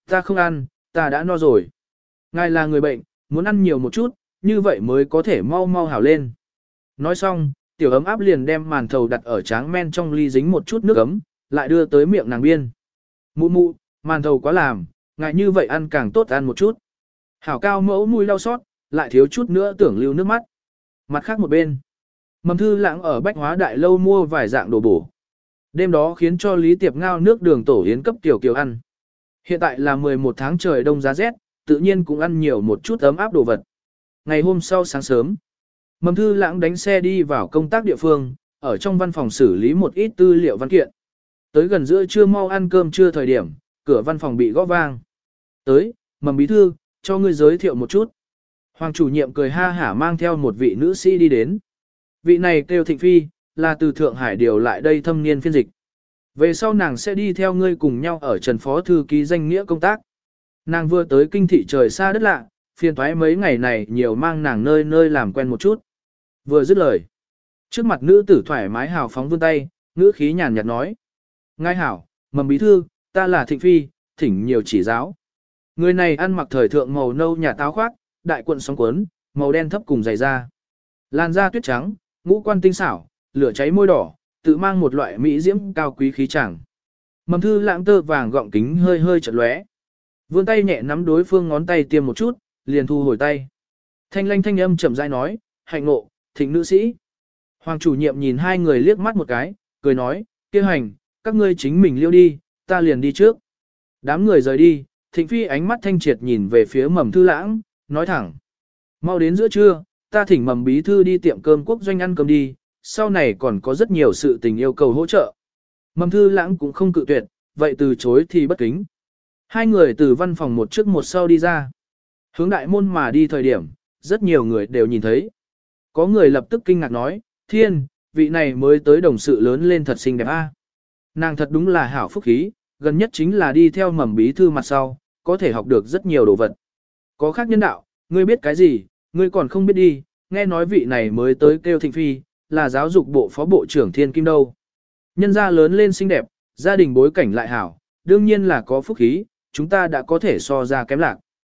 Ta không ăn, ta đã no rồi. Ngài là người bệnh, muốn ăn nhiều một chút, như vậy mới có thể mau mau hảo lên. Nói xong, tiểu ấm áp liền đem màn thầu đặt ở tráng men trong ly dính một chút nước ấm, lại đưa tới miệng nàng biên. Mụ mụ, màn thầu quá làm, ngài như vậy ăn càng tốt ăn một chút. Hảo cao mẫu mũi đau xót, lại thiếu chút nữa tưởng lưu nước mắt. Mặt khác một bên, Mầm Thư Lãng ở Bách Hóa Đại Lâu mua vài dạng đồ bổ. Đêm đó khiến cho Lý Tiệp ngao nước đường tổ yến cấp Tiểu Kiều ăn. Hiện tại là mười một tháng trời đông giá rét, tự nhiên cũng ăn nhiều một chút ấm áp đồ vật. Ngày hôm sau sáng sớm, Mầm Thư Lãng đánh xe đi vào công tác địa phương, ở trong văn phòng xử lý một ít tư liệu văn kiện. Tới gần giữa trưa mau ăn cơm trưa thời điểm, cửa văn phòng bị gõ vang. Tới, Mầm bí thư, cho ngươi giới thiệu một chút. Hoàng chủ nhiệm cười ha hả mang theo một vị nữ sĩ đi đến. Vị này kêu Thịnh Phi, là từ Thượng Hải điều lại đây thâm niên phiên dịch. Về sau nàng sẽ đi theo ngươi cùng nhau ở Trần Phó Thư ký danh nghĩa công tác. Nàng vừa tới kinh thị trời xa đất lạ, phiền toái mấy ngày này nhiều mang nàng nơi nơi làm quen một chút. Vừa dứt lời. Trước mặt nữ tử thoải mái hào phóng vươn tay, ngữ khí nhàn nhạt nói. Ngài hảo, Mầm bí thư, ta là Thịnh Phi, thỉnh nhiều chỉ giáo. Người này ăn mặc thời thượng màu nâu nhà táo khoác, đại cuộn sóng cuốn, màu đen thấp cùng dày da. Làn da tuyết trắng, ngũ quan tinh xảo, lửa cháy môi đỏ, tự mang một loại mỹ diễm cao quý khí chẳng. Mầm Thư Lãng tơ vàng gọng kính hơi hơi chật lóe. Vươn tay nhẹ nắm đối phương ngón tay tiêm một chút, liền thu hồi tay. Thanh lanh thanh âm chậm rãi nói, hạnh ngộ, Thịnh nữ sĩ. Hoàng chủ nhiệm nhìn hai người liếc mắt một cái, cười nói, kia hành, các ngươi chính mình liêu đi, ta liền đi trước. Đám người rời đi, Thịnh Phi ánh mắt thanh triệt nhìn về phía Mầm Thư Lãng, nói thẳng. Mau đến giữa trưa, ta thỉnh Mầm bí thư đi tiệm cơm quốc doanh ăn cơm đi, sau này còn có rất nhiều sự tình yêu cầu hỗ trợ. Mầm Thư Lãng cũng không cự tuyệt, vậy từ chối thì bất kính. Hai người từ văn phòng một trước một sau đi ra. Hướng đại môn mà đi thời điểm, rất nhiều người đều nhìn thấy. Có người lập tức kinh ngạc nói, thiên, vị này mới tới đồng sự lớn lên thật xinh đẹp a. Nàng thật đúng là hảo phúc khí, gần nhất chính là đi theo Mầm bí thư mặt sau, có thể học được rất nhiều đồ vật. Có khác nhân đạo, ngươi biết cái gì, ngươi còn không biết đi, nghe nói vị này mới tới kêu Thịnh Phi, là giáo dục bộ phó bộ trưởng Thiên Kim đâu. Nhân gia lớn lên xinh đẹp, gia đình bối cảnh lại hảo, đương nhiên là có phúc khí, chúng ta đã có thể so ra kém lạc.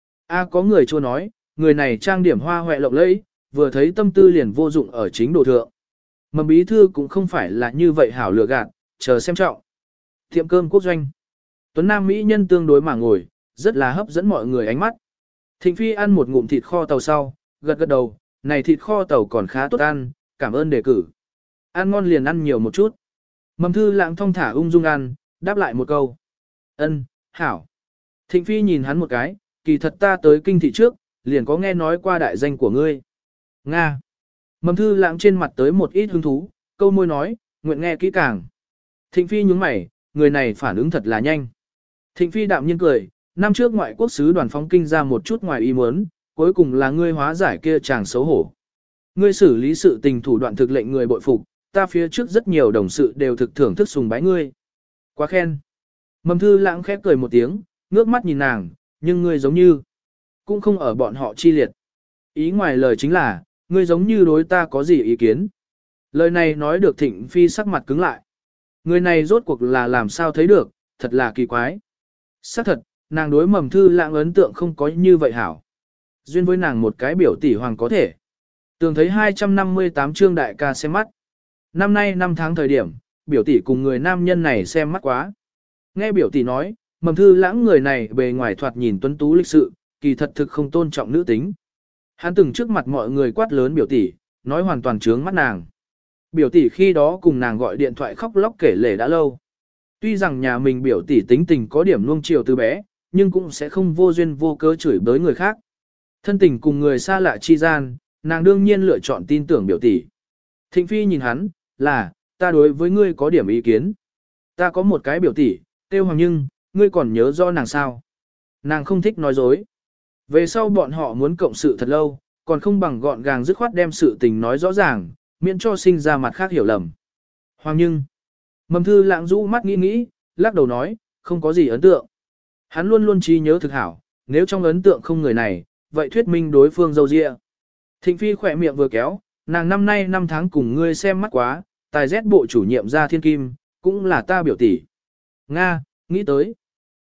A có người chua nói, người này trang điểm hoa hoẹ lộng lẫy, vừa thấy tâm tư liền vô dụng ở chính đồ thượng. Mầm bí thư cũng không phải là như vậy hảo lừa gạt, chờ xem trọng. Tiệm cơm quốc doanh. Tuấn Nam Mỹ nhân tương đối mà ngồi, rất là hấp dẫn mọi người ánh mắt. Thịnh Phi ăn một ngụm thịt kho tàu sau, gật gật đầu, này thịt kho tàu còn khá tốt ăn, cảm ơn đề cử. Ăn ngon liền ăn nhiều một chút. Mầm Thư Lãng thong thả ung dung ăn, đáp lại một câu. Ân, hảo. Thịnh Phi nhìn hắn một cái, kỳ thật ta tới kinh thị trước, liền có nghe nói qua đại danh của ngươi. Nga. Mầm Thư Lãng trên mặt tới một ít hứng thú, câu môi nói, nguyện nghe kỹ càng. Thịnh Phi nhướng mày, người này phản ứng thật là nhanh. Thịnh Phi đạm nhiên cười, năm trước ngoại quốc sứ đoàn phóng kinh ra một chút ngoài ý muốn, cuối cùng là ngươi hóa giải kia chàng xấu hổ. Ngươi xử lý sự tình thủ đoạn thực lệnh người bội phục, ta phía trước rất nhiều đồng sự đều thực thưởng thức sùng bái ngươi. Quá khen. Mầm Thư Lãng khép cười một tiếng, ngước mắt nhìn nàng, nhưng ngươi giống như cũng không ở bọn họ chi liệt. Ý ngoài lời chính là, ngươi giống như đối ta có gì ý kiến. Lời này nói được Thịnh Phi sắc mặt cứng lại. Người này rốt cuộc là làm sao thấy được, thật là kỳ quái. Xác thật, nàng đối Mầm Thư Lãng ấn tượng không có như vậy hảo. Duyên với nàng một cái biểu tỷ hoàng có thể. Tường thấy hai trăm năm mươi tám chương đại ca xem mắt. Năm nay năm tháng thời điểm, biểu tỷ cùng người nam nhân này xem mắt quá. Nghe biểu tỷ nói, Mầm Thư Lãng người này bề ngoài thoạt nhìn tuấn tú lịch sự, kỳ thật thực không tôn trọng nữ tính. Hắn từng trước mặt mọi người quát lớn biểu tỷ, nói hoàn toàn trướng mắt nàng. Biểu tỷ khi đó cùng nàng gọi điện thoại khóc lóc kể lể đã lâu. Tuy rằng nhà mình biểu tỷ tính tình có điểm nuông chiều từ bé, nhưng cũng sẽ không vô duyên vô cớ chửi bới người khác. Thân tình cùng người xa lạ chi gian, nàng đương nhiên lựa chọn tin tưởng biểu tỷ. Thịnh Phi nhìn hắn, là, ta đối với ngươi có điểm ý kiến. Ta có một cái biểu tỷ, tiêu Hoàng Nhưng, ngươi còn nhớ rõ nàng sao? Nàng không thích nói dối. Về sau bọn họ muốn cộng sự thật lâu, còn không bằng gọn gàng dứt khoát đem sự tình nói rõ ràng, miễn cho sinh ra mặt khác hiểu lầm. Hoàng Nhưng. Mầm Thư Lãng rũ mắt nghĩ nghĩ, lắc đầu nói, không có gì ấn tượng. Hắn luôn luôn trí nhớ thực hảo, nếu trong ấn tượng không người này, vậy thuyết minh đối phương dâu dịa. Thịnh Phi khỏe miệng vừa kéo, nàng năm nay năm tháng cùng ngươi xem mắt quá, tài rét bộ chủ nhiệm ra Thiên Kim, cũng là ta biểu tỷ. Nga, nghĩ tới.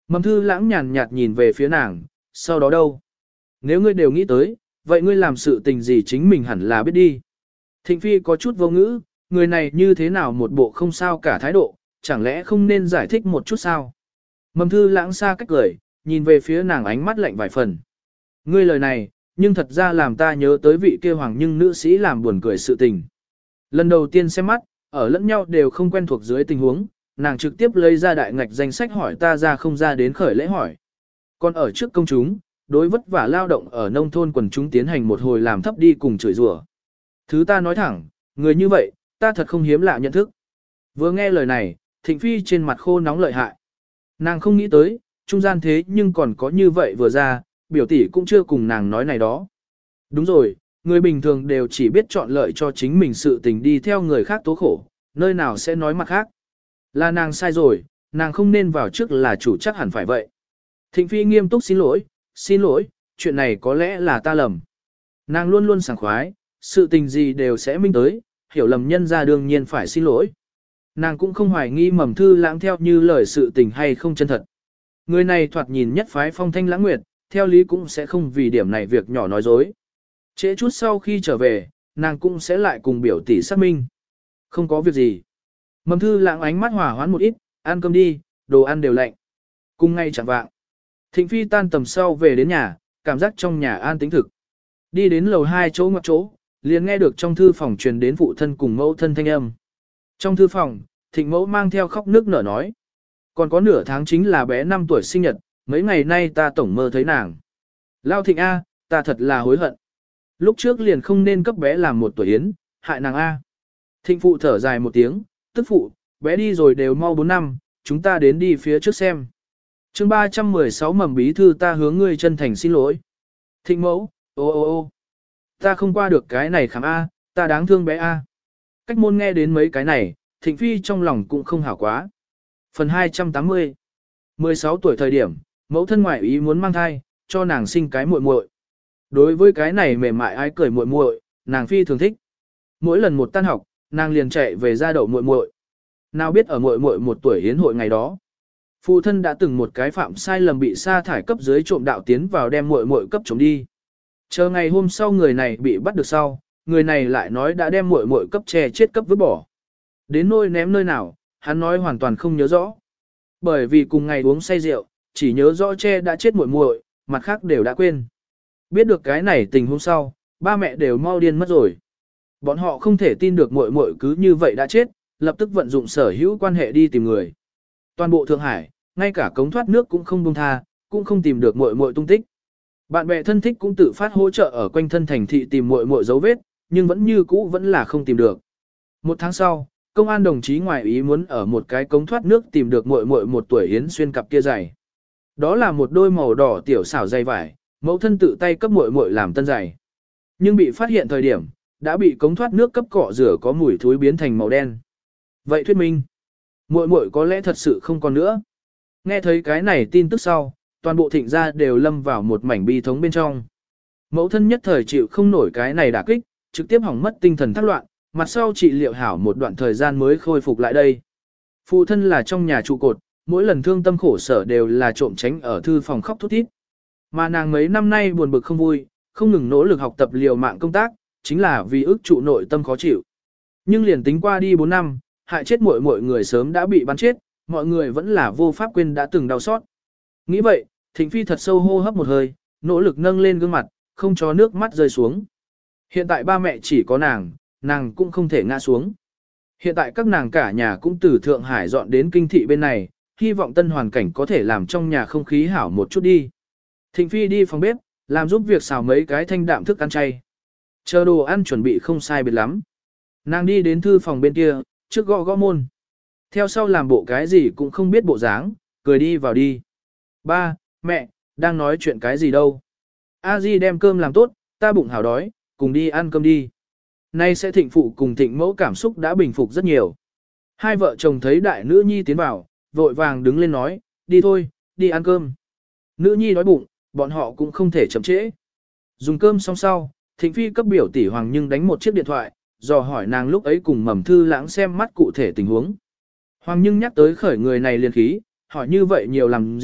Mầm thư lãng nhàn nhạt nhìn về phía nàng, sau đó đâu? Nếu ngươi đều nghĩ tới, vậy ngươi làm sự tình gì chính mình hẳn là biết đi. Thịnh Phi có chút vô ngữ, người này như thế nào một bộ không sao cả thái độ, chẳng lẽ không nên giải thích một chút sao? Mầm thư lãng xa cách cười, nhìn về phía nàng ánh mắt lạnh vài phần. Ngươi lời này, nhưng thật ra làm ta nhớ tới vị kia hoàng nhưng nữ sĩ làm buồn cười sự tình. Lần đầu tiên xem mắt, ở lẫn nhau đều không quen thuộc dưới tình huống, nàng trực tiếp lấy ra đại ngạch danh sách hỏi ta ra không ra đến khởi lễ hỏi. Còn ở trước công chúng, đối vất vả lao động ở nông thôn quần chúng tiến hành một hồi làm thấp đi cùng chửi rủa. Thứ ta nói thẳng, người như vậy, ta thật không hiếm lạ nhận thức. Vừa nghe lời này, Thịnh Phi trên mặt khô nóng lợi hại. Nàng không nghĩ tới, trung gian thế nhưng còn có như vậy vừa ra, biểu tỷ cũng chưa cùng nàng nói này đó. Đúng rồi, người bình thường đều chỉ biết chọn lợi cho chính mình sự tình đi theo người khác tố khổ, nơi nào sẽ nói mặt khác. Là nàng sai rồi, nàng không nên vào trước là chủ chắc hẳn phải vậy. Thịnh Phi nghiêm túc xin lỗi, xin lỗi, chuyện này có lẽ là ta lầm. Nàng luôn luôn sảng khoái, sự tình gì đều sẽ minh tới, hiểu lầm nhân ra đương nhiên phải xin lỗi. Nàng cũng không hoài nghi Mầm Thư Lãng theo như lời sự tình hay không chân thật. Người này thoạt nhìn nhất phái phong thanh lãng nguyệt, theo lý cũng sẽ không vì điểm này việc nhỏ nói dối. Trễ chút sau khi trở về, nàng cũng sẽ lại cùng biểu tỷ xác minh. Không có việc gì. Mầm Thư Lãng ánh mắt hòa hoãn một ít, ăn cơm đi, đồ ăn đều lạnh. Cùng ngay chẳng vạng. Thịnh Phi tan tầm sau về đến nhà, cảm giác trong nhà an tĩnh thực. Đi đến lầu hai chỗ ngoặc chỗ, liền nghe được trong thư phòng truyền đến phụ thân cùng mẫu thân thanh âm. Trong thư phòng, Thịnh mẫu mang theo khóc nước nở nói. Còn có nửa tháng chính là bé năm tuổi sinh nhật, mấy ngày nay ta tổng mơ thấy nàng. Lao Thịnh A, ta thật là hối hận. Lúc trước liền không nên cấp bé làm một tuổi yến, hại nàng A. Thịnh phụ thở dài một tiếng, tức phụ, bé đi rồi đều mau bốn năm, chúng ta đến đi phía trước xem. chương ba trăm mười sáu mầm bí thư ta hướng ngươi chân thành xin lỗi. Thịnh mẫu, ô ô ô, ta không qua được cái này khám A, ta đáng thương bé A. Cách môn nghe đến mấy cái này, Thịnh Phi trong lòng cũng không hảo quá. Phần hai trăm tám mươi mười sáu tuổi thời điểm, mẫu thân ngoại ý muốn mang thai, cho nàng sinh cái muội muội. Đối với cái này mềm mại ai cười muội muội, nàng Phi thường thích. Mỗi lần một tan học, nàng liền chạy về ra đậu muội muội. Nào biết ở muội muội một tuổi hiến hội ngày đó, phụ thân đã từng một cái phạm sai lầm bị sa thải cấp dưới trộm đạo tiến vào đem muội muội cấp trộm đi. Chờ ngày hôm sau người này bị bắt được sau, người này lại nói đã đem muội muội cấp che chết cấp vứt bỏ. Đến nôi ném nơi nào, hắn nói hoàn toàn không nhớ rõ. Bởi vì cùng ngày uống say rượu, chỉ nhớ rõ che đã chết muội muội, mặt khác đều đã quên. Biết được cái này tình hôm sau, ba mẹ đều mau điên mất rồi. Bọn họ không thể tin được muội muội cứ như vậy đã chết, lập tức vận dụng sở hữu quan hệ đi tìm người. Toàn bộ Thượng Hải, ngay cả cống thoát nước cũng không buông tha, cũng không tìm được muội muội tung tích. Bạn bè thân thích cũng tự phát hỗ trợ ở quanh thân thành thị tìm muội muội dấu vết, nhưng vẫn như cũ vẫn là không tìm được. Một tháng sau, công an đồng chí ngoại ý muốn ở một cái cống thoát nước tìm được muội muội một tuổi Yến xuyên cặp kia giày. Đó là một đôi màu đỏ tiểu xảo dây vải, mẫu thân tự tay cấp muội muội làm tân giày. Nhưng bị phát hiện thời điểm, đã bị cống thoát nước cấp cọ rửa có mùi thối biến thành màu đen. Vậy thuyết minh, muội muội có lẽ thật sự không còn nữa. Nghe thấy cái này tin tức sau, toàn bộ Thịnh gia đều lâm vào một mảnh bi thống bên trong. Mẫu thân nhất thời chịu không nổi cái này đả kích, trực tiếp hỏng mất tinh thần thác loạn, mặt sau trị liệu hảo một đoạn thời gian mới khôi phục lại đây. Phụ thân là trong nhà trụ cột, mỗi lần thương tâm khổ sở đều là trộm tránh ở thư phòng khóc thút thít. Mà nàng mấy năm nay buồn bực không vui, không ngừng nỗ lực học tập liều mạng công tác, chính là vì ức trụ nội tâm khó chịu. Nhưng liền tính qua đi bốn năm, hại chết muội muội người sớm đã bị bắn chết, mọi người vẫn là vô pháp quên đã từng đau xót. Nghĩ vậy, Thịnh Phi thật sâu hô hấp một hơi, nỗ lực nâng lên gương mặt, không cho nước mắt rơi xuống. Hiện tại ba mẹ chỉ có nàng, nàng cũng không thể ngã xuống. Hiện tại các nàng cả nhà cũng từ Thượng Hải dọn đến kinh thị bên này, hy vọng tân hoàn cảnh có thể làm trong nhà không khí hảo một chút đi. Thịnh Phi đi phòng bếp, làm giúp việc xào mấy cái thanh đạm thức ăn chay. Chờ đồ ăn chuẩn bị không sai biệt lắm. Nàng đi đến thư phòng bên kia, trước gõ gõ môn. Theo sau làm bộ cái gì cũng không biết bộ dáng, cười đi vào đi. Ba, mẹ, đang nói chuyện cái gì đâu. A Di đem cơm làm tốt, ta bụng hào đói, cùng đi ăn cơm đi. Nay sẽ Thịnh phụ cùng Thịnh mẫu cảm xúc đã bình phục rất nhiều. Hai vợ chồng thấy đại nữ nhi tiến vào, vội vàng đứng lên nói, đi thôi, đi ăn cơm. Nữ nhi đói bụng, bọn họ cũng không thể chậm trễ. Dùng cơm xong sau, Thịnh Phi cấp biểu tỷ Hoàng Nhưng đánh một chiếc điện thoại, dò hỏi nàng lúc ấy cùng Mầm Thư Lãng xem mắt cụ thể tình huống. Hoàng Nhưng nhắc tới khởi người này liền khí, hỏi như vậy nhiều làm gì,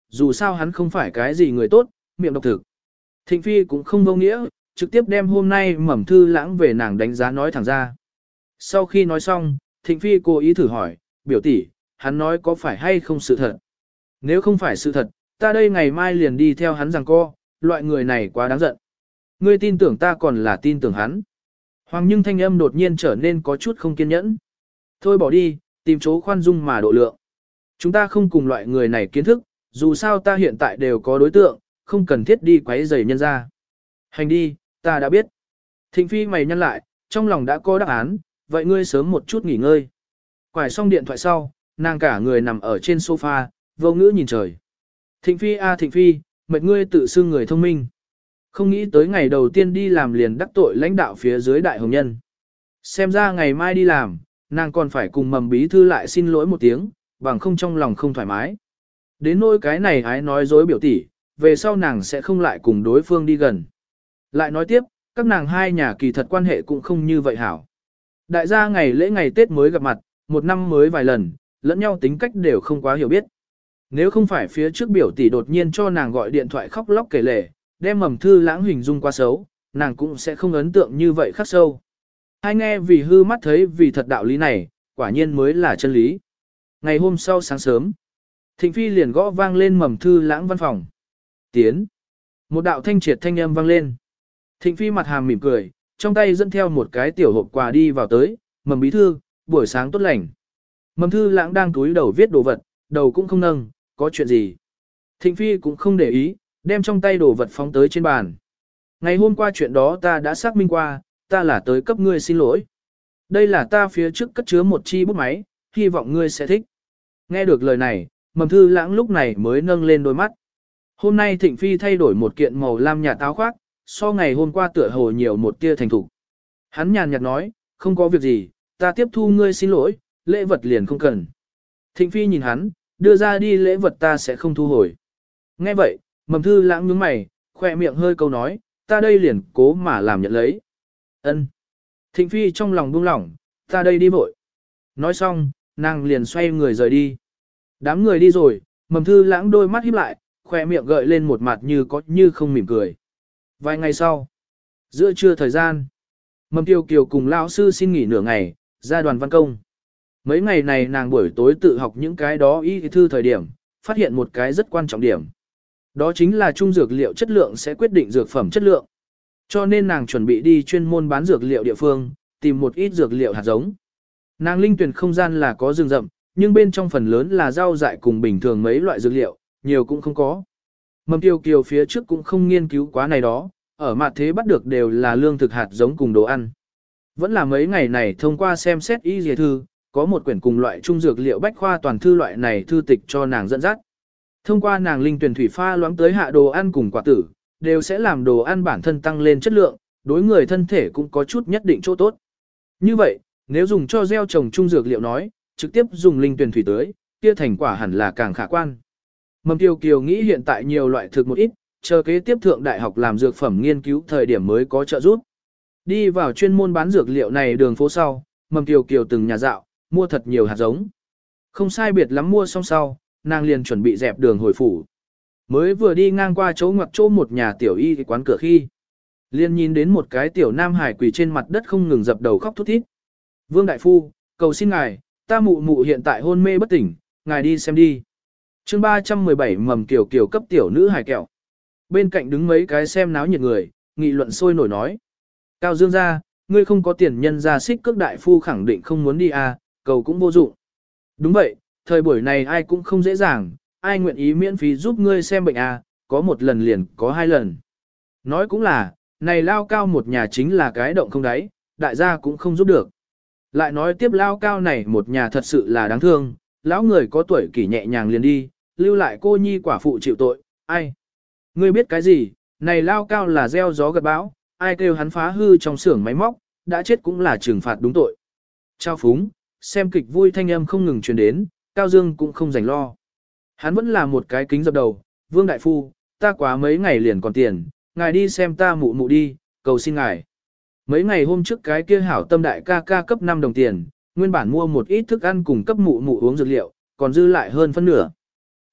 dù sao hắn không phải cái gì người tốt, miệng độc thực. Thịnh Phi cũng không vô nghĩa, trực tiếp đem hôm nay Mầm Thư Lãng về nàng đánh giá nói thẳng ra. Sau khi nói xong, Thịnh Phi cố ý thử hỏi, biểu tỷ, hắn nói có phải hay không sự thật? Nếu không phải sự thật, ta đây ngày mai liền đi theo hắn rằng co, loại người này quá đáng giận. Ngươi tin tưởng ta còn là tin tưởng hắn. Hoàng nhưng thanh âm đột nhiên trở nên có chút không kiên nhẫn. Thôi bỏ đi, tìm chỗ khoan dung mà độ lượng. Chúng ta không cùng loại người này kiến thức, dù sao ta hiện tại đều có đối tượng, không cần thiết đi quấy rầy nhân ra. Hành đi, ta đã biết. Thịnh Phi mày nhăn lại, trong lòng đã có đáp án, vậy ngươi sớm một chút nghỉ ngơi. Quải xong điện thoại sau, nàng cả người nằm ở trên sofa, vô ngữ nhìn trời. Thịnh Phi a Thịnh Phi, mệt ngươi tự xưng người thông minh. Không nghĩ tới ngày đầu tiên đi làm liền đắc tội lãnh đạo phía dưới đại hồng nhân. Xem ra ngày mai đi làm, nàng còn phải cùng Mầm bí thư lại xin lỗi một tiếng, bằng không trong lòng không thoải mái. Đến nỗi cái này ái nói dối biểu tỷ, về sau nàng sẽ không lại cùng đối phương đi gần. Lại nói tiếp, các nàng hai nhà kỳ thật quan hệ cũng không như vậy hảo. Đại gia ngày lễ ngày Tết mới gặp mặt, một năm mới vài lần, lẫn nhau tính cách đều không quá hiểu biết. Nếu không phải phía trước biểu tỷ đột nhiên cho nàng gọi điện thoại khóc lóc kể lể, đem Mầm Thư Lãng hình dung quá xấu, nàng cũng sẽ không ấn tượng như vậy khắc sâu. Hai nghe vì hư mắt thấy vì thật đạo lý này, quả nhiên mới là chân lý. Ngày hôm sau sáng sớm, Thịnh Phi liền gõ vang lên Mầm Thư Lãng văn phòng. Tiến. Một đạo thanh triệt thanh âm vang lên. Thịnh Phi mặt hàm mỉm cười, trong tay dẫn theo một cái tiểu hộp quà đi vào tới, Mầm bí thư, buổi sáng tốt lành. Mầm Thư Lãng đang túi đầu viết đồ vật, đầu cũng không nâng, có chuyện gì. Thịnh Phi cũng không để ý, đem trong tay đồ vật phóng tới trên bàn. Ngày hôm qua chuyện đó ta đã xác minh qua, ta là tới cấp ngươi xin lỗi. Đây là ta phía trước cất chứa một chi bút máy, hy vọng ngươi sẽ thích. Nghe được lời này, Mầm Thư Lãng lúc này mới nâng lên đôi mắt. Hôm nay Thịnh Phi thay đổi một kiện màu lam nhạt áo khoác, so ngày hôm qua tựa hồ nhiều một tia thành thục. Hắn nhàn nhạt nói, không có việc gì, ta tiếp thu ngươi xin lỗi, lễ vật liền không cần. Thịnh Phi nhìn hắn, đưa ra đi lễ vật ta sẽ không thu hồi. Nghe vậy, Mầm Thư Lãng nhướng mày, khoe miệng hơi câu nói, ta đây liền cố mà làm nhận lấy. Ân. Thịnh Phi trong lòng buông lỏng, ta đây đi vội. Nói xong, nàng liền xoay người rời đi. Đám người đi rồi, Mầm Thư Lãng đôi mắt híp lại, khoe miệng gợi lên một mặt như có như không mỉm cười. Vài ngày sau, giữa trưa thời gian, Mầm Kiều Kiều cùng lão sư xin nghỉ nửa ngày, ra đoàn văn công. Mấy ngày này nàng buổi tối tự học những cái đó y thư thời điểm, phát hiện một cái rất quan trọng điểm. Đó chính là trung dược liệu chất lượng sẽ quyết định dược phẩm chất lượng. Cho nên nàng chuẩn bị đi chuyên môn bán dược liệu địa phương, tìm một ít dược liệu hạt giống. Nàng linh tuyển không gian là có rừng rậm, nhưng bên trong phần lớn là rau dại cùng bình thường mấy loại dược liệu, nhiều cũng không có. Mầm Kiều Kiều phía trước cũng không nghiên cứu quá này đó, ở mặt thế bắt được đều là lương thực hạt giống cùng đồ ăn. Vẫn là mấy ngày này thông qua xem xét y dề thư, có một quyển cùng loại trung dược liệu bách khoa toàn thư loại này thư tịch cho nàng dẫn dắt. Thông qua nàng linh tuyển thủy pha loãng tới hạ đồ ăn cùng quả tử, đều sẽ làm đồ ăn bản thân tăng lên chất lượng, đối người thân thể cũng có chút nhất định chỗ tốt. Như vậy, nếu dùng cho gieo trồng trung dược liệu nói, trực tiếp dùng linh tuyển thủy tưới, kia thành quả hẳn là càng khả quan. Mầm Kiều Kiều nghĩ hiện tại nhiều loại thực một ít, chờ kế tiếp thượng đại học làm dược phẩm nghiên cứu thời điểm mới có trợ giúp. Đi vào chuyên môn bán dược liệu này đường phố sau, Mầm Kiều Kiều từng nhà dạo, mua thật nhiều hạt giống. Không sai biệt lắm mua xong sau, nàng liền chuẩn bị dẹp đường hồi phủ. Mới vừa đi ngang qua chỗ ngoặc chỗ một nhà tiểu y quán cửa khi, liền nhìn đến một cái tiểu nam hải quỳ trên mặt đất không ngừng dập đầu khóc thút thít. Vương đại phu, cầu xin ngài, ta mụ mụ hiện tại hôn mê bất tỉnh, ngài đi xem đi. Chương ba trăm mười bảy Mầm Kiều Kiều cấp tiểu nữ hải kẹo. Bên cạnh đứng mấy cái xem náo nhiệt người, nghị luận sôi nổi nói. Cao Dương gia, ngươi không có tiền nhân ra xích cước đại phu khẳng định không muốn đi à, cầu cũng vô dụng. Đúng vậy, thời buổi này ai cũng không dễ dàng, ai nguyện ý miễn phí giúp ngươi xem bệnh à, có một lần liền có hai lần. Nói cũng là, này lao cao một nhà chính là cái động không đáy, đại gia cũng không giúp được. Lại nói tiếp lao cao này một nhà thật sự là đáng thương, lão người có tuổi kỷ nhẹ nhàng liền đi, lưu lại cô nhi quả phụ chịu tội, ai? Ngươi biết cái gì, này lao cao là gieo gió gặt bão, ai kêu hắn phá hư trong xưởng máy móc, đã chết cũng là trừng phạt đúng tội. Trao phúng, xem kịch vui thanh âm không ngừng truyền đến, Cao Dương cũng không rảnh lo. Hắn vẫn là một cái kính dập đầu, Vương Đại Phu, ta quá mấy ngày liền còn tiền, ngài đi xem ta mụ mụ đi, cầu xin ngài. Mấy ngày hôm trước cái kia hảo tâm đại ca ca cấp năm đồng tiền, nguyên bản mua một ít thức ăn cùng cấp mụ mụ uống dược liệu, còn dư lại hơn phân nửa.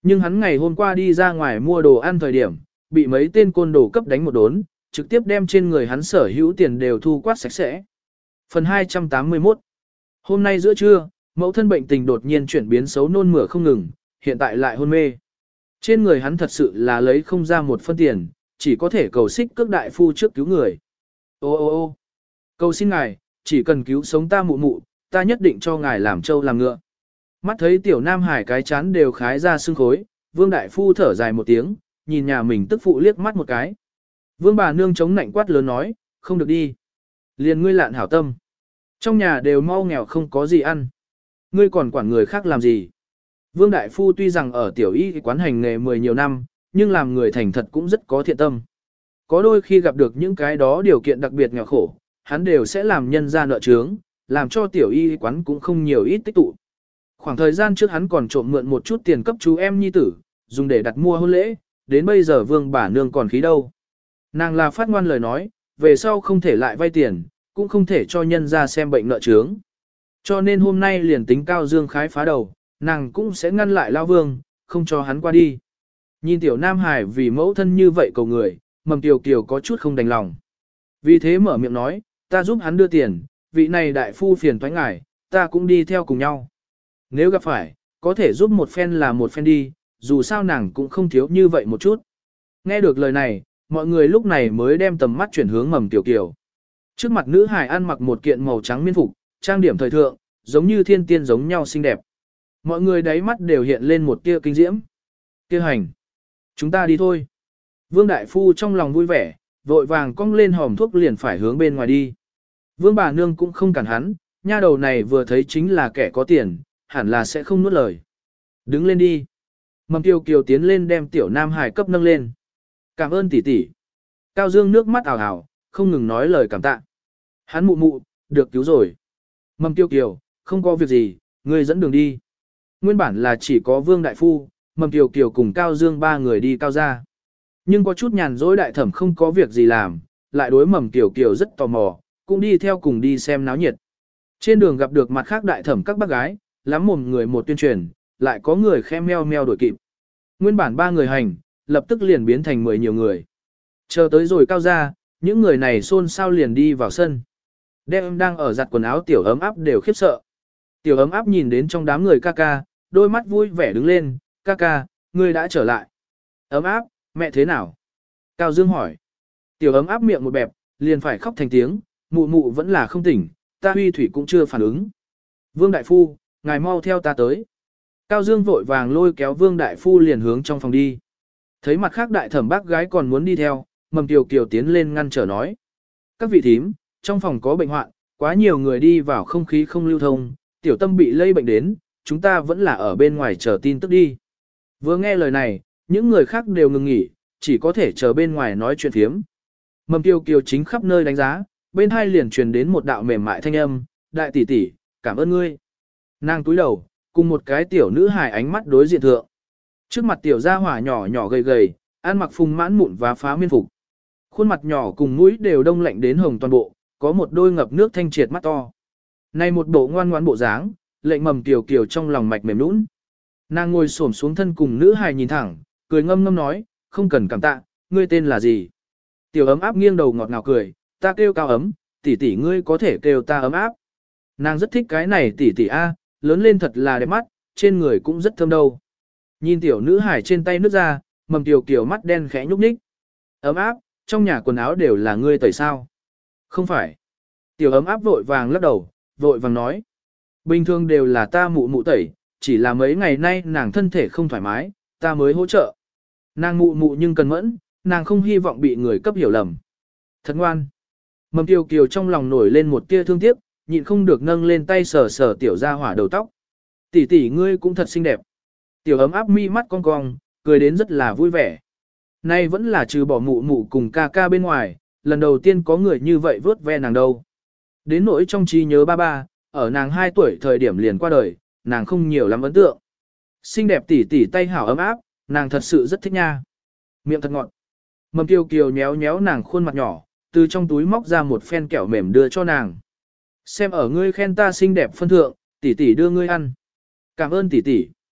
Nhưng hắn ngày hôm qua đi ra ngoài mua đồ ăn thời điểm, bị mấy tên côn đồ cấp đánh một đốn, trực tiếp đem trên người hắn sở hữu tiền đều thu quát sạch sẽ. Phần hai trăm tám mươi mốt. Hôm nay giữa trưa, mẫu thân bệnh tình đột nhiên chuyển biến xấu, nôn mửa không ngừng, hiện tại lại hôn mê. Trên người hắn thật sự là lấy không ra một phân tiền, chỉ có thể cầu xích cước đại phu trước cứu người. Ô ô ô cầu xin ngài, chỉ cần cứu sống ta mụ mụ, ta nhất định cho ngài làm trâu làm ngựa. Mắt thấy tiểu Nam Hải cái chán đều khái ra xương khối, Vương đại phu thở dài một tiếng, nhìn nhà mình tức phụ liếc mắt một cái. Vương bà nương chống nạnh quát lớn nói, không được đi. Liền ngươi lạn hảo tâm. Trong nhà đều mau nghèo không có gì ăn. Ngươi còn quản người khác làm gì? Vương đại phu tuy rằng ở tiểu y quán hành nghề mười nhiều năm, nhưng làm người thành thật cũng rất có thiện tâm. Có đôi khi gặp được những cái đó điều kiện đặc biệt nghèo khổ, hắn đều sẽ làm nhân ra nợ trướng, làm cho tiểu y quán cũng không nhiều ít tích tụ. Khoảng thời gian trước hắn còn trộm mượn một chút tiền cấp chú em nhi tử, dùng để đặt mua hôn lễ, đến bây giờ vương bà nương còn khí đâu. Nàng là phát ngoan lời nói, về sau không thể lại vay tiền, cũng không thể cho nhân ra xem bệnh nợ trướng. Cho nên hôm nay liền tính Cao Dương khái phá đầu, nàng cũng sẽ ngăn lại Lao Vương, không cho hắn qua đi. Nhìn tiểu Nam Hải vì mẫu thân như vậy cầu người, Mầm Kiều Kiều có chút không đành lòng. Vì thế mở miệng nói, ta giúp hắn đưa tiền, vị này đại phu phiền toái ngài, ta cũng đi theo cùng nhau. Nếu gặp phải, có thể giúp một phen là một phen đi, dù sao nàng cũng không thiếu như vậy một chút. Nghe được lời này, mọi người lúc này mới đem tầm mắt chuyển hướng Mầm Kiều Kiều. Trước mặt nữ hải ăn mặc một kiện màu trắng miên phục, trang điểm thời thượng, giống như thiên tiên giống nhau xinh đẹp. Mọi người đáy mắt đều hiện lên một tia kinh diễm. Kia hành. Chúng ta đi thôi. Vương đại phu trong lòng vui vẻ, vội vàng cong lên hòm thuốc liền phải hướng bên ngoài đi. Vương bà nương cũng không cản hắn, nha đầu này vừa thấy chính là kẻ có tiền, hẳn là sẽ không nuốt lời. Đứng lên đi. Mầm Kiều Kiều tiến lên đem tiểu Nam Hải cấp nâng lên. Cảm ơn tỷ tỷ. Cao Dương nước mắt ảo ảo, không ngừng nói lời cảm tạ. Hắn mụ mụ, được cứu rồi. Mầm Kiều Kiều, không có việc gì, ngươi dẫn đường đi. Nguyên bản là chỉ có Vương đại phu, Mầm Kiều Kiều cùng Cao Dương ba người đi cao ra. Nhưng có chút nhàn rỗi đại thẩm không có việc gì làm, lại đối Mầm Kiều Kiều rất tò mò, cũng đi theo cùng đi xem náo nhiệt. Trên đường gặp được mặt khác đại thẩm các bác gái, lắm mồm người một tuyên truyền, lại có người khe meo meo đuổi kịp. Nguyên bản ba người hành, lập tức liền biến thành mười nhiều người. Chờ tới rồi cao ra, những người này xôn xao liền đi vào sân. Đem đang ở giặt quần áo tiểu ấm áp đều khiếp sợ. Tiểu ấm áp nhìn đến trong đám người ca ca, đôi mắt vui vẻ đứng lên, ca ca, ngươi đã trở lại. Ấm áp, mẹ thế nào? Cao Dương hỏi. Tiểu ấm áp miệng một bẹp, liền phải khóc thành tiếng, mụ mụ vẫn là không tỉnh, ta huy thủy cũng chưa phản ứng. Vương đại phu, ngài mau theo ta tới. Cao Dương vội vàng lôi kéo Vương đại phu liền hướng trong phòng đi. Thấy mặt khác đại thẩm bác gái còn muốn đi theo, Mầm Kiều Kiều tiến lên ngăn trở nói. Các vị thím, trong phòng có bệnh hoạn, quá nhiều người đi vào không khí không lưu thông, tiểu tâm bị lây bệnh đến, chúng ta vẫn là ở bên ngoài chờ tin tức đi. Vừa nghe lời này, những người khác đều ngừng nghỉ, chỉ có thể chờ bên ngoài nói chuyện thiếm. Mầm Kiều Kiều chính khắp nơi đánh giá, bên hai liền truyền đến một đạo mềm mại thanh âm, đại tỷ tỷ, cảm ơn ngươi. Nàng túi đầu, cùng một cái tiểu nữ hài ánh mắt đối diện thượng. Trước mặt tiểu gia hỏa nhỏ nhỏ gầy gầy, ăn mặc phùng mãn mụn và phá miên phục. Khuôn mặt nhỏ cùng mũi đều đông lạnh đến hồng toàn bộ, có một đôi ngập nước thanh triệt mắt to. Này một bộ ngoan ngoãn bộ dáng, lệnh Mầm Kiều Kiều trong lòng mạch mềm nũng. Nàng ngồi xổm xuống thân cùng nữ hài nhìn thẳng, cười ngâm ngâm nói, không cần cảm tạ, ngươi tên là gì? Tiểu ấm áp nghiêng đầu ngọt ngào cười, ta kêu Cao Ấm, tỷ tỷ ngươi có thể kêu ta ấm áp. Nàng rất thích cái này tỷ tỷ a, lớn lên thật là đẹp mắt, trên người cũng rất thơm đâu. Nhìn tiểu nữ hải trên tay nước ra, Mầm Kiều Kiều mắt đen khẽ nhúc nhích. Ấm áp, trong nhà quần áo đều là ngươi tẩy sao? Không phải. Tiểu ấm áp vội vàng lắc đầu, vội vàng nói. Bình thường đều là ta mụ mụ tẩy, chỉ là mấy ngày nay nàng thân thể không thoải mái, ta mới hỗ trợ. Nàng mụ mụ nhưng cần mẫn, nàng không hy vọng bị người cấp hiểu lầm. Thật ngoan. Mầm Kiều Kiều trong lòng nổi lên một tia thương tiếc, nhịn không được nâng lên tay sờ sờ tiểu gia hỏa đầu tóc. Tỷ tỷ ngươi cũng thật xinh đẹp. Tiểu ấm áp mi mắt cong cong, cười đến rất là vui vẻ. Nay vẫn là trừ bỏ mụ mụ cùng ca ca bên ngoài, lần đầu tiên có người như vậy vớt ve nàng đâu. Đến nỗi trong trí nhớ ba ba, ở nàng hai tuổi thời điểm liền qua đời, nàng không nhiều lắm ấn tượng. Xinh đẹp tỷ tỷ tay hảo ấm áp, nàng thật sự rất thích nha. Miệng thật ngọt. Mầm Kiều Kiều nhéo nhéo nàng khuôn mặt nhỏ, từ trong túi móc ra một phen kẹo mềm đưa cho nàng. Xem ở ngươi khen ta xinh đẹp phân thượng, tỷ tỷ đưa ngươi ăn. Cảm ơn tỷ tỷ.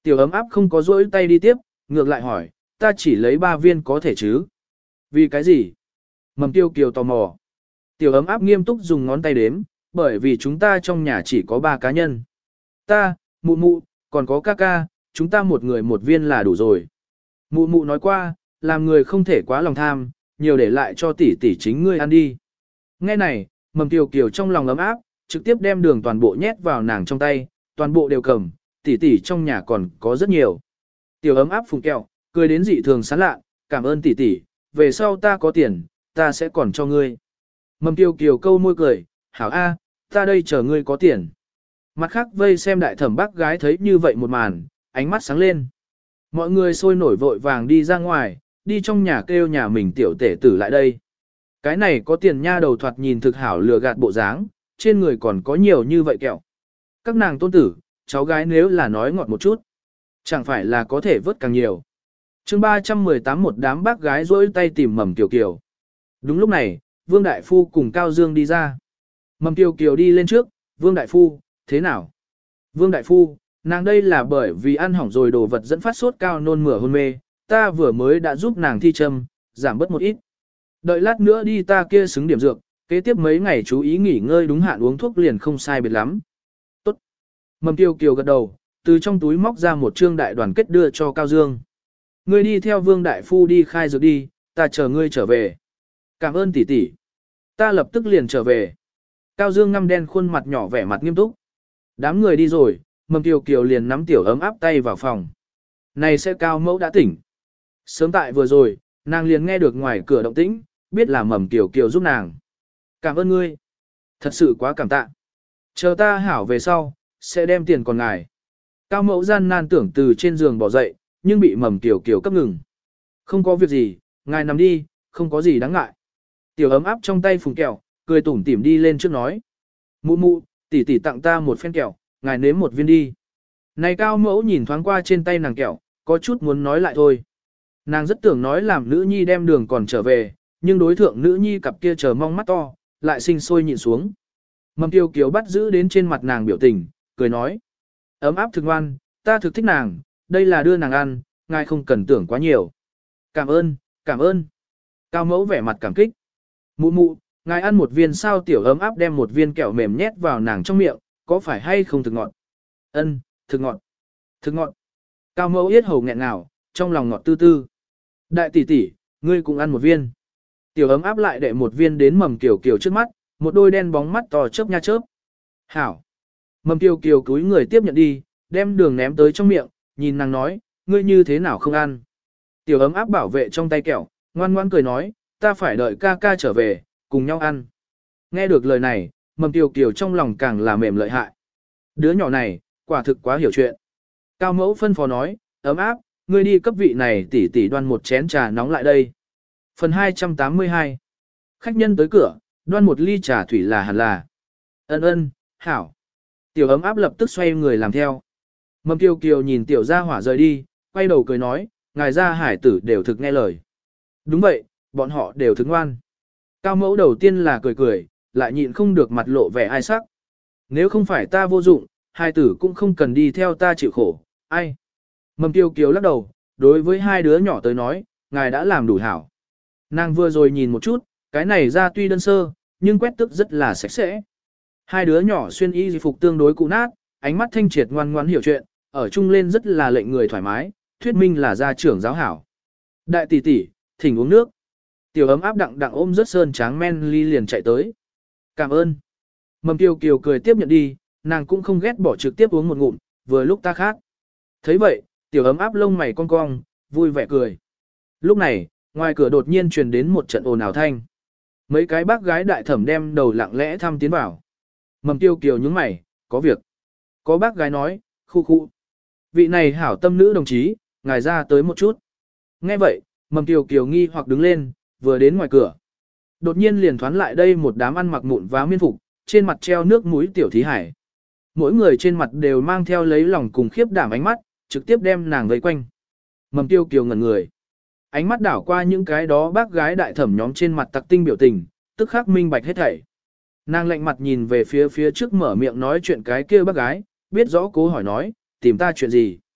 Tiểu ấm áp không có rỗi tay đi tiếp, ngược lại hỏi, ta chỉ lấy ba viên có thể chứ? Vì cái gì? Mầm tiêu kiều tò mò. Tiểu ấm áp nghiêm túc dùng ngón tay đếm, bởi vì chúng ta trong nhà chỉ có ba cá nhân. Ta, mụ mụ, còn có ca ca, chúng ta một người một viên là đủ rồi. Mụ mụ nói qua, làm người không thể quá lòng tham, nhiều để lại cho tỷ tỷ chính ngươi ăn đi. Nghe này, mầm tiêu kiều trong lòng ấm áp, trực tiếp đem đường toàn bộ nhét vào nàng trong tay, toàn bộ đều cầm, tỷ tỷ trong nhà còn có rất nhiều. Tiểu ấm áp phùng kẹo, cười đến dị thường sán lạ, cảm ơn tỷ tỷ, về sau ta có tiền, ta sẽ còn cho ngươi. Mầm tiêu kiều câu môi cười, hảo a, ta đây chờ ngươi có tiền. Mặt khác vây xem đại thẩm bác gái thấy như vậy một màn, ánh mắt sáng lên. Mọi người sôi nổi vội vàng đi ra ngoài, đi trong nhà kêu nhà mình tiểu tể tử lại đây. Cái này có tiền nha đầu thoạt nhìn thực hảo lừa gạt bộ dáng, trên người còn có nhiều như vậy kẹo. Các nàng tôn tử, cháu gái nếu là nói ngọt một chút, chẳng phải là có thể vớt càng nhiều. chương ba trăm mười tám một đám bác gái rỗi tay tìm Mầm Kiều Kiều. Đúng lúc này, Vương Đại Phu cùng Cao Dương đi ra. Mầm Kiều Kiều đi lên trước, Vương Đại Phu, thế nào? Vương Đại Phu, nàng đây là bởi vì ăn hỏng rồi đồ vật dẫn phát sốt cao nôn mửa hôn mê, ta vừa mới đã giúp nàng thi châm, giảm bớt một ít. Đợi lát nữa đi ta kia xứng điểm dược, kế tiếp mấy ngày chú ý nghỉ ngơi đúng hạn uống thuốc liền không sai biệt lắm. Tốt. Mầm Kiều Kiều gật đầu, từ trong túi móc ra một trương đại đoàn kết đưa cho Cao Dương. Ngươi đi theo Vương Đại Phu đi khai dược đi, ta chờ ngươi trở về. Cảm ơn tỷ tỷ. Ta lập tức liền trở về. Cao Dương ngăm đen khuôn mặt nhỏ vẻ mặt nghiêm túc. Đám người đi rồi, Mầm Kiều Kiều liền nắm tiểu ấm áp tay vào phòng. Này sẽ Cao Mẫu đã tỉnh. Sớm tại vừa rồi, nàng liền nghe được ngoài cửa động tĩnh, biết là Mầm Kiều Kiều giúp nàng. Cảm ơn ngươi. Thật sự quá cảm tạ. Chờ ta hảo về sau, sẽ đem tiền còn ngài. Cao Mẫu gian nan tưởng từ trên giường bỏ dậy, nhưng bị Mầm Kiều Kiều cấp ngừng. Không có việc gì, ngài nằm đi, không có gì đáng ngại. Tiểu ấm áp trong tay phùng kẹo, cười tủm tỉm đi lên trước nói. Mụ mụ, tỷ tỷ tặng ta một phen kẹo, ngài nếm một viên đi. Này Cao Mẫu nhìn thoáng qua trên tay nàng kẹo, có chút muốn nói lại thôi. Nàng rất tưởng nói làm nữ nhi đem đường còn trở về, nhưng đối thượng nữ nhi cặp kia chờ mong mắt to, lại sinh sôi nhịn xuống. Mầm Kiều Kiều bắt giữ đến trên mặt nàng biểu tình, cười nói. Ấm áp thực ngoan, ta thực thích nàng, đây là đưa nàng ăn, ngài không cần tưởng quá nhiều. Cảm ơn, cảm ơn. Cao Mẫu vẻ mặt cảm kích. Mụ mụ, ngài ăn một viên sao? Tiểu ấm áp đem một viên kẹo mềm nhét vào nàng trong miệng, có phải hay không thực ngọt? Ân, thực ngọt. Thực ngọt. Cao Mẫu yết hầu nghẹn ngào, trong lòng ngọt tư tư. Đại tỷ tỷ, ngươi cũng ăn một viên. Tiểu ấm áp lại đệ một viên đến Mầm Kiều Kiều trước mắt, một đôi đen bóng mắt to chớp nha chớp. Hảo. Mầm Kiều Kiều cúi người tiếp nhận đi, đem đường ném tới trong miệng, nhìn nàng nói, ngươi như thế nào không ăn. Tiểu ấm áp bảo vệ trong tay kẹo, ngoan ngoan cười nói, ta phải đợi ca ca trở về, cùng nhau ăn. Nghe được lời này, Mầm Kiều Kiều trong lòng càng là mềm lợi hại. Đứa nhỏ này, quả thực quá hiểu chuyện. Cao Mẫu phân phó nói, ấm áp, ngươi đi cấp vị này tỷ tỷ đoan một chén trà nóng lại đây. Phần hai trăm tám mươi hai. Khách nhân tới cửa, đoan một ly trà thủy là hẳn là. Ân ân, hảo. Tiểu ấm áp lập tức xoay người làm theo. Mầm Kiều Kiều nhìn tiểu gia hỏa rời đi, quay đầu cười nói, ngài gia hải tử đều thực nghe lời. Đúng vậy, bọn họ đều thức ngoan. Cao Mẫu đầu tiên là cười cười, lại nhịn không được mặt lộ vẻ ai sắc. Nếu không phải ta vô dụng, hai tử cũng không cần đi theo ta chịu khổ, ai. Mầm Kiều Kiều lắc đầu, đối với hai đứa nhỏ tới nói, ngài đã làm đủ hảo. Nàng vừa rồi nhìn một chút, cái này ra tuy đơn sơ, nhưng quét tức rất là sạch sẽ. Hai đứa nhỏ xuyên y phục tương đối cũ nát, ánh mắt thanh triệt ngoan ngoãn hiểu chuyện, ở chung lên rất là lệnh người thoải mái, thuyết minh là gia trưởng giáo hảo. Đại tỷ tỷ, thỉnh uống nước. Tiểu ấm áp đặng đặng ôm rất sơn tráng men ly liền chạy tới. Cảm ơn. Mầm Kiều Kiều cười tiếp nhận đi, nàng cũng không ghét bỏ trực tiếp uống một ngụm, vừa lúc ta khác. Thấy vậy, tiểu ấm áp lông mày cong cong, vui vẻ cười. Lúc này, ngoài cửa đột nhiên truyền đến một trận ồn ào thanh. Mấy cái bác gái đại thẩm đem đầu lặng lẽ thăm tiến vào. Mầm Kiều Kiều nhướng mày, có việc. Có bác gái nói, khu khu. Vị này hảo tâm nữ đồng chí, ngài ra tới một chút. Nghe vậy, Mầm Kiều Kiều nghi hoặc đứng lên, vừa đến ngoài cửa. Đột nhiên liền thoán lại đây một đám ăn mặc mụn vá miên phục, trên mặt treo nước mũi tiểu thí hải. Mỗi người trên mặt đều mang theo lấy lòng cùng khiếp đảm ánh mắt, trực tiếp đem nàng vây quanh. Mầm Kiều Kiều ngẩn người. Ánh mắt đảo qua những cái đó bác gái đại thẩm nhóm trên mặt tặc tinh biểu tình, tức khắc minh bạch hết thảy. Nàng lạnh mặt nhìn về phía phía trước mở miệng nói chuyện cái kia bác gái, biết rõ cố hỏi nói, tìm ta chuyện gì.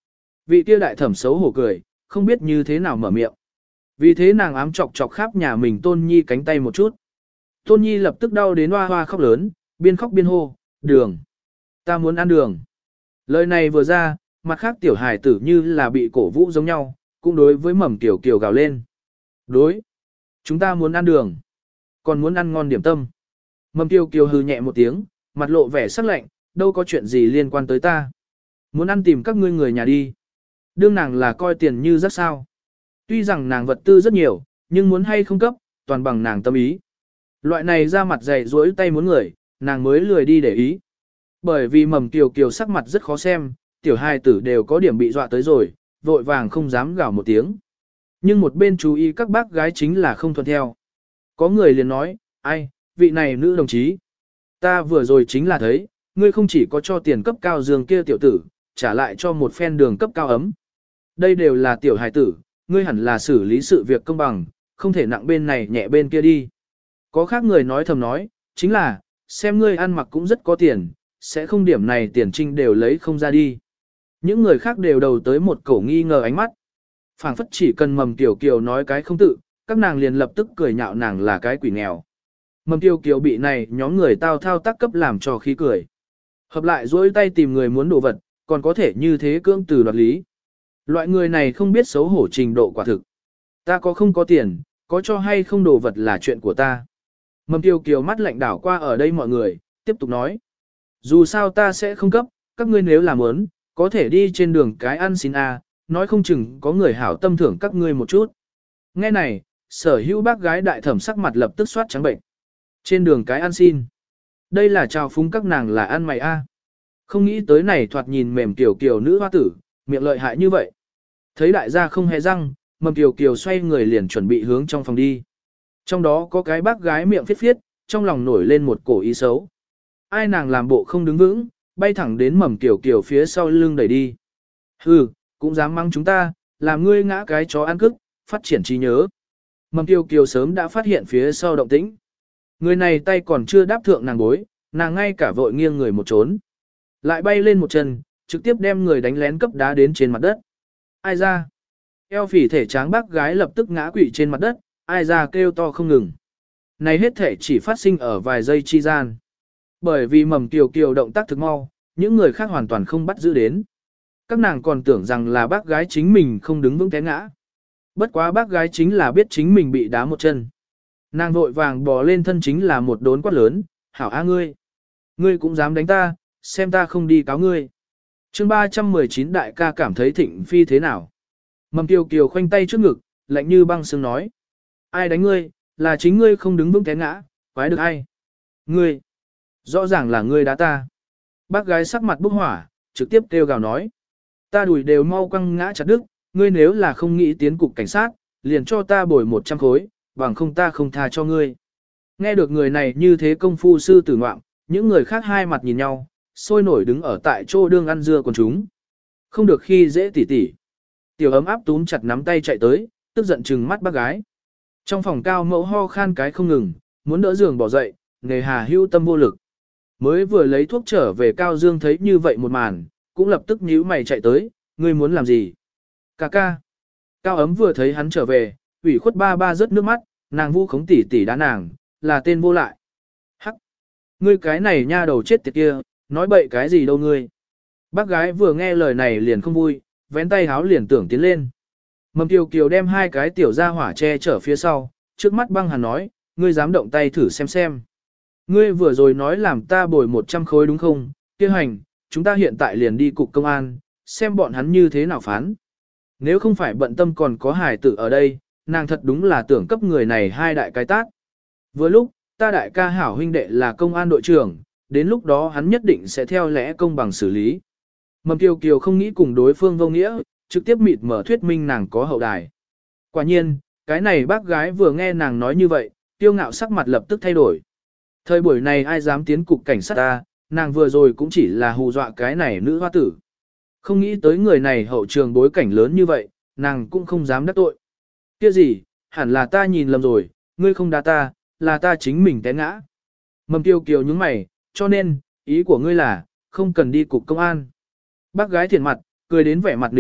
Vị kia đại thẩm xấu hổ cười, không biết như thế nào mở miệng. Vì thế nàng ám chọc chọc khắp nhà mình Tôn Nhi cánh tay một chút. Tôn Nhi lập tức đau đến hoa hoa khóc lớn, biên khóc biên hô, đường. Ta muốn ăn đường. Lời này vừa ra, mặt khác tiểu hài tử như là bị cổ vũ giống nhau, cũng đối với mầm tiểu kiều gào lên. Đối. Chúng ta muốn ăn đường. Còn muốn ăn ngon điểm tâm. Mầm tiểu kiều hừ nhẹ một tiếng, mặt lộ vẻ sắc lạnh, đâu có chuyện gì liên quan tới ta. Muốn ăn tìm các ngươi người nhà đi. Đương nàng là coi tiền như rất sao. Tuy rằng nàng vật tư rất nhiều, nhưng muốn hay không cấp, toàn bằng nàng tâm ý. Loại này ra mặt dày dỗi tay muốn người, nàng mới lười đi để ý. Bởi vì mầm kiều kiều sắc mặt rất khó xem, tiểu hai tử đều có điểm bị dọa tới rồi, vội vàng không dám gào một tiếng. Nhưng một bên chú ý các bác gái chính là không thuận theo. Có người liền nói, ai, vị này nữ đồng chí. Ta vừa rồi chính là thấy, ngươi không chỉ có cho tiền cấp cao dương kia tiểu tử, trả lại cho một phen đường cấp cao ấm. Đây đều là tiểu hài tử, ngươi hẳn là xử lý sự việc công bằng, không thể nặng bên này nhẹ bên kia đi. Có khác người nói thầm nói, chính là, xem ngươi ăn mặc cũng rất có tiền, sẽ không điểm này tiền trinh đều lấy không ra đi. Những người khác đều đầu tới một cổ nghi ngờ ánh mắt. Phảng phất chỉ cần mầm tiểu kiều nói cái không tự, các nàng liền lập tức cười nhạo nàng là cái quỷ nghèo. Mầm tiểu kiều bị này nhóm người tao thao tác cấp làm cho khí cười. Hợp lại dối tay tìm người muốn đồ vật, còn có thể như thế cưỡng từ đoạt lý. Loại người này không biết xấu hổ trình độ quả thực. Ta có không có tiền, có cho hay không đồ vật là chuyện của ta. Mầm tiêu kiều mắt lạnh đảo qua ở đây mọi người, tiếp tục nói. Dù sao ta sẽ không cấp, các ngươi nếu làm muốn, có thể đi trên đường cái ăn xin a, nói không chừng có người hảo tâm thưởng các ngươi một chút. Nghe này, sở hữu bác gái đại thẩm sắc mặt lập tức soát trắng bệnh. Trên đường cái ăn xin. Đây là chào phúng các nàng là ăn mày a. Không nghĩ tới này thoạt nhìn mềm kiểu kiểu nữ hoa tử, miệng lợi hại như vậy. Thấy đại gia không hề răng, mầm kiều kiều xoay người liền chuẩn bị hướng trong phòng đi. Trong đó có cái bác gái miệng phiết phiết, trong lòng nổi lên một cổ ý xấu. Ai nàng làm bộ không đứng vững, bay thẳng đến mầm kiều kiều phía sau lưng đẩy đi. Hừ, cũng dám mắng chúng ta, làm ngươi ngã cái chó ăn cức, phát triển trí nhớ. Mầm kiều kiều sớm đã phát hiện phía sau động tĩnh. Người này tay còn chưa đáp thượng nàng bối, nàng ngay cả vội nghiêng người một trốn. Lại bay lên một chân, trực tiếp đem người đánh lén cấp đá đến trên mặt đất. Ai ra? Eo phỉ thể tráng bác gái lập tức ngã quỵ trên mặt đất, ai ra kêu to không ngừng. Này hết thể chỉ phát sinh ở vài giây chi gian. Bởi vì mầm kiều kiều động tác thực mau, những người khác hoàn toàn không bắt giữ đến. Các nàng còn tưởng rằng là bác gái chính mình không đứng vững té ngã. Bất quá bác gái chính là biết chính mình bị đá một chân. Nàng vội vàng bò lên thân chính là một đốn quát lớn, hảo a ngươi. Ngươi cũng dám đánh ta, xem ta không đi cáo ngươi. chương ba trăm mười chín đại ca cảm thấy thịnh phi thế nào. Mầm kiều kiều khoanh tay trước ngực, lạnh như băng sương nói. Ai đánh ngươi, là chính ngươi không đứng vững té ngã, quái được ai. Ngươi, rõ ràng là ngươi đá ta. Bác gái sắc mặt bốc hỏa, trực tiếp kêu gào nói. Ta đùi đều mau quăng ngã chặt đứt, ngươi nếu là không nghĩ tiến cục cảnh sát, liền cho ta bồi một trăm khối, bằng không ta không tha cho ngươi. Nghe được người này như thế công phu sư tử ngoạm, những người khác hai mặt nhìn nhau, sôi nổi đứng ở tại chỗ đương ăn dưa còn chúng. Không được khi dễ tỉ tỉ. Tiểu ấm áp túm chặt nắm tay chạy tới, tức giận trừng mắt bác gái. Trong phòng cao mẫu ho khan cái không ngừng, muốn đỡ giường bỏ dậy, nghề hà hưu tâm vô lực. Mới vừa lấy thuốc trở về Cao Dương thấy như vậy một màn, cũng lập tức nhíu mày chạy tới, ngươi muốn làm gì? Cà ca. Cao ấm vừa thấy hắn trở về, ủy khuất ba ba rớt nước mắt, nàng vu khống tỉ tỉ đá nàng, là tên vô lại. Hắc. Ngươi cái này nha đầu chết tiệt kia, nói bậy cái gì đâu ngươi. Bác gái vừa nghe lời này liền không vui, vén tay háo liền tưởng tiến lên. Mầm Kiều Kiều đem hai cái tiểu ra hỏa che chở phía sau, trước mắt băng hàn nói, ngươi dám động tay thử xem xem. Ngươi vừa rồi nói làm ta bồi một trăm khối đúng không, kia hành, chúng ta hiện tại liền đi cục công an, xem bọn hắn như thế nào phán. Nếu không phải bận tâm còn có hài tử ở đây, nàng thật đúng là tưởng cấp người này hai đại cái tát. Vừa lúc, ta đại ca hảo huynh đệ là công an đội trưởng, đến lúc đó hắn nhất định sẽ theo lẽ công bằng xử lý. Mầm Kiều Kiều không nghĩ cùng đối phương vô nghĩa, trực tiếp mịt mở thuyết minh nàng có hậu đài. Quả nhiên, cái này bác gái vừa nghe nàng nói như vậy, tiêu ngạo sắc mặt lập tức thay đổi. Thời buổi này ai dám tiến cục cảnh sát ta, nàng vừa rồi cũng chỉ là hù dọa cái này nữ hoa tử. Không nghĩ tới người này hậu trường bối cảnh lớn như vậy, nàng cũng không dám đắc tội. Kia gì, hẳn là ta nhìn lầm rồi, ngươi không đá ta, là ta chính mình té ngã. Mầm Kiều Kiều nhướng mày, cho nên, ý của ngươi là, không cần đi cục công an. Bác gái thiện mặt, cười đến vẻ mặt định nọt,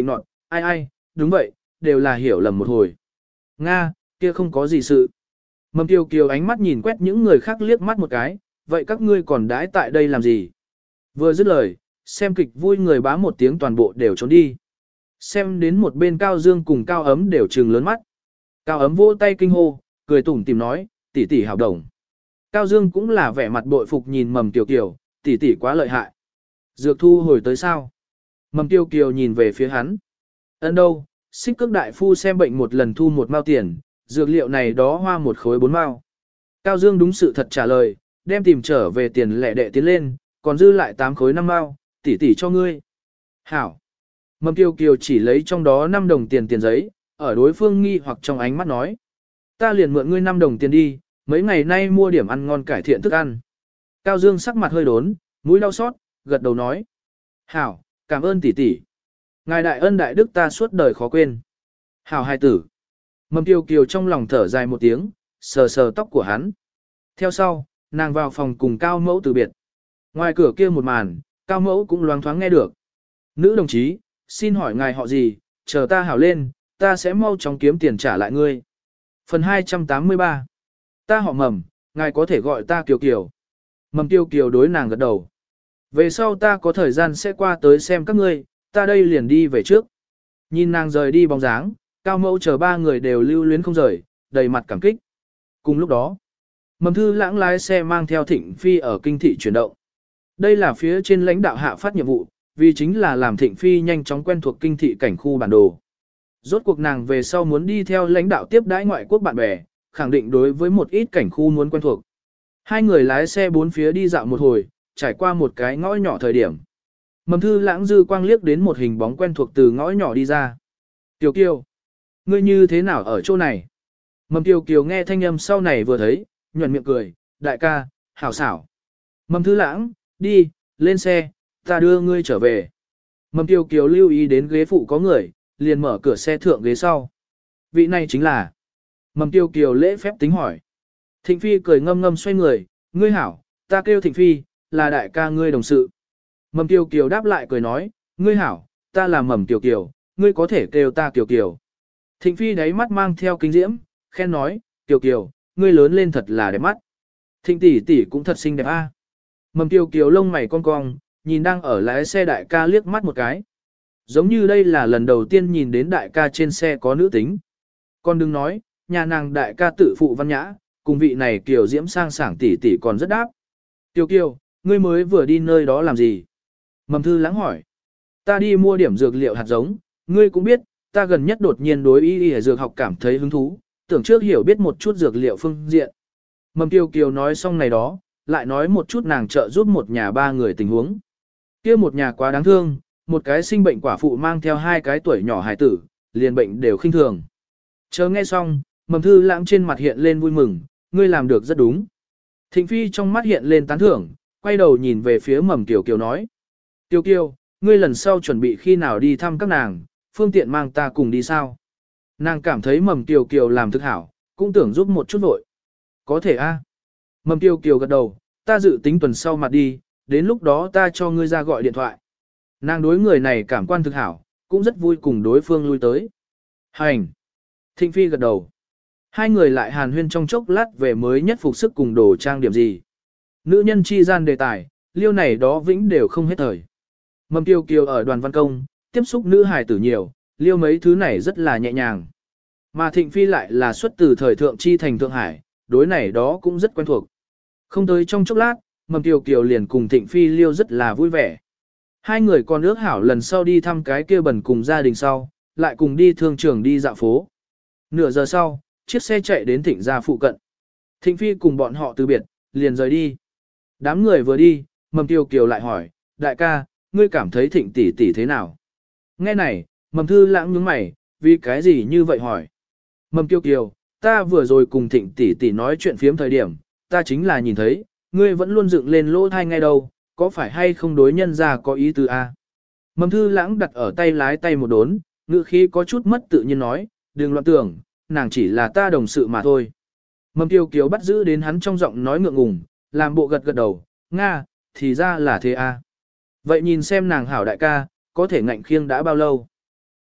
ai ai, đúng vậy, đều là hiểu lầm một hồi. Nga, kia không có gì sự. Mầm Kiều Kiều ánh mắt nhìn quét những người khác liếc mắt một cái, vậy các ngươi còn đãi tại đây làm gì? Vừa dứt lời, xem kịch vui người bá một tiếng toàn bộ đều trốn đi. Xem đến một bên Cao Dương cùng Cao Ấm đều trừng lớn mắt. Cao Ấm vỗ tay kinh hô, cười tủm tìm nói, tỷ tỷ hảo đồng. Cao Dương cũng là vẻ mặt bội phục nhìn Mầm Kiều Kiều, tỷ tỷ quá lợi hại. Dược thu hồi tới sao? Mầm Kiều Kiều nhìn về phía hắn. Ấn đâu, xích cước đại phu xem bệnh một lần thu một mao tiền, dược liệu này đó hoa một khối bốn mao. Cao Dương đúng sự thật trả lời, đem tìm trở về tiền lẻ đệ tiến lên, còn dư lại tám khối năm mao, tỷ tỷ cho ngươi. Hảo. Mầm Kiều Kiều chỉ lấy trong đó năm đồng tiền tiền giấy, ở đối phương nghi hoặc trong ánh mắt nói. Ta liền mượn ngươi năm đồng tiền đi, mấy ngày nay mua điểm ăn ngon cải thiện thức ăn. Cao Dương sắc mặt hơi đốn, mũi đau xót, gật đầu nói. Hảo, cảm ơn tỷ tỷ. Ngài đại ân đại đức ta suốt đời khó quên. Hảo hài tử. Mầm Kiều Kiều trong lòng thở dài một tiếng, sờ sờ tóc của hắn. Theo sau, nàng vào phòng cùng Cao Mẫu từ biệt. Ngoài cửa kia một màn, Cao Mẫu cũng loáng thoáng nghe được. Nữ đồng chí, xin hỏi ngài họ gì, chờ ta hảo lên, ta sẽ mau chóng kiếm tiền trả lại ngươi. Phần hai trăm tám mươi ba. Ta họ Mầm, ngài có thể gọi ta Kiều Kiều. Mầm Kiều Kiều đối nàng gật đầu. Về sau ta có thời gian sẽ qua tới xem các ngươi, ta đây liền đi về trước. Nhìn nàng rời đi bóng dáng, Cao Mẫu chờ ba người đều lưu luyến không rời, đầy mặt cảm kích. Cùng lúc đó, Mầm Thư Lãng lái xe mang theo Thịnh Phi ở kinh thị chuyển động. Đây là phía trên lãnh đạo hạ phát nhiệm vụ, vì chính là làm Thịnh Phi nhanh chóng quen thuộc kinh thị cảnh khu bản đồ. Rốt cuộc nàng về sau muốn đi theo lãnh đạo tiếp đãi ngoại quốc bạn bè, khẳng định đối với một ít cảnh khu muốn quen thuộc. Hai người lái xe bốn phía đi dạo một hồi, trải qua một cái ngõ nhỏ thời điểm. Mầm Thư Lãng dư quang liếc đến một hình bóng quen thuộc từ ngõ nhỏ đi ra. Tiểu Kiều, ngươi như thế nào ở chỗ này? Mầm Kiều Kiều nghe thanh âm sau này vừa thấy, nhuận miệng cười, đại ca, hảo xảo. Mầm Thư Lãng, đi, lên xe, ta đưa ngươi trở về. Mầm Kiều Kiều lưu ý đến ghế phụ có người, liền mở cửa xe thượng ghế sau. Vị này chính là. Mầm Kiều Kiều lễ phép tính hỏi. Thịnh Phi cười ngâm ngâm xoay người, ngươi hảo, ta kêu Thịnh Phi, là đại ca ngươi đồng sự. Mầm Kiều Kiều đáp lại cười nói, ngươi hảo, ta là Mầm Kiều Kiều, ngươi có thể kêu ta Kiều Kiều. Thịnh Phi đáy mắt mang theo kinh diễm, khen nói, Kiều Kiều, ngươi lớn lên thật là đẹp mắt. Thịnh tỷ tỷ cũng thật xinh đẹp a. Mầm Kiều Kiều lông mày cong cong, nhìn đang ở lái xe đại ca liếc mắt một cái. Giống như đây là lần đầu tiên nhìn đến đại ca trên xe có nữ tính. Con đừng nói, nhà nàng đại ca tự phụ văn nhã, cùng vị này Kiều diễm sang sảng tỷ tỷ còn rất đáp. Kiều Kiều, ngươi mới vừa đi nơi đó làm gì? Mầm Thư Lãng hỏi. Ta đi mua điểm dược liệu hạt giống, ngươi cũng biết, ta gần nhất đột nhiên đối y y dược học cảm thấy hứng thú, tưởng trước hiểu biết một chút dược liệu phương diện. Mầm Kiều Kiều nói xong này đó, lại nói một chút nàng trợ giúp một nhà ba người tình huống. Kia một nhà quá đáng thương, một cái sinh bệnh quả phụ mang theo hai cái tuổi nhỏ hài tử, liền bệnh đều khinh thường. Chờ nghe xong, Mầm Thư Lãng trên mặt hiện lên vui mừng, ngươi làm được rất đúng. Thịnh Phi trong mắt hiện lên tán thưởng, quay đầu nhìn về phía Mầm Kiều Kiều nói. Kiều Kiều, ngươi lần sau chuẩn bị khi nào đi thăm các nàng, phương tiện mang ta cùng đi sao? Nàng cảm thấy Mầm Kiều Kiều làm thực hảo, cũng tưởng giúp một chút vội. Có thể a. Mầm Kiều Kiều gật đầu, ta dự tính tuần sau mặt đi, đến lúc đó ta cho ngươi ra gọi điện thoại. Nàng đối người này cảm quan thực hảo, cũng rất vui cùng đối phương lui tới. Hành. Thịnh Phi gật đầu. Hai người lại hàn huyên trong chốc lát về mới nhất phục sức cùng đồ trang điểm gì. Nữ nhân chi gian đề tài, liêu này đó vĩnh đều không hết thời. Mầm Kiều Kiều ở đoàn văn công, tiếp xúc nữ hài tử nhiều, liêu mấy thứ này rất là nhẹ nhàng. Mà Thịnh Phi lại là xuất từ thời thượng chi thành Thượng Hải, đối này đó cũng rất quen thuộc. Không tới trong chốc lát, Mầm Kiều Kiều liền cùng Thịnh Phi liêu rất là vui vẻ. Hai người còn ước hảo lần sau đi thăm cái kia bần cùng gia đình sau, lại cùng đi thương trường đi dạo phố. Nửa giờ sau, chiếc xe chạy đến Thịnh gia phụ cận. Thịnh Phi cùng bọn họ từ biệt, liền rời đi. Đám người vừa đi, Mầm Kiều Kiều lại hỏi, đại ca, ngươi cảm thấy Thịnh tỷ tỷ thế nào? Nghe này, Mầm Thư Lãng nhướng mày, vì cái gì như vậy hỏi? Mầm Kiều Kiều, ta vừa rồi cùng Thịnh tỷ tỷ nói chuyện phiếm thời điểm, ta chính là nhìn thấy, ngươi vẫn luôn dựng lên lỗ thai ngay đâu, có phải hay không đối nhân ra có ý tứ a? Mầm Thư Lãng đặt ở tay lái tay một đốn, ngữ khí có chút mất tự nhiên nói, đừng loạn tưởng, nàng chỉ là ta đồng sự mà thôi. Mầm Kiều Kiều bắt giữ đến hắn trong giọng nói ngượng ngùng, làm bộ gật gật đầu, Nga, thì ra là thế a. Vậy nhìn xem nàng hảo đại ca, có thể ngạnh khiêng đã bao lâu?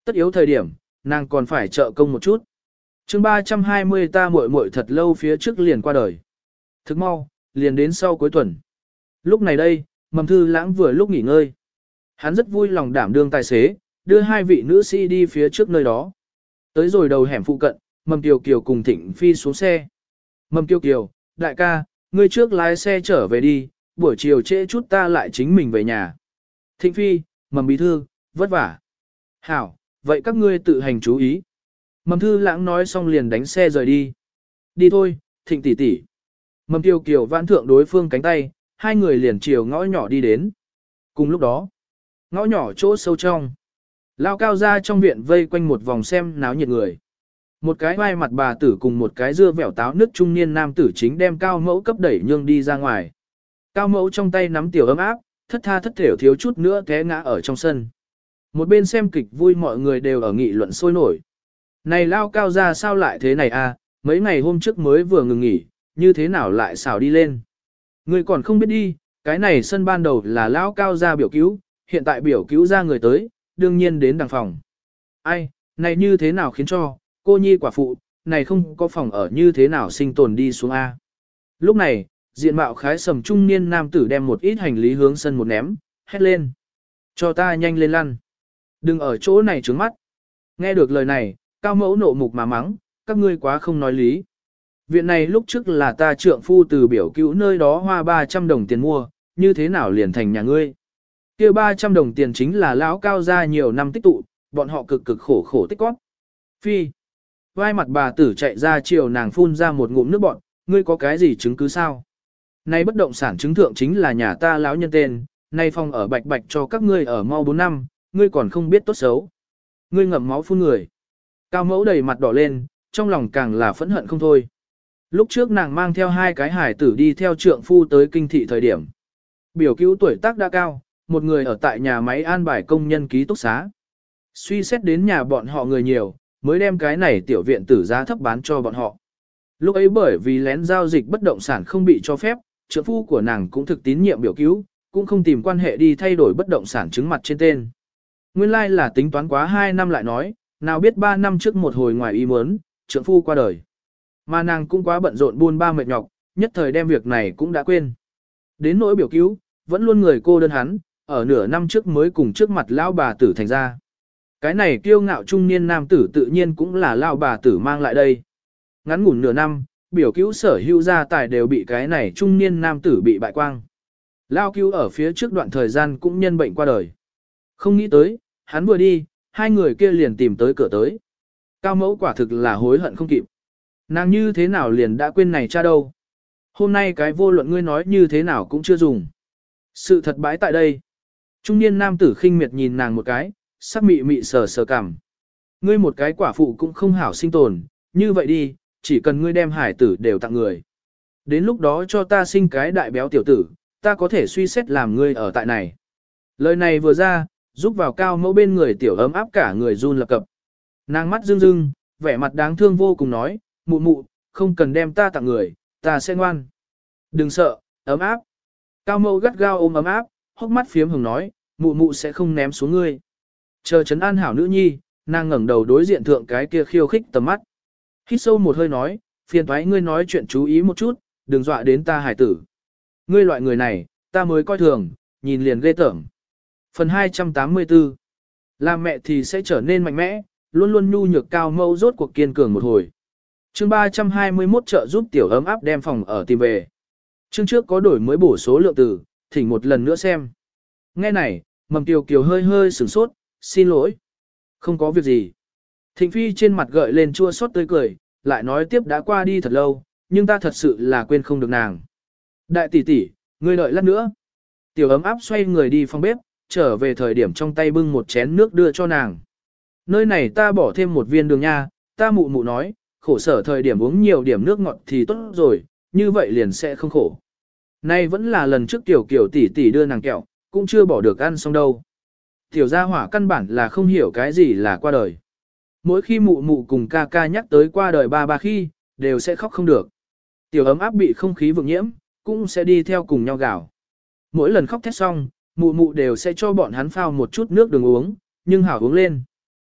Tất yếu thời điểm, nàng còn phải trợ công một chút. chương ba trăm hai mươi ta muội muội thật lâu phía trước liền qua đời. Thức mau, liền đến sau cuối tuần. Lúc này đây, Mầm Thư Lãng vừa lúc nghỉ ngơi. Hắn rất vui lòng đảm đương tài xế, đưa hai vị nữ sĩ đi phía trước nơi đó. Tới rồi đầu hẻm phụ cận, Mầm Kiều Kiều cùng Thịnh Phi xuống xe. Mầm Kiều Kiều, đại ca, ngươi trước lái xe trở về đi, buổi chiều trễ chút ta lại chính mình về nhà. Thịnh Phi, Mầm Bí Thư, vất vả. Hảo, vậy các ngươi tự hành chú ý. Mầm Thư Lãng nói xong liền đánh xe rời đi. Đi thôi, Thịnh tỷ tỷ. Mầm Kiều Kiều vãn thượng đối phương cánh tay, hai người liền chiều ngõ nhỏ đi đến. Cùng lúc đó, ngõ nhỏ chỗ sâu trong. Lao cao ra trong viện vây quanh một vòng xem náo nhiệt người. Một cái vai mặt bà tử cùng một cái dưa vẻo táo nước trung niên nam tử chính đem cao mẫu cấp đẩy nhương đi ra ngoài. Cao mẫu trong tay nắm tiểu ấm áp, thất tha thất thểu thiếu chút nữa té ngã ở trong sân. Một bên xem kịch vui mọi người đều ở nghị luận sôi nổi. Này Lao cao ra sao lại thế này à, mấy ngày hôm trước mới vừa ngừng nghỉ, như thế nào lại xảo đi lên. Người còn không biết đi, cái này sân ban đầu là Lao cao ra biểu cứu, hiện tại biểu cứu ra người tới, đương nhiên đến đằng phòng. Ai, này như thế nào khiến cho, cô nhi quả phụ, này không có phòng ở như thế nào sinh tồn đi xuống A. Lúc này, diện mạo khái sầm trung niên nam tử đem một ít hành lý hướng sân một ném, hét lên. Cho ta nhanh lên lăn. Đừng ở chỗ này trướng mắt. Nghe được lời này, cao mẫu nộ mục mà mắng, các ngươi quá không nói lý. Viện này lúc trước là ta trượng phu từ biểu cứu nơi đó hoa ba trăm đồng tiền mua, như thế nào liền thành nhà ngươi. Kia ba trăm đồng tiền chính là lão cao gia nhiều năm tích tụ, bọn họ cực cực khổ khổ tích góp. Phi. Vai mặt bà tử chạy ra chiều nàng phun ra một ngụm nước bọn, ngươi có cái gì chứng cứ sao? Nay bất động sản chứng thượng chính là nhà ta lão nhân tên, nay phòng ở bạch bạch cho các ngươi ở mau bốn năm, ngươi còn không biết tốt xấu. Ngươi ngậm máu phun người. Cao mẫu đầy mặt đỏ lên, trong lòng càng là phẫn hận không thôi. Lúc trước nàng mang theo hai cái hải tử đi theo trượng phu tới kinh thị thời điểm. Biểu cứu tuổi tác đã cao, một người ở tại nhà máy an bài công nhân ký túc xá. Suy xét đến nhà bọn họ người nhiều, mới đem cái này tiểu viện tử giá thấp bán cho bọn họ. Lúc ấy bởi vì lén giao dịch bất động sản không bị cho phép, trượng phu của nàng cũng thực tín nhiệm biểu cứu, cũng không tìm quan hệ đi thay đổi bất động sản chứng mặt trên tên. Nguyên lai like là tính toán quá hai năm lại nói, nào biết ba năm trước một hồi ngoài ý muốn, trượng phu qua đời. Mà nàng cũng quá bận rộn buôn ba mệt nhọc, nhất thời đem việc này cũng đã quên. Đến nỗi biểu cứu, vẫn luôn người cô đơn hắn, ở nửa năm trước mới cùng trước mặt lão bà tử thành ra. Cái này kiêu ngạo trung niên nam tử tự nhiên cũng là lão bà tử mang lại đây. Ngắn ngủn nửa năm, biểu cứu sở hữu gia tài đều bị cái này trung niên nam tử bị bại quang. Lão cứu ở phía trước đoạn thời gian cũng nhân bệnh qua đời. Không nghĩ tới, hắn vừa đi, hai người kia liền tìm tới cửa tới. Cao mẫu quả thực là hối hận không kịp. Nàng như thế nào liền đã quên này cha đâu. Hôm nay cái vô luận ngươi nói như thế nào cũng chưa dùng. Sự thật bãi tại đây. Trung niên nam tử khinh miệt nhìn nàng một cái, sắc mị mị sờ sờ cằm. Ngươi một cái quả phụ cũng không hảo sinh tồn, như vậy đi, chỉ cần ngươi đem hải tử đều tặng người. Đến lúc đó cho ta sinh cái đại béo tiểu tử, ta có thể suy xét làm ngươi ở tại này. Lời này vừa ra, giúp vào cao mẫu bên người tiểu ấm áp cả người run lập cập. Nàng mắt rưng rưng, vẻ mặt đáng thương vô cùng nói, mụ mụ, không cần đem ta tặng người, ta sẽ ngoan. Đừng sợ, ấm áp. Cao mẫu gắt gao ôm ấm áp, hốc mắt phiếm hồng nói, mụ mụ sẽ không ném xuống ngươi. Chờ chấn an hảo nữ nhi, nàng ngẩng đầu đối diện thượng cái kia khiêu khích tầm mắt. Hít sâu một hơi nói, phiền thoái ngươi nói chuyện chú ý một chút, đừng dọa đến ta hải tử. Ngươi loại người này, ta mới coi thường, nhìn liền ghê tởm. Phần hai trăm tám mươi tư. Làm mẹ thì sẽ trở nên mạnh mẽ, luôn luôn nhu nhược cao mẫu rốt cuộc kiên cường một hồi. Chương ba trăm hai mươi mốt trợ giúp tiểu ấm áp đem phòng ở tìm về. Chương trước có đổi mới bổ số lượng từ, thỉnh một lần nữa xem. Nghe này, Mầm Kiều Kiều hơi hơi sửng sốt, xin lỗi. Không có việc gì. Thịnh Phi trên mặt gợi lên chua xót tươi cười, lại nói tiếp đã qua đi thật lâu, nhưng ta thật sự là quên không được nàng. Đại tỷ tỷ, ngươi đợi lát nữa. Tiểu ấm áp xoay người đi phòng bếp, trở về thời điểm trong tay bưng một chén nước đưa cho nàng. Nơi này ta bỏ thêm một viên đường nha, ta mụ mụ nói, khổ sở thời điểm uống nhiều điểm nước ngọt thì tốt rồi, như vậy liền sẽ không khổ. Nay vẫn là lần trước tiểu kiểu tỷ tỷ đưa nàng kẹo, cũng chưa bỏ được ăn xong đâu. Tiểu gia hỏa căn bản là không hiểu cái gì là qua đời. Mỗi khi mụ mụ cùng ca ca nhắc tới qua đời ba ba khi, đều sẽ khóc không được. Tiểu ấm áp bị không khí vượng nhiễm, cũng sẽ đi theo cùng nhau gào. Mỗi lần khóc thét xong, mụ mụ đều sẽ cho bọn hắn phao một chút nước đường uống, nhưng hảo uống lên.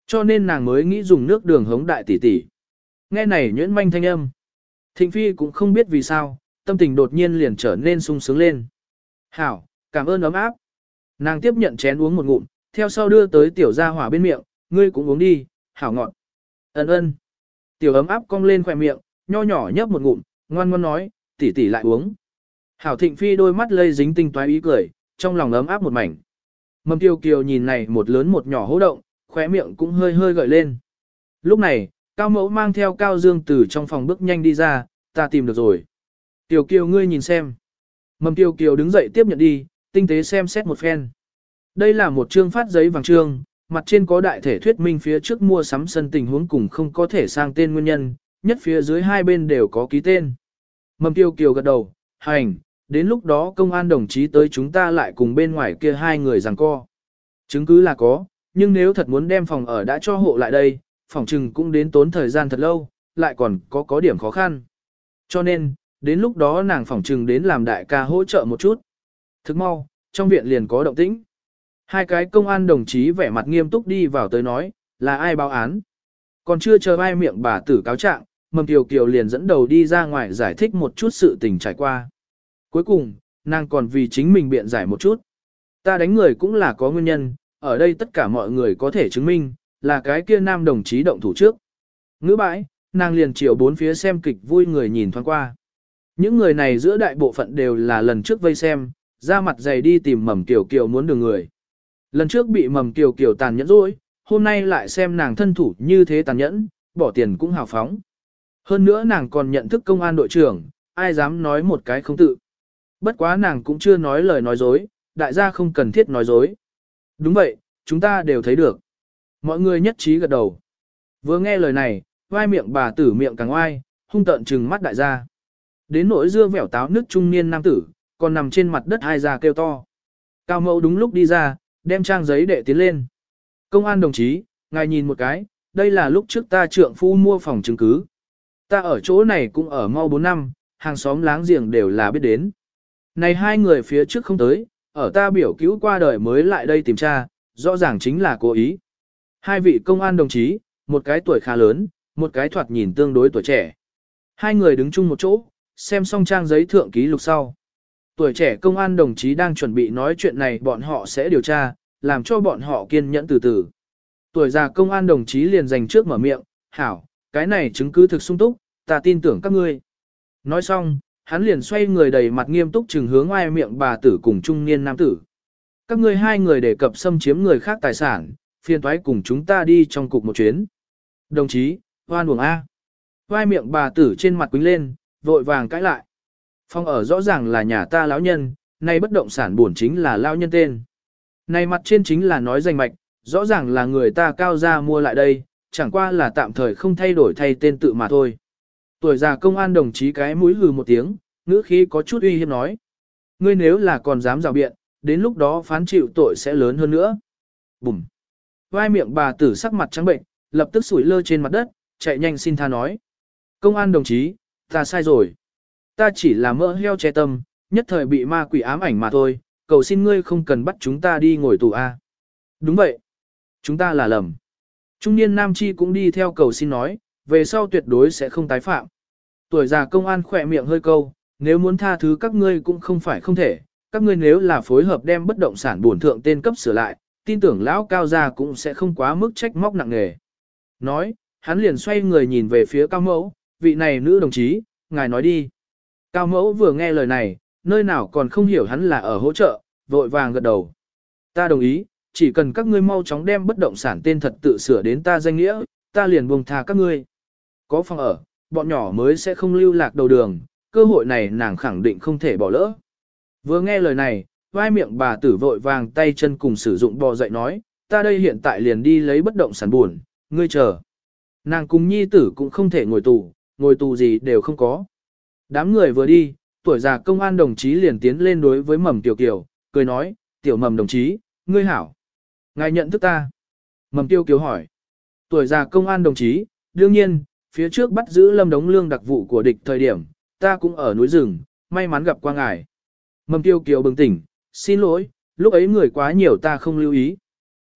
Cho nên nàng mới nghĩ dùng nước đường hống đại tỷ tỷ. Nghe này nhuyễn manh thanh âm. Thịnh Phi cũng không biết vì sao, tâm tình đột nhiên liền trở nên sung sướng lên. Hảo, cảm ơn ấm áp. Nàng tiếp nhận chén uống một ngụm, theo sau đưa tới tiểu gia hỏa bên miệng, ngươi cũng uống đi, hảo ngọt. Ấn ơn. Tiểu ấm áp cong lên khỏe miệng, nho nhỏ nhấp một ngụm, ngoan ngoan nói, tỷ tỷ lại uống. Hảo Thịnh Phi đôi mắt lây dính tinh toái ý cười, trong lòng ấm áp một mảnh. Mầm Kiều Kiều nhìn này một lớn một nhỏ hô động, khóe miệng cũng hơi hơi gợi lên. Lúc này, Cao Mẫu mang theo Cao Dương từ trong phòng bước nhanh đi ra, ta tìm được rồi. Tiểu Kiều ngươi nhìn xem. Mầm Kiều Kiều đứng dậy tiếp nhận đi, tinh tế xem xét một phen. Đây là một chương phát giấy vàng trương, mặt trên có đại thể thuyết minh phía trước mua sắm sân tình huống cùng không có thể sang tên nguyên nhân, nhất phía dưới hai bên đều có ký tên. Mầm Kiều Kiều gật đầu, hành, đến lúc đó công an đồng chí tới chúng ta lại cùng bên ngoài kia hai người giằng co. Chứng cứ là có, nhưng nếu thật muốn đem phòng ở đã cho hộ lại đây, phòng trừng cũng đến tốn thời gian thật lâu, lại còn có có điểm khó khăn. Cho nên, đến lúc đó nàng phòng trừng đến làm đại ca hỗ trợ một chút. Thức mau, trong viện liền có động tĩnh. Hai cái công an đồng chí vẻ mặt nghiêm túc đi vào tới nói, là ai báo án. Còn chưa chờ ai miệng bà tử cáo trạng, Mầm Kiều Kiều liền dẫn đầu đi ra ngoài giải thích một chút sự tình trải qua. Cuối cùng, nàng còn vì chính mình biện giải một chút. Ta đánh người cũng là có nguyên nhân, ở đây tất cả mọi người có thể chứng minh, là cái kia nam đồng chí động thủ trước. Ngữ bãi, nàng liền chiều bốn phía xem kịch vui người nhìn thoáng qua. Những người này giữa đại bộ phận đều là lần trước vây xem, ra mặt dày đi tìm Mầm Kiều Kiều muốn đường người. Lần trước bị Mầm Kiều Kiều tàn nhẫn rồi, hôm nay lại xem nàng thân thủ như thế tàn nhẫn, bỏ tiền cũng hào phóng. Hơn nữa nàng còn nhận thức công an đội trưởng, ai dám nói một cái không tự. Bất quá nàng cũng chưa nói lời nói dối, đại gia không cần thiết nói dối. Đúng vậy, chúng ta đều thấy được. Mọi người nhất trí gật đầu. Vừa nghe lời này, vai miệng bà tử miệng càng oai, hung tợn trừng mắt đại gia. Đến nỗi dưa vẻo táo nước trung niên nam tử, còn nằm trên mặt đất hai già kêu to. Cao Mẫu đúng lúc đi ra, đem trang giấy đệ tiến lên. Công an đồng chí, ngài nhìn một cái, đây là lúc trước ta trượng phu mua phòng chứng cứ. Ta ở chỗ này cũng ở mau bốn năm, hàng xóm láng giềng đều là biết đến. Này hai người phía trước không tới, ở ta biểu cứu qua đời mới lại đây tìm tra, rõ ràng chính là cố ý. Hai vị công an đồng chí, một cái tuổi khá lớn, một cái thoạt nhìn tương đối tuổi trẻ. Hai người đứng chung một chỗ, xem xong trang giấy thượng ký lục sau. Tuổi trẻ công an đồng chí đang chuẩn bị nói chuyện này bọn họ sẽ điều tra, làm cho bọn họ kiên nhẫn từ từ. Tuổi già công an đồng chí liền dành trước mở miệng, hảo, cái này chứng cứ thực sung túc, ta tin tưởng các ngươi. Nói xong, hắn liền xoay người đầy mặt nghiêm túc trừng hướng ai miệng bà tử cùng trung niên nam tử. Các ngươi hai người đề cập xâm chiếm người khác tài sản, phiền toái cùng chúng ta đi trong cục một chuyến. Đồng chí, hoan uổng A. Vai miệng bà tử trên mặt quính lên, vội vàng cãi lại. Phòng ở rõ ràng là nhà ta lão nhân, nay bất động sản bổn chính là lão nhân tên. Này mặt trên chính là nói danh mạch, rõ ràng là người ta cao gia mua lại đây, chẳng qua là tạm thời không thay đổi thay tên tự mà thôi. Tuổi già công an đồng chí cái mũi hừ một tiếng, ngữ khí có chút uy hiếp nói. Ngươi nếu là còn dám rào biện, đến lúc đó phán chịu tội sẽ lớn hơn nữa. Bùm. Vai miệng bà tử sắc mặt trắng bệnh, lập tức sủi lơ trên mặt đất, chạy nhanh xin tha nói. Công an đồng chí, ta sai rồi. Ta chỉ là mỡ heo che tâm, nhất thời bị ma quỷ ám ảnh mà thôi, cầu xin ngươi không cần bắt chúng ta đi ngồi tù A. Đúng vậy. Chúng ta là lầm. Trung niên nam chi cũng đi theo cầu xin nói, về sau tuyệt đối sẽ không tái phạm. Tuổi già công an khỏe miệng hơi câu, nếu muốn tha thứ các ngươi cũng không phải không thể, các ngươi nếu là phối hợp đem bất động sản bổn thượng tên cấp sửa lại, tin tưởng lão cao gia cũng sẽ không quá mức trách móc nặng nề. Nói, hắn liền xoay người nhìn về phía Cao Mẫu, vị này nữ đồng chí, ngài nói đi. Cao Mẫu vừa nghe lời này, nơi nào còn không hiểu hắn là ở hỗ trợ, vội vàng gật đầu. Ta đồng ý, chỉ cần các ngươi mau chóng đem bất động sản tên thật tự sửa đến ta danh nghĩa, ta liền buông tha các ngươi. Có phòng ở, bọn nhỏ mới sẽ không lưu lạc đầu đường, cơ hội này nàng khẳng định không thể bỏ lỡ. Vừa nghe lời này, vai miệng bà tử vội vàng tay chân cùng sử dụng bò dậy nói, ta đây hiện tại liền đi lấy bất động sản buồn, ngươi chờ. Nàng cùng nhi tử cũng không thể ngồi tù, ngồi tù gì đều không có. Đám người vừa đi, tuổi già công an đồng chí liền tiến lên đối với Mầm Tiểu Kiều, cười nói, tiểu Mầm đồng chí, ngươi hảo. Ngài nhận thức ta. Mầm Tiêu Kiều hỏi. Tuổi già công an đồng chí, đương nhiên, phía trước bắt giữ Lâm Đống Lương đặc vụ của địch thời điểm, ta cũng ở núi rừng, may mắn gặp qua ngài. Mầm Tiêu Kiều bừng tỉnh, xin lỗi, lúc ấy người quá nhiều ta không lưu ý.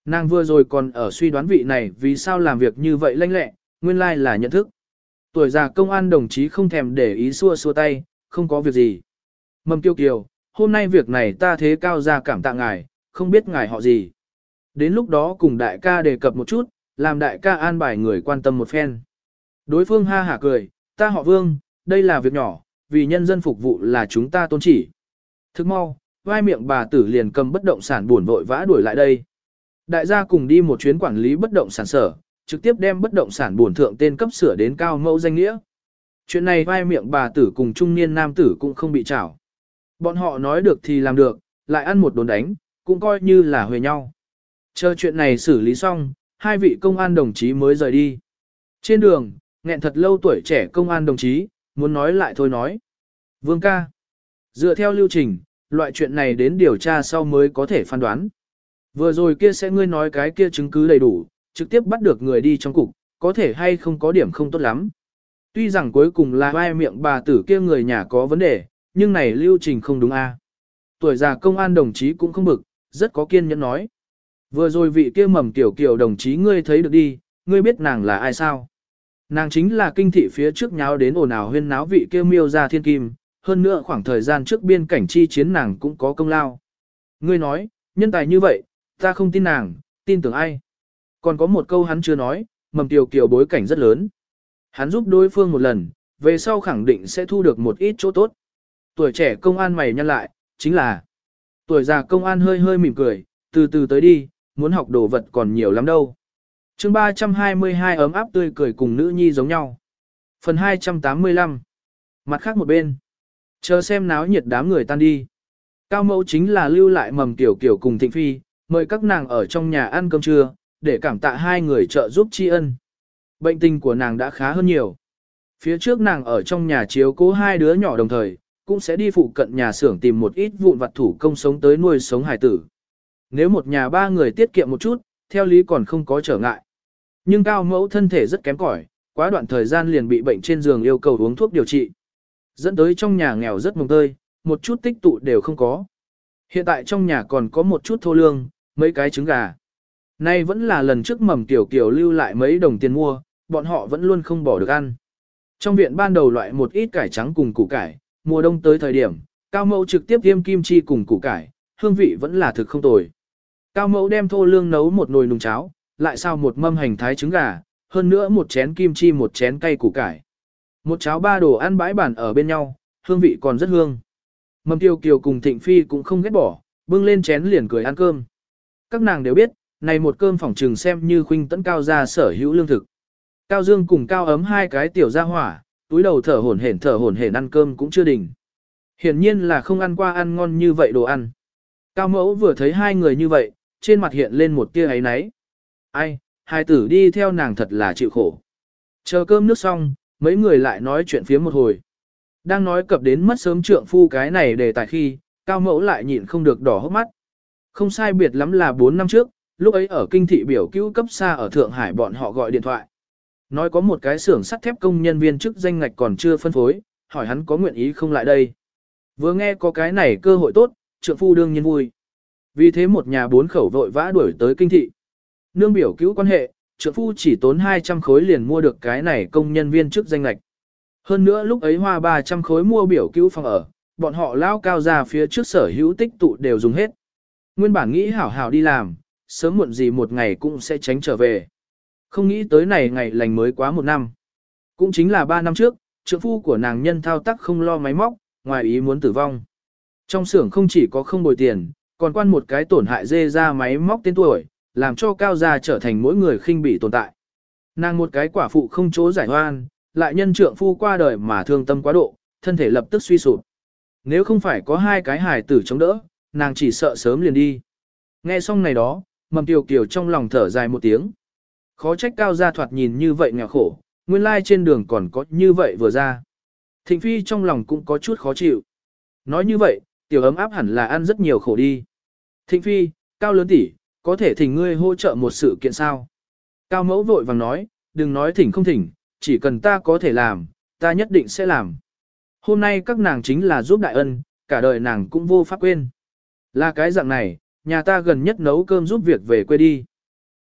Nàng vừa rồi còn ở suy đoán vị này vì sao làm việc như vậy lanh lẹ, nguyên lai là nhận thức. Tuổi già công an đồng chí không thèm để ý xua xua tay, không có việc gì. Mầm Kiều Kiều, hôm nay việc này ta thế cao ra cảm tạ ngài, không biết ngài họ gì. Đến lúc đó cùng đại ca đề cập một chút, làm đại ca an bài người quan tâm một phen. Đối phương ha hả cười, ta họ Vương, đây là việc nhỏ, vì nhân dân phục vụ là chúng ta tôn chỉ. Thức mau, vai miệng bà tử liền cầm bất động sản buồn vội vã đuổi lại đây. Đại gia cùng đi một chuyến quản lý bất động sản sở, trực tiếp đem bất động sản buồn thượng tên cấp sửa đến cao mẫu danh nghĩa. Chuyện này vai miệng bà tử cùng trung niên nam tử cũng không bị trảo. Bọn họ nói được thì làm được, lại ăn một đốn đánh, cũng coi như là huề nhau. Chờ chuyện này xử lý xong, hai vị công an đồng chí mới rời đi. Trên đường, nghẹn thật lâu tuổi trẻ công an đồng chí, muốn nói lại thôi nói. Vương ca. Dựa theo lưu trình, loại chuyện này đến điều tra sau mới có thể phán đoán. Vừa rồi kia sẽ ngươi nói cái kia chứng cứ đầy đủ, trực tiếp bắt được người đi trong cục, có thể hay không có điểm không tốt lắm. Tuy rằng cuối cùng là vai miệng bà tử kia người nhà có vấn đề, nhưng này lưu trình không đúng a. Tuổi già công an đồng chí cũng không bực, rất có kiên nhẫn nói. Vừa rồi vị kia mầm tiểu kiểu đồng chí ngươi thấy được đi, ngươi biết nàng là ai sao? Nàng chính là kinh thị phía trước nháo đến ồn ào huyên náo vị kia miêu ra thiên kim, hơn nữa khoảng thời gian trước biên cảnh chi chiến nàng cũng có công lao. Ngươi nói, nhân tài như vậy, ta không tin nàng, tin tưởng ai? Còn có một câu hắn chưa nói, mầm tiểu kiểu bối cảnh rất lớn. Hắn giúp đối phương một lần, về sau khẳng định sẽ thu được một ít chỗ tốt. Tuổi trẻ công an mày nhăn lại, chính là tuổi già công an hơi hơi mỉm cười, từ từ tới đi, muốn học đồ vật còn nhiều lắm đâu. chương ba trăm hai mươi hai ấm áp tươi cười cùng nữ nhi giống nhau. Phần hai trăm tám mươi lăm. Mặt khác một bên. Chờ xem náo nhiệt đám người tan đi. Cao mẫu chính là lưu lại mầm tiểu kiểu cùng Thịnh Phi, mời các nàng ở trong nhà ăn cơm trưa, để cảm tạ hai người trợ giúp tri ân. Bệnh tình của nàng đã khá hơn nhiều. Phía trước nàng ở trong nhà chiếu cố hai đứa nhỏ đồng thời, cũng sẽ đi phụ cận nhà xưởng tìm một ít vụn vặt thủ công sống tới nuôi sống hài tử. Nếu một nhà ba người tiết kiệm một chút, theo lý còn không có trở ngại. Nhưng cao mẫu thân thể rất kém cỏi, quá đoạn thời gian liền bị bệnh trên giường yêu cầu uống thuốc điều trị. Dẫn tới trong nhà nghèo rất mồng tơi, một chút tích tụ đều không có. Hiện tại trong nhà còn có một chút thô lương, mấy cái trứng gà. Nay vẫn là lần trước mầm tiểu kiểu lưu lại mấy đồng tiền mua, bọn họ vẫn luôn không bỏ được ăn. Trong viện ban đầu loại một ít cải trắng cùng củ cải, mùa đông tới thời điểm, cao mẫu trực tiếp tiêm kim chi cùng củ cải, hương vị vẫn là thực không tồi. Cao mẫu đem thô lương nấu một nồi nùng cháo, lại sao một mâm hành thái trứng gà, hơn nữa một chén kim chi một chén cay củ cải. Một cháo ba đồ ăn bãi bản ở bên nhau, hương vị còn rất hương. Mầm Tiêu Kiều cùng Thịnh Phi cũng không ghét bỏ, bưng lên chén liền cười ăn cơm. Các nàng đều biết, này một cơm phỏng trừng xem như khuynh tấn cao gia sở hữu lương thực. Cao Dương cùng Cao Ấm hai cái tiểu gia hỏa, túi đầu thở hổn hển thở hổn hển ăn cơm cũng chưa đỉnh. Hiển nhiên là không ăn qua ăn ngon như vậy đồ ăn. Cao Mẫu vừa thấy hai người như vậy, trên mặt hiện lên một tia áy náy. Ai, hai tử đi theo nàng thật là chịu khổ. Chờ cơm nước xong, mấy người lại nói chuyện phía một hồi. Đang nói cập đến mất sớm trượng phu cái này đề tài khi, Cao Mẫu lại nhịn không được đỏ hốc mắt. Không sai biệt lắm là bốn năm trước, lúc ấy ở kinh thị biểu cứu cấp xa ở Thượng Hải bọn họ gọi điện thoại. Nói có một cái xưởng sắt thép công nhân viên chức danh ngạch còn chưa phân phối, hỏi hắn có nguyện ý không lại đây. Vừa nghe có cái này cơ hội tốt, trượng phu đương nhiên vui. Vì thế một nhà bốn khẩu vội vã đuổi tới kinh thị. Nương biểu cứu quan hệ, trượng phu chỉ tốn hai trăm khối liền mua được cái này công nhân viên chức danh ngạch. Hơn nữa lúc ấy hoa ba trăm khối mua biểu cứu phòng ở, bọn họ lao cao ra phía trước sở hữu tích tụ đều dùng hết. Nguyên bản nghĩ hảo hảo đi làm, sớm muộn gì một ngày cũng sẽ tránh trở về. Không nghĩ tới này ngày lành mới quá một năm. Cũng chính là ba năm trước, trượng phu của nàng nhân thao tác không lo máy móc, ngoài ý muốn tử vong. Trong xưởng không chỉ có không bồi tiền, còn quan một cái tổn hại dê ra máy móc tên tuổi, làm cho cao gia trở thành mỗi người khinh bị tồn tại. Nàng một cái quả phụ không chỗ giải oan, lại nhân trượng phu qua đời mà thương tâm quá độ, thân thể lập tức suy sụp. Nếu không phải có hai cái hài tử chống đỡ, nàng chỉ sợ sớm liền đi. Nghe xong này đó, Mầm Tiểu Kiều trong lòng thở dài một tiếng. Khó trách cao gia thoạt nhìn như vậy nghèo khổ, nguyên lai trên đường còn có như vậy vừa ra. Thịnh Phi trong lòng cũng có chút khó chịu. Nói như vậy, tiểu ấm áp hẳn là ăn rất nhiều khổ đi. Thịnh Phi, Cao lớn tỷ, có thể thỉnh ngươi hỗ trợ một sự kiện sao? Cao mẫu vội vàng nói, đừng nói thỉnh không thỉnh, chỉ cần ta có thể làm, ta nhất định sẽ làm. Hôm nay các nàng chính là giúp đại ân, cả đời nàng cũng vô pháp quên. Là cái dạng này, nhà ta gần nhất nấu cơm giúp việc về quê đi.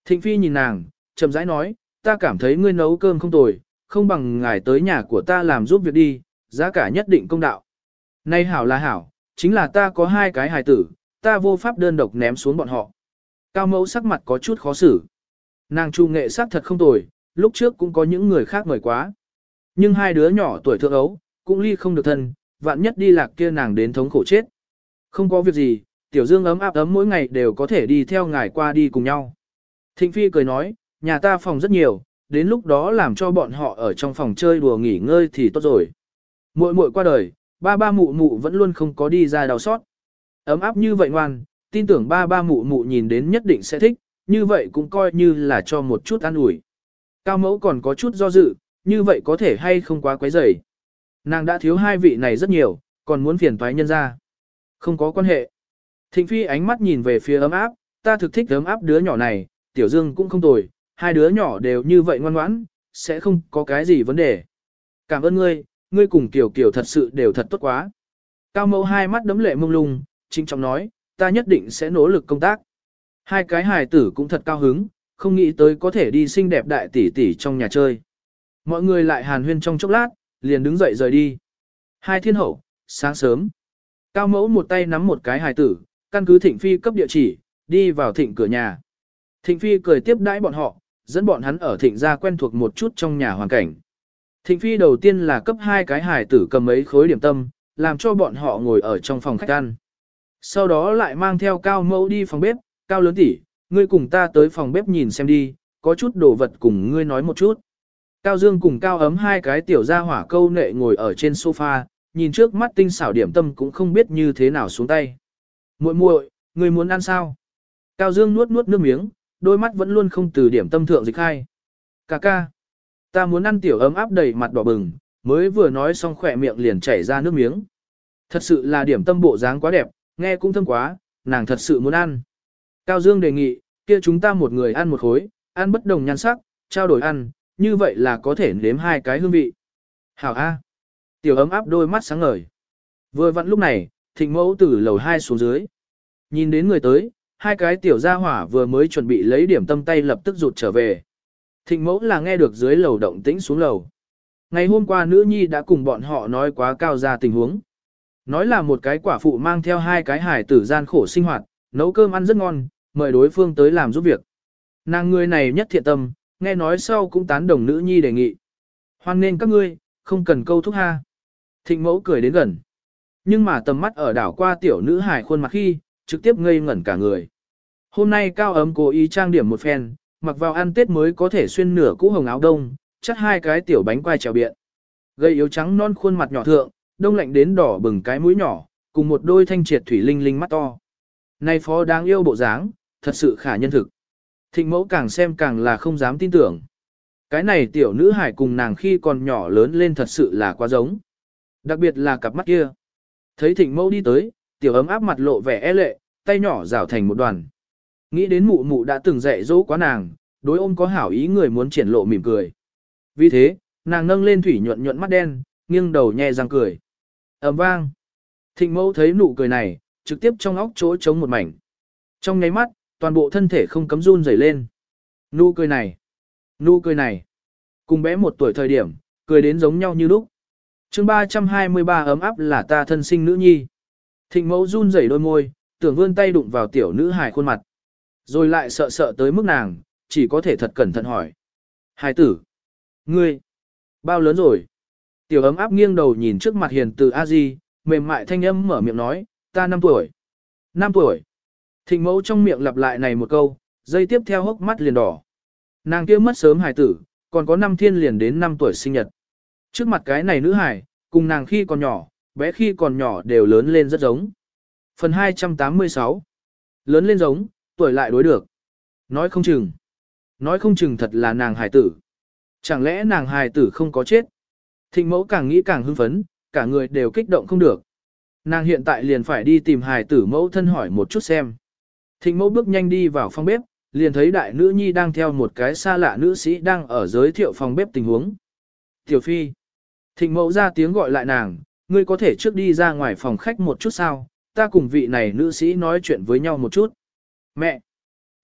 Thịnh Phi nhìn nàng, chậm rãi nói, ta cảm thấy ngươi nấu cơm không tồi, không bằng ngài tới nhà của ta làm giúp việc đi, giá cả nhất định công đạo. Nay hảo là hảo, chính là ta có hai cái hài tử, ta vô pháp đơn độc ném xuống bọn họ. Cao mẫu sắc mặt có chút khó xử. Nàng trung nghệ sắc thật không tồi, lúc trước cũng có những người khác mời quá. Nhưng hai đứa nhỏ tuổi thượng ấu, cũng ly không được thân, vạn nhất đi lạc kia nàng đến thống khổ chết. Không có việc gì, tiểu dương ấm áp ấm mỗi ngày đều có thể đi theo ngài qua đi cùng nhau. Thịnh Phi cười nói, nhà ta phòng rất nhiều, đến lúc đó làm cho bọn họ ở trong phòng chơi đùa nghỉ ngơi thì tốt rồi. Muội muội qua đời, ba ba mụ mụ vẫn luôn không có đi ra đau xót. Ấm áp như vậy ngoan, tin tưởng ba ba mụ mụ nhìn đến nhất định sẽ thích, như vậy cũng coi như là cho một chút an ủi. Cao mẫu còn có chút do dự, như vậy có thể hay không quá quấy rầy. Nàng đã thiếu hai vị này rất nhiều, còn muốn phiền toái nhân ra. Không có quan hệ. Thịnh Phi ánh mắt nhìn về phía ấm áp, ta thực thích ấm áp đứa nhỏ này, tiểu dương cũng không tồi, hai đứa nhỏ đều như vậy ngoan ngoãn, sẽ không có cái gì vấn đề. Cảm ơn ngươi, ngươi cùng Kiều Kiều thật sự đều thật tốt quá. Cao mẫu hai mắt đấm lệ mông lung, chính trọng nói, ta nhất định sẽ nỗ lực công tác. Hai cái hài tử cũng thật cao hứng, không nghĩ tới có thể đi xinh đẹp đại tỷ tỷ trong nhà chơi. Mọi người lại hàn huyên trong chốc lát, liền đứng dậy rời đi. Hai thiên hậu, sáng sớm. Cao mẫu một tay nắm một cái hài tử, căn cứ Thịnh Phi cấp địa chỉ, đi vào Thịnh cửa nhà. Thịnh Phi cười tiếp đãi bọn họ, dẫn bọn hắn ở Thịnh gia quen thuộc một chút trong nhà hoàn cảnh. Thịnh Phi đầu tiên là cấp hai cái hài tử cầm mấy khối điểm tâm, làm cho bọn họ ngồi ở trong phòng khách ăn. Sau đó lại mang theo Cao mẫu đi phòng bếp, Cao lớn tỷ, ngươi cùng ta tới phòng bếp nhìn xem đi, có chút đồ vật cùng ngươi nói một chút. Cao Dương cùng Cao ấm hai cái tiểu gia hỏa câu nệ ngồi ở trên sofa, nhìn trước mắt tinh xảo điểm tâm cũng không biết như thế nào xuống tay. Muội muội, ngươi muốn ăn sao? Cao Dương nuốt nuốt nước miếng, đôi mắt vẫn luôn không từ điểm tâm thượng dịch hai. Cà ca, ta muốn ăn tiểu ấm áp đầy mặt đỏ bừng, mới vừa nói xong khỏe miệng liền chảy ra nước miếng. Thật sự là điểm tâm bộ dáng quá đẹp, nghe cũng thơm quá, nàng thật sự muốn ăn. Cao Dương đề nghị, kia chúng ta một người ăn một khối, ăn bất đồng nhan sắc, trao đổi ăn, như vậy là có thể nếm hai cái hương vị. Hảo A. Tiểu ấm áp đôi mắt sáng ngời. Vừa vặn lúc này, Thịnh mẫu từ lầu hai xuống dưới. Nhìn đến người tới, hai cái tiểu gia hỏa vừa mới chuẩn bị lấy điểm tâm tay lập tức rụt trở về. Thịnh mẫu là nghe được dưới lầu động tĩnh xuống lầu. Ngày hôm qua nữ nhi đã cùng bọn họ nói quá cao ra tình huống. Nói là một cái quả phụ mang theo hai cái hải tử gian khổ sinh hoạt, nấu cơm ăn rất ngon, mời đối phương tới làm giúp việc. Nàng người này nhất thiện tâm, nghe nói sau cũng tán đồng nữ nhi đề nghị. Hoan nên các ngươi, không cần câu thúc ha. Thịnh mẫu cười đến gần. Nhưng mà tầm mắt ở đảo qua tiểu nữ hải khuôn mặt khi, trực tiếp ngây ngẩn cả người. Hôm nay Cao ấm cố ý trang điểm một phen, mặc vào ăn Tết mới có thể xuyên nửa cũ hồng áo đông, chắt hai cái tiểu bánh quai trèo biện. Gây yếu trắng non khuôn mặt nhỏ thượng, đông lạnh đến đỏ bừng cái mũi nhỏ, cùng một đôi thanh triệt thủy linh linh mắt to. Này phó đáng yêu bộ dáng, thật sự khả nhân thực. Thịnh mẫu càng xem càng là không dám tin tưởng. Cái này tiểu nữ hải cùng nàng khi còn nhỏ lớn lên thật sự là quá giống. Đặc biệt là cặp mắt kia. Thấy thịnh mẫu đi tới, tiểu ấm áp mặt lộ vẻ e lệ, tay nhỏ rảo thành một đoàn. Nghĩ đến mụ mụ đã từng dạy dỗ quá nàng, đối ôm có hảo ý người muốn triển lộ mỉm cười. Vì thế, nàng nâng lên thủy nhuận nhuận mắt đen, nghiêng đầu nhẹ răng cười. Ầm vang. Thịnh mẫu thấy nụ cười này, trực tiếp trong óc chỗ trống một mảnh. Trong nháy mắt, toàn bộ thân thể không cấm run rẩy lên. Nụ cười này, nụ cười này. Cùng bé một tuổi thời điểm, cười đến giống nhau như lúc. Chương ba trăm hai mươi ba ấm áp là ta thân sinh nữ nhi. Thịnh mẫu run rẩy đôi môi, tưởng vươn tay đụng vào tiểu nữ hài khuôn mặt. Rồi lại sợ sợ tới mức nàng, chỉ có thể thật cẩn thận hỏi. Hài tử, ngươi, bao lớn rồi? Tiểu ấm áp nghiêng đầu nhìn trước mặt hiền từ A-di, mềm mại thanh âm mở miệng nói, ta năm tuổi. năm tuổi. Thịnh mẫu trong miệng lặp lại này một câu, dây tiếp theo hốc mắt liền đỏ. Nàng kia mất sớm hài tử, còn có năm thiên liền đến năm tuổi sinh nhật. Trước mặt cái này nữ hài, cùng nàng khi còn nhỏ, bé khi còn nhỏ đều lớn lên rất giống. Phần hai trăm tám mươi sáu. Lớn lên giống, tuổi lại đối được. Nói không chừng. Nói không chừng thật là nàng hài tử. Chẳng lẽ nàng hài tử không có chết? Thịnh mẫu càng nghĩ càng hưng phấn, cả người đều kích động không được. Nàng hiện tại liền phải đi tìm hài tử mẫu thân hỏi một chút xem. Thịnh mẫu bước nhanh đi vào phòng bếp, liền thấy đại nữ nhi đang theo một cái xa lạ nữ sĩ đang ở giới thiệu phòng bếp tình huống. Tiểu Phi. Thịnh mẫu ra tiếng gọi lại nàng, ngươi có thể trước đi ra ngoài phòng khách một chút sao, ta cùng vị này nữ sĩ nói chuyện với nhau một chút. Mẹ.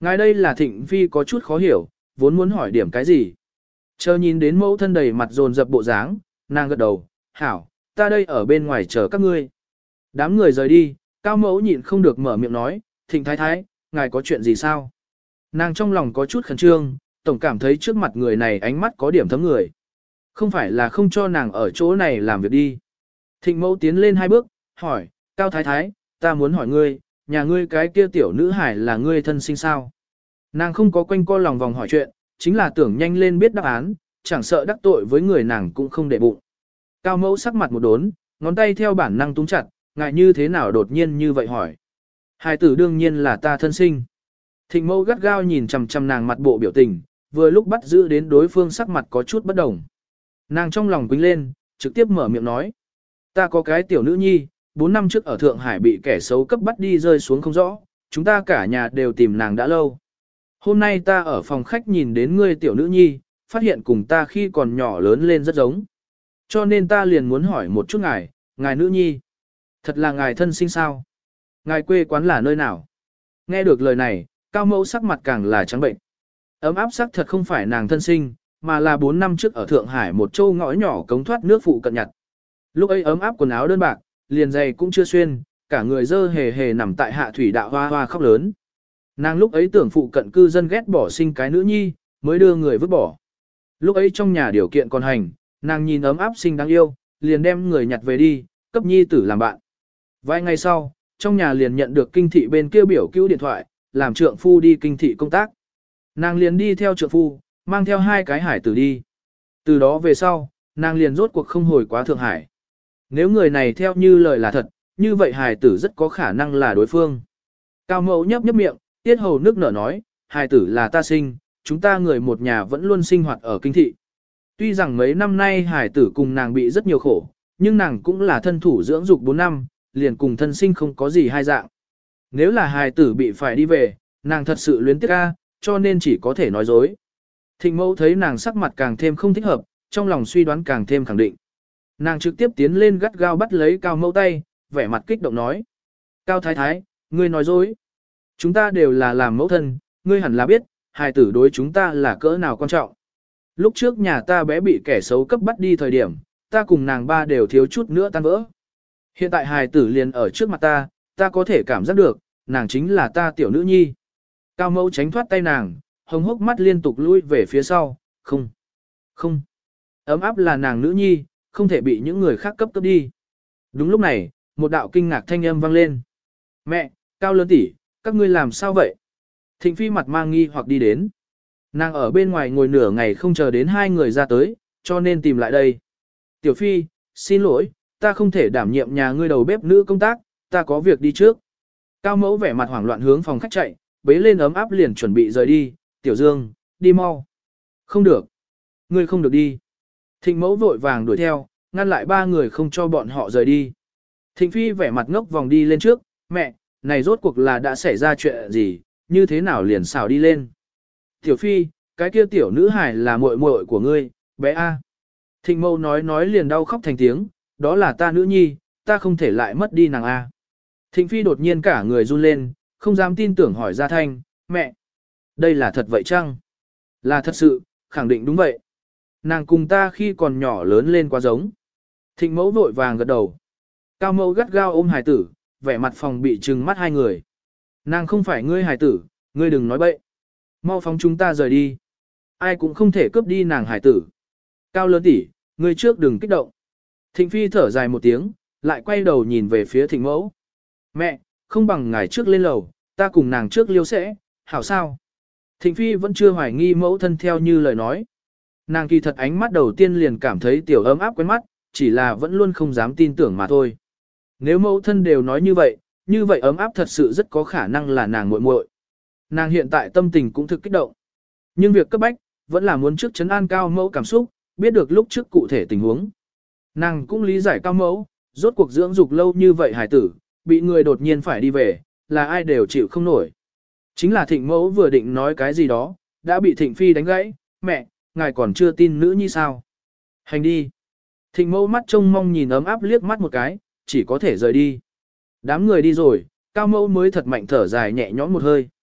Ngài đây là Thịnh Phi có chút khó hiểu, vốn muốn hỏi điểm cái gì. Chờ nhìn đến mẫu thân đầy mặt dồn dập bộ dáng, nàng gật đầu, hảo, ta đây ở bên ngoài chờ các ngươi. Đám người rời đi, Cao mẫu nhịn không được mở miệng nói, Thịnh thái thái, ngài có chuyện gì sao? Nàng trong lòng có chút khẩn trương, tổng cảm thấy trước mặt người này ánh mắt có điểm thấm người. Không phải là không cho nàng ở chỗ này làm việc đi. Thịnh mẫu tiến lên hai bước, hỏi, Cao thái thái, ta muốn hỏi ngươi, nhà ngươi cái kia tiểu nữ hải là ngươi thân sinh sao? Nàng không có quanh co lòng vòng hỏi chuyện, chính là tưởng nhanh lên biết đáp án, chẳng sợ đắc tội với người nàng cũng không để bụng. Cao mẫu sắc mặt một đốn, ngón tay theo bản năng túng chặt, ngại như thế nào đột nhiên như vậy hỏi. Hài tử đương nhiên là ta thân sinh. Thịnh mẫu gắt gao nhìn chằm chằm nàng mặt bộ biểu tình, vừa lúc bắt giữ đến đối phương sắc mặt có chút bất đồng. Nàng trong lòng quính lên, trực tiếp mở miệng nói. Ta có cái tiểu nữ nhi, bốn năm trước ở Thượng Hải bị kẻ xấu cấp bắt đi rơi xuống không rõ, chúng ta cả nhà đều tìm nàng đã lâu. Hôm nay ta ở phòng khách nhìn đến ngươi tiểu nữ nhi, phát hiện cùng ta khi còn nhỏ lớn lên rất giống. Cho nên ta liền muốn hỏi một chút ngài, ngài nữ nhi. Thật là ngài thân sinh sao? Ngài quê quán là nơi nào? Nghe được lời này, Cao mẫu sắc mặt càng là trắng bệnh. Ấm áp sắc thật không phải nàng thân sinh, mà là bốn năm trước ở Thượng Hải một châu ngõ nhỏ cống thoát nước phụ cận nhặt. Lúc ấy ấm áp quần áo đơn bạc, liền giày cũng chưa xuyên, cả người dơ hề hề nằm tại hạ thủy đạo hoa hoa khóc lớn. Nàng lúc ấy tưởng phụ cận cư dân ghét bỏ sinh cái nữ nhi, mới đưa người vứt bỏ. Lúc ấy trong nhà điều kiện còn hành, nàng nhìn ấm áp sinh đáng yêu, liền đem người nhặt về đi, cấp nhi tử làm bạn. Vài ngày sau, trong nhà liền nhận được kinh thị bên kia biểu cứu điện thoại, làm trượng phu đi kinh thị công tác. Nàng liền đi theo trượng phu, mang theo hai cái hải tử đi. Từ đó về sau, nàng liền rốt cuộc không hồi quá Thượng Hải. Nếu người này theo như lời là thật, như vậy hải tử rất có khả năng là đối phương. Cao mẫu nhấp nhấp miệng, tiết hầu nước nở nói, hải tử là ta sinh, chúng ta người một nhà vẫn luôn sinh hoạt ở kinh thị. Tuy rằng mấy năm nay hải tử cùng nàng bị rất nhiều khổ, nhưng nàng cũng là thân thủ dưỡng dục bốn năm, liền cùng thân sinh không có gì hai dạng. Nếu là hài tử bị phải đi về, nàng thật sự luyến tiếc ca, cho nên chỉ có thể nói dối. Thịnh mẫu thấy nàng sắc mặt càng thêm không thích hợp, trong lòng suy đoán càng thêm khẳng định. Nàng trực tiếp tiến lên gắt gao bắt lấy Cao mẫu tay, vẻ mặt kích động nói. Cao thái thái, ngươi nói dối. Chúng ta đều là làm mẫu thân, ngươi hẳn là biết, hài tử đối chúng ta là cỡ nào quan trọng. Lúc trước nhà ta bé bị kẻ xấu cấp bắt đi thời điểm, ta cùng nàng ba đều thiếu chút nữa tan vỡ. Hiện tại hài tử liền ở trước mặt ta, ta có thể cảm giác được, nàng chính là ta tiểu nữ nhi. Cao mẫu tránh thoát tay nàng, hồng hốc mắt liên tục lui về phía sau, không, không. Ấm áp là nàng nữ nhi, không thể bị những người khác cấp cấp đi. Đúng lúc này, một đạo kinh ngạc thanh âm vang lên. Mẹ, Cao lớn tỷ, các ngươi làm sao vậy? Thịnh Phi mặt mang nghi hoặc đi đến. Nàng ở bên ngoài ngồi nửa ngày không chờ đến hai người ra tới, cho nên tìm lại đây. Tiểu Phi, xin lỗi, ta không thể đảm nhiệm nhà ngươi đầu bếp nữ công tác, ta có việc đi trước. Cao mẫu vẻ mặt hoảng loạn hướng phòng khách chạy, bế lên ấm áp liền chuẩn bị rời đi, Tiểu Dương, đi mau. Không được, ngươi không được đi. Thịnh mẫu vội vàng đuổi theo, ngăn lại ba người không cho bọn họ rời đi. Thịnh Phi vẻ mặt ngốc vòng đi lên trước, mẹ, này rốt cuộc là đã xảy ra chuyện gì, như thế nào liền xào đi lên. Tiểu Phi, cái kia tiểu nữ hải là muội muội của ngươi, bé A. Thịnh mẫu nói nói liền đau khóc thành tiếng, đó là ta nữ nhi, ta không thể lại mất đi nàng A. Thịnh Phi đột nhiên cả người run lên, không dám tin tưởng hỏi ra thanh, mẹ, đây là thật vậy chăng? Là thật sự, khẳng định đúng vậy. Nàng cùng ta khi còn nhỏ lớn lên quá giống. Thịnh mẫu vội vàng gật đầu. Cao mẫu gắt gao ôm hài tử, vẻ mặt phòng bị trừng mắt hai người. Nàng không phải ngươi hài tử, ngươi đừng nói bậy. Mau phóng chúng ta rời đi. Ai cũng không thể cướp đi nàng hài tử. Cao lớn tỷ, ngươi trước đừng kích động. Thịnh Phi thở dài một tiếng, lại quay đầu nhìn về phía thịnh mẫu. Mẹ, không bằng ngài trước lên lầu, ta cùng nàng trước liêu sẽ, hảo sao? Thịnh Phi vẫn chưa hoài nghi mẫu thân theo như lời nói. Nàng kỳ thật ánh mắt đầu tiên liền cảm thấy tiểu ấm áp quen mắt, chỉ là vẫn luôn không dám tin tưởng mà thôi. Nếu mẫu thân đều nói như vậy, như vậy ấm áp thật sự rất có khả năng là nàng muội muội. Nàng hiện tại tâm tình cũng thực kích động. Nhưng việc cấp bách, vẫn là muốn trước chấn an Cao mẫu cảm xúc, biết được lúc trước cụ thể tình huống. Nàng cũng lý giải Cao mẫu, rốt cuộc dưỡng dục lâu như vậy hải tử, bị người đột nhiên phải đi về, là ai đều chịu không nổi. Chính là thịnh mẫu vừa định nói cái gì đó, đã bị thịnh Phi đánh gãy, mẹ, ngài còn chưa tin nữ nhi sao? Hành đi. Thịnh mẫu mắt trông mong nhìn ấm áp liếc mắt một cái, chỉ có thể rời đi. Đám người đi rồi, Cao mẫu mới thật mạnh thở dài nhẹ nhõm một hơi.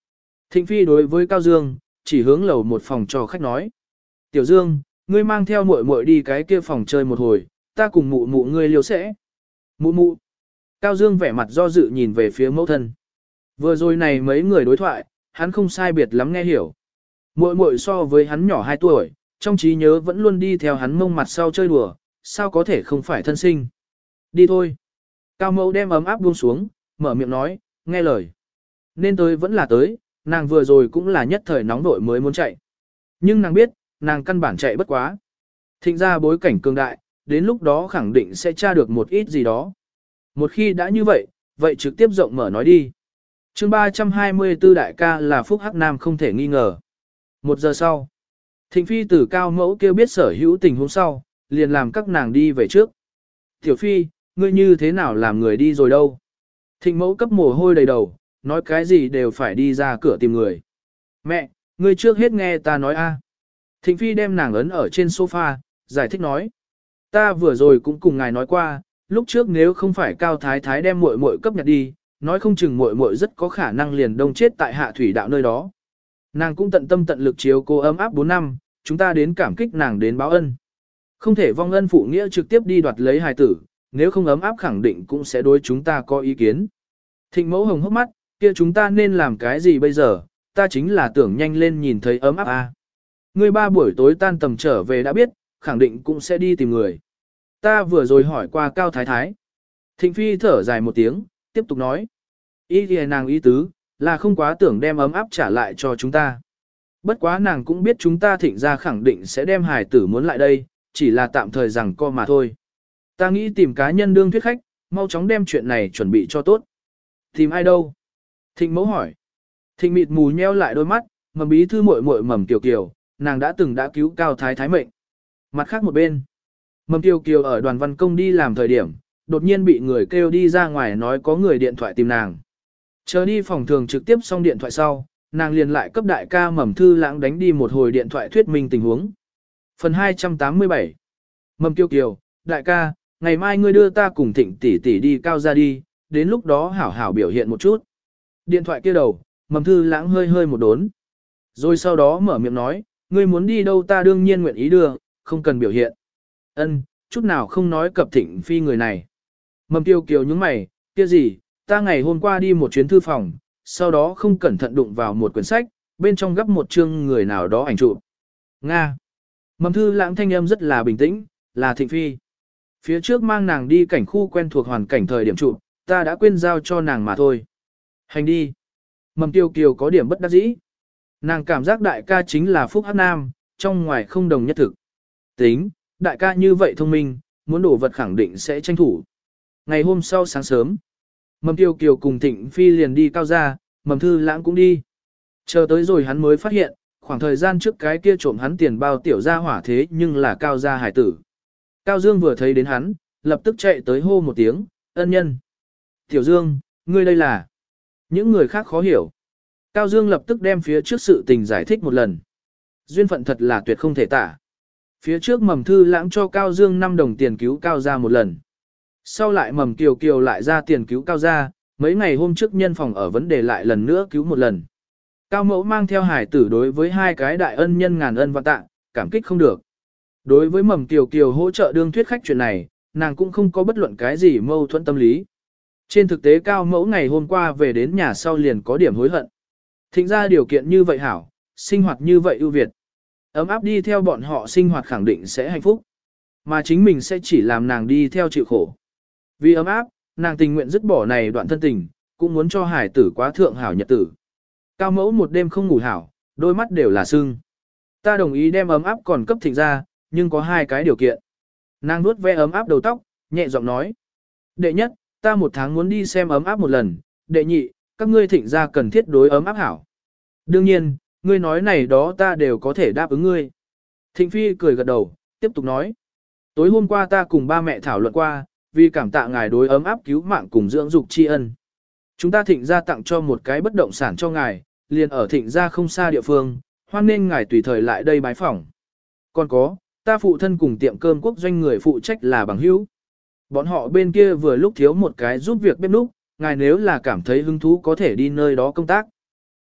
Thịnh Phi đối với Cao Dương, chỉ hướng lầu một phòng cho khách nói. Tiểu Dương, ngươi mang theo muội muội đi cái kia phòng chơi một hồi, ta cùng mụ mụ ngươi liêu sẽ. Mụ mụ. Cao Dương vẻ mặt do dự nhìn về phía mẫu thân. Vừa rồi này mấy người đối thoại, hắn không sai biệt lắm nghe hiểu. Muội muội so với hắn nhỏ hai tuổi, trong trí nhớ vẫn luôn đi theo hắn mông mặt sau chơi đùa, sao có thể không phải thân sinh. Đi thôi. Cao mẫu đem ấm áp buông xuống, mở miệng nói, nghe lời. Nên tới vẫn là tới, nàng vừa rồi cũng là nhất thời nóng vội mới muốn chạy. Nhưng nàng biết, nàng căn bản chạy bất quá. Thịnh ra bối cảnh cường đại, đến lúc đó khẳng định sẽ tra được một ít gì đó. Một khi đã như vậy, vậy trực tiếp rộng mở nói đi. chương ba trăm hai mươi tư đại ca là Phúc Hắc Nam không thể nghi ngờ. Một giờ sau, Thịnh Phi từ Cao mẫu kêu biết sở hữu tình huống sau, liền làm các nàng đi về trước. Tiểu Phi, ngươi như thế nào làm người đi rồi đâu? Thịnh mẫu cấp mồ hôi đầy đầu, nói cái gì đều phải đi ra cửa tìm người. Mẹ, ngươi trước hết nghe ta nói a. Thịnh Phi đem nàng ấn ở trên sofa, giải thích nói. Ta vừa rồi cũng cùng ngài nói qua, lúc trước nếu không phải Cao Thái Thái đem muội muội cấp nhặt đi, nói không chừng muội muội rất có khả năng liền đông chết tại hạ thủy đạo nơi đó. Nàng cũng tận tâm tận lực chiếu cô ấm áp bốn năm, chúng ta đến cảm kích nàng đến báo ân. Không thể vong ân phụ nghĩa trực tiếp đi đoạt lấy hài tử, nếu không ấm áp khẳng định cũng sẽ đối chúng ta có ý kiến. Thịnh mẫu hồng hốc mắt, kia chúng ta nên làm cái gì bây giờ, ta chính là tưởng nhanh lên nhìn thấy ấm áp a. Người ba buổi tối tan tầm trở về đã biết, khẳng định cũng sẽ đi tìm người. Ta vừa rồi hỏi qua Cao Thái Thái. Thịnh Phi thở dài một tiếng, tiếp tục nói. Ý thì nàng ý tứ, là không quá tưởng đem ấm áp trả lại cho chúng ta. Bất quá nàng cũng biết chúng ta Thịnh ra khẳng định sẽ đem hài tử muốn lại đây, chỉ là tạm thời rằng co mà thôi. Ta nghĩ tìm cá nhân đương thuyết khách, mau chóng đem chuyện này chuẩn bị cho tốt. Tìm ai đâu? Thịnh mẫu hỏi. Thịnh mịt mù nheo lại đôi mắt, mầm bí thư muội muội mầm kiều kiều, nàng đã từng đã cứu Cao Thái Thái mệnh. Mặt khác một bên, mầm kiều kiều ở đoàn văn công đi làm thời điểm, đột nhiên bị người kêu đi ra ngoài nói có người điện thoại tìm nàng. Chờ đi phòng thường trực tiếp xong điện thoại sau, nàng liền lại cấp đại ca mầm thư lãng đánh đi một hồi điện thoại thuyết minh tình huống. Phần hai trăm tám mươi bảy. Mầm kiều kiều, đại ca, ngày mai ngươi đưa ta cùng Thịnh tỷ tỷ đi Cao ra đi, đến lúc đó hảo hảo biểu hiện một chút. Điện thoại kia đầu, mầm thư lãng hơi hơi một đốn. Rồi sau đó mở miệng nói, ngươi muốn đi đâu ta đương nhiên nguyện ý đưa, không cần biểu hiện. Ân, chút nào không nói cập Thịnh Phi người này. Mầm kiều kiều nhướng mày, kia gì, ta ngày hôm qua đi một chuyến thư phòng, sau đó không cẩn thận đụng vào một quyển sách, bên trong gấp một chương người nào đó ảnh chụp. Nga. Mầm thư lãng thanh âm rất là bình tĩnh, là Thịnh Phi. Phía trước mang nàng đi cảnh khu quen thuộc hoàn cảnh thời điểm chụp, ta đã quên giao cho nàng mà thôi. Hành đi. Mầm kiều kiều có điểm bất đắc dĩ. Nàng cảm giác đại ca chính là Phúc Hắc Nam, trong ngoài không đồng nhất thực. Tính, đại ca như vậy thông minh, muốn đổ vật khẳng định sẽ tranh thủ. Ngày hôm sau sáng sớm, Mầm Kiều Kiều cùng Thịnh Phi liền đi Cao ra, Mầm Thư Lãng cũng đi. Chờ tới rồi hắn mới phát hiện, khoảng thời gian trước cái kia trộm hắn tiền bao tiểu ra hỏa thế nhưng là Cao gia hải tử. Cao Dương vừa thấy đến hắn, lập tức chạy tới hô một tiếng, ân nhân. Tiểu Dương, ngươi đây là... Những người khác khó hiểu. Cao Dương lập tức đem phía trước sự tình giải thích một lần. Duyên phận thật là tuyệt không thể tả. Phía trước Mầm Thư Lãng cho Cao Dương năm đồng tiền cứu Cao gia một lần. Sau lại Mầm Kiều Kiều lại ra tiền cứu Cao gia, mấy ngày hôm trước nhân phòng ở vấn đề lại lần nữa cứu một lần. Cao Mẫu mang theo hải tử đối với hai cái đại ân nhân ngàn ân vạn tạ, cảm kích không được. Đối với Mầm Kiều Kiều hỗ trợ đương thuyết khách chuyện này, nàng cũng không có bất luận cái gì mâu thuẫn tâm lý. Trên thực tế Cao Mẫu ngày hôm qua về đến nhà sau liền có điểm hối hận. Thịnh ra điều kiện như vậy hảo, sinh hoạt như vậy ưu việt. Ấm áp đi theo bọn họ sinh hoạt khẳng định sẽ hạnh phúc. Mà chính mình sẽ chỉ làm nàng đi theo chịu khổ. Vì ấm áp, nàng tình nguyện dứt bỏ này đoạn thân tình, cũng muốn cho hải tử quá thượng hảo nhật tử. Cao Mẫu một đêm không ngủ hảo, đôi mắt đều là sưng. Ta đồng ý đem ấm áp còn cấp Thịnh ra, nhưng có hai cái điều kiện. Nàng nuốt ve ấm áp đầu tóc, nhẹ giọng nói. Đệ nhất, ta một tháng muốn đi xem ấm áp một lần. Đệ nhị, các ngươi Thịnh ra cần thiết đối ấm áp hảo. Đương nhiên, ngươi nói này đó ta đều có thể đáp ứng ngươi. Thịnh Phi cười gật đầu, tiếp tục nói. Tối hôm qua ta cùng ba mẹ thảo luận qua, vì cảm tạ ngài đối ấm áp cứu mạng cùng dưỡng dục tri ân. Chúng ta Thịnh ra tặng cho một cái bất động sản cho ngài, liền ở Thịnh ra không xa địa phương, hoan nên ngài tùy thời lại đây bái phỏng. Còn có, ta phụ thân cùng tiệm cơm quốc doanh người phụ trách là bằng hữu. Bọn họ bên kia vừa lúc thiếu một cái giúp việc bếp núc, ngài nếu là cảm thấy hứng thú có thể đi nơi đó công tác.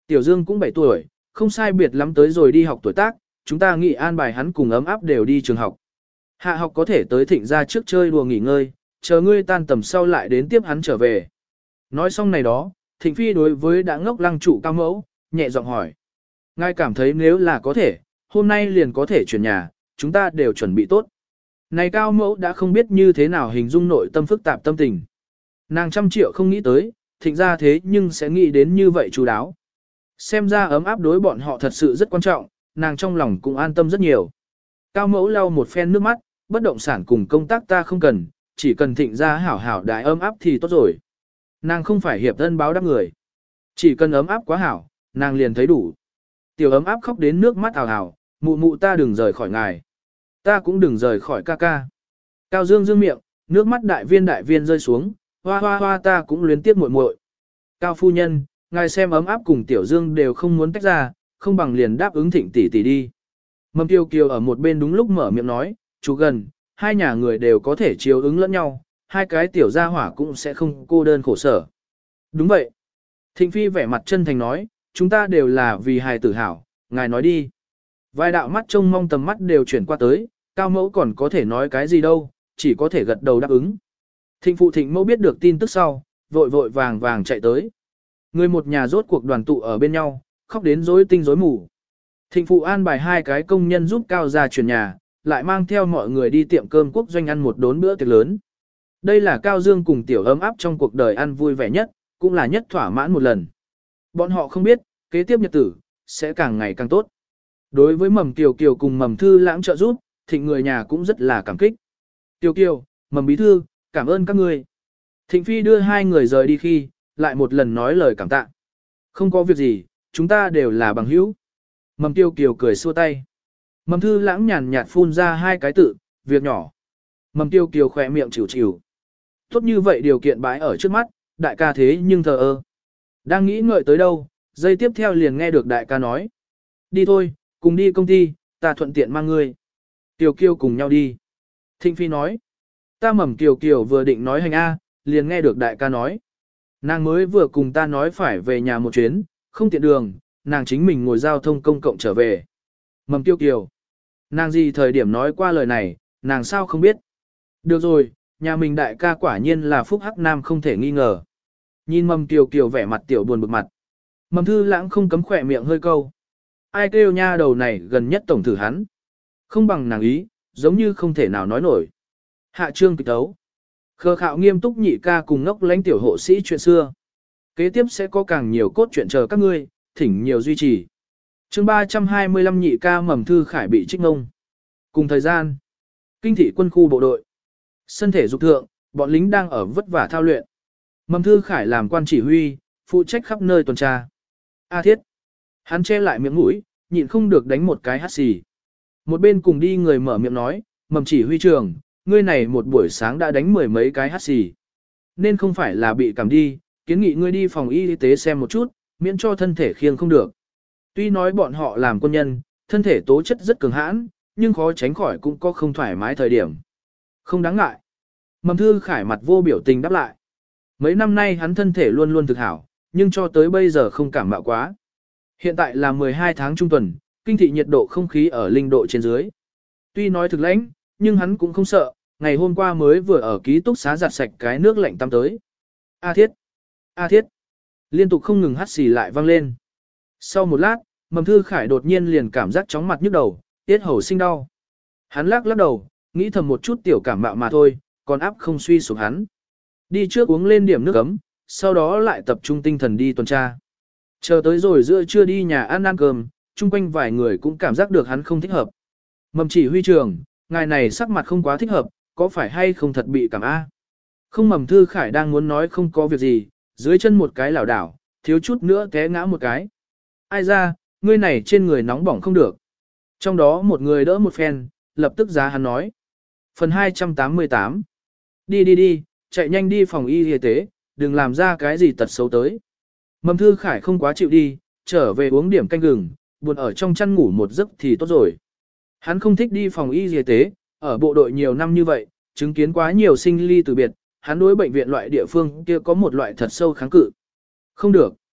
Tiểu Dương cũng bảy tuổi, không sai biệt lắm tới rồi đi học tuổi tác, chúng ta nghĩ an bài hắn cùng ấm áp đều đi trường học. Hạ học có thể tới thịnh ra trước chơi đùa nghỉ ngơi, chờ ngươi tan tầm sau lại đến tiếp hắn trở về. Nói xong này đó, thịnh phi đối với đã ngốc lăng trụ cao mẫu, nhẹ giọng hỏi. Ngài cảm thấy nếu là có thể, hôm nay liền có thể chuyển nhà, chúng ta đều chuẩn bị tốt. Này cao mẫu đã không biết như thế nào hình dung nội tâm phức tạp tâm tình. Nàng trăm triệu không nghĩ tới, thịnh ra thế nhưng sẽ nghĩ đến như vậy chú đáo. Xem ra ấm áp đối bọn họ thật sự rất quan trọng, nàng trong lòng cũng an tâm rất nhiều. Cao mẫu lau một phen nước mắt, bất động sản cùng công tác ta không cần, chỉ cần thịnh ra hảo hảo đại ấm áp thì tốt rồi. Nàng không phải hiệp thân báo đáp người. Chỉ cần ấm áp quá hảo, nàng liền thấy đủ. Tiểu ấm áp khóc đến nước mắt ào ào, mụ mụ ta đừng rời khỏi ngài. Ta cũng đừng rời khỏi ca ca. Cao Dương dương miệng, nước mắt đại viên đại viên rơi xuống, hoa hoa hoa ta cũng luyến tiếp muội muội. Cao phu nhân, ngài xem ấm áp cùng Tiểu Dương đều không muốn tách ra, không bằng liền đáp ứng thịnh tỷ tỷ đi. Mầm Kiều Kiều ở một bên đúng lúc mở miệng nói, chú gần, hai nhà người đều có thể chiếu ứng lẫn nhau, hai cái tiểu gia hỏa cũng sẽ không cô đơn khổ sở. Đúng vậy. Thịnh Phi vẻ mặt chân thành nói, chúng ta đều là vì hài tử hảo, ngài nói đi. Vài đạo mắt trông mong tầm mắt đều chuyển qua tới, Cao Mẫu còn có thể nói cái gì đâu, chỉ có thể gật đầu đáp ứng. Thịnh Phụ Thịnh Mẫu biết được tin tức sau, vội vội vàng vàng chạy tới. Người một nhà rốt cuộc đoàn tụ ở bên nhau, khóc đến rối tinh rối mù. Thịnh Phụ an bài hai cái công nhân giúp Cao ra chuyển nhà, lại mang theo mọi người đi tiệm cơm quốc doanh ăn một đốn bữa tiệc lớn. Đây là Cao Dương cùng Tiểu ấm áp trong cuộc đời ăn vui vẻ nhất, cũng là nhất thỏa mãn một lần. Bọn họ không biết, kế tiếp nhật tử, sẽ càng ngày càng tốt. Đối với Mầm Kiều Kiều cùng Mầm Thư Lãng trợ giúp, Thịnh người nhà cũng rất là cảm kích. Kiều Kiều, Mầm Bí Thư, cảm ơn các ngươi. Thịnh Phi đưa hai người rời đi khi, lại một lần nói lời cảm tạ. Không có việc gì, chúng ta đều là bằng hữu. Mầm Kiều Kiều cười xua tay. Mầm Thư Lãng nhàn nhạt phun ra hai cái tự, việc nhỏ. Mầm Kiều Kiều khỏe miệng chịu chịu. Tốt như vậy điều kiện bãi ở trước mắt, đại ca thế nhưng thờ ơ. Đang nghĩ ngợi tới đâu, giây tiếp theo liền nghe được đại ca nói. Đi thôi, cùng đi công ty, ta thuận tiện mang ngươi. Kiều Kiều cùng nhau đi. Thịnh Phi nói. Ta Mầm Kiều Kiều vừa định nói hành A, liền nghe được đại ca nói. Nàng mới vừa cùng ta nói phải về nhà một chuyến, không tiện đường, nàng chính mình ngồi giao thông công cộng trở về. Mầm Kiều Kiều. Nàng gì thời điểm nói qua lời này, nàng sao không biết. Được rồi, nhà mình đại ca quả nhiên là phúc hắc nam không thể nghi ngờ. Nhìn Mầm Kiều Kiều vẻ mặt tiểu buồn bực mặt. Mầm Thư Lãng không cấm khỏe miệng hơi câu. Ai kêu nha đầu này gần nhất tổng thử hắn. Không bằng nàng ý, giống như không thể nào nói nổi. Hạ trương kịch tấu. Khờ khạo nghiêm túc nhị ca cùng ngốc lãnh tiểu hộ sĩ chuyện xưa. Kế tiếp sẽ có càng nhiều cốt truyện chờ các ngươi, thỉnh nhiều duy trì. Chương ba trăm hai mươi lăm nhị ca Mầm Thư Khải bị trích ngông. Cùng thời gian, kinh thị quân khu bộ đội. Sân thể dục thượng, bọn lính đang ở vất vả thao luyện. Mầm Thư Khải làm quan chỉ huy, phụ trách khắp nơi tuần tra. A Thiết. Hắn che lại miệng mũi, nhịn không được đánh một cái hắt xì. Một bên cùng đi người mở miệng nói, Mầm chỉ huy trưởng, ngươi này một buổi sáng đã đánh mười mấy cái hắt xì. Nên không phải là bị cảm đi, kiến nghị ngươi đi phòng y tế xem một chút, miễn cho thân thể khiêng không được. Tuy nói bọn họ làm quân nhân, thân thể tố chất rất cường hãn, nhưng khó tránh khỏi cũng có không thoải mái thời điểm. Không đáng ngại. Mầm Thư Khải mặt vô biểu tình đáp lại. Mấy năm nay hắn thân thể luôn luôn thực hảo, nhưng cho tới bây giờ không cảm mạo quá. Hiện tại là mười hai tháng trung tuần, kinh thị nhiệt độ không khí ở linh độ trên dưới. Tuy nói thực lãnh, nhưng hắn cũng không sợ, ngày hôm qua mới vừa ở ký túc xá giặt sạch cái nước lạnh tắm tới. A Thiết! A Thiết! Liên tục không ngừng hắt xì lại vang lên. Sau một lát, Mầm Thư Khải đột nhiên liền cảm giác chóng mặt nhức đầu, tiết hầu sinh đau. Hắn lắc lắc đầu, nghĩ thầm một chút tiểu cảm mạo mà thôi, còn áp không suy sụp hắn. Đi trước uống lên điểm nước ấm, sau đó lại tập trung tinh thần đi tuần tra. Chờ tới rồi giữa trưa đi nhà ăn ăn cơm, chung quanh vài người cũng cảm giác được hắn không thích hợp. Mầm chỉ huy trưởng, ngài này sắc mặt không quá thích hợp, có phải hay không thật bị cảm A? Không. Mầm Thư Khải đang muốn nói không có việc gì, dưới chân một cái lảo đảo, thiếu chút nữa té ngã một cái. Ai ra, ngươi này trên người nóng bỏng không được. Trong đó một người đỡ một phen, lập tức giá hắn nói. Phần hai trăm tám mươi tám. Đi đi đi, chạy nhanh đi phòng y y tế, đừng làm ra cái gì tật xấu tới. Mầm Thư Khải không quá chịu đi, trở về uống điểm canh gừng, buồn ở trong chăn ngủ một giấc thì tốt rồi. Hắn không thích đi phòng y y tế, ở bộ đội nhiều năm như vậy, chứng kiến quá nhiều sinh ly từ biệt, hắn đối bệnh viện loại địa phương kia có một loại thật sâu kháng cự. Không được.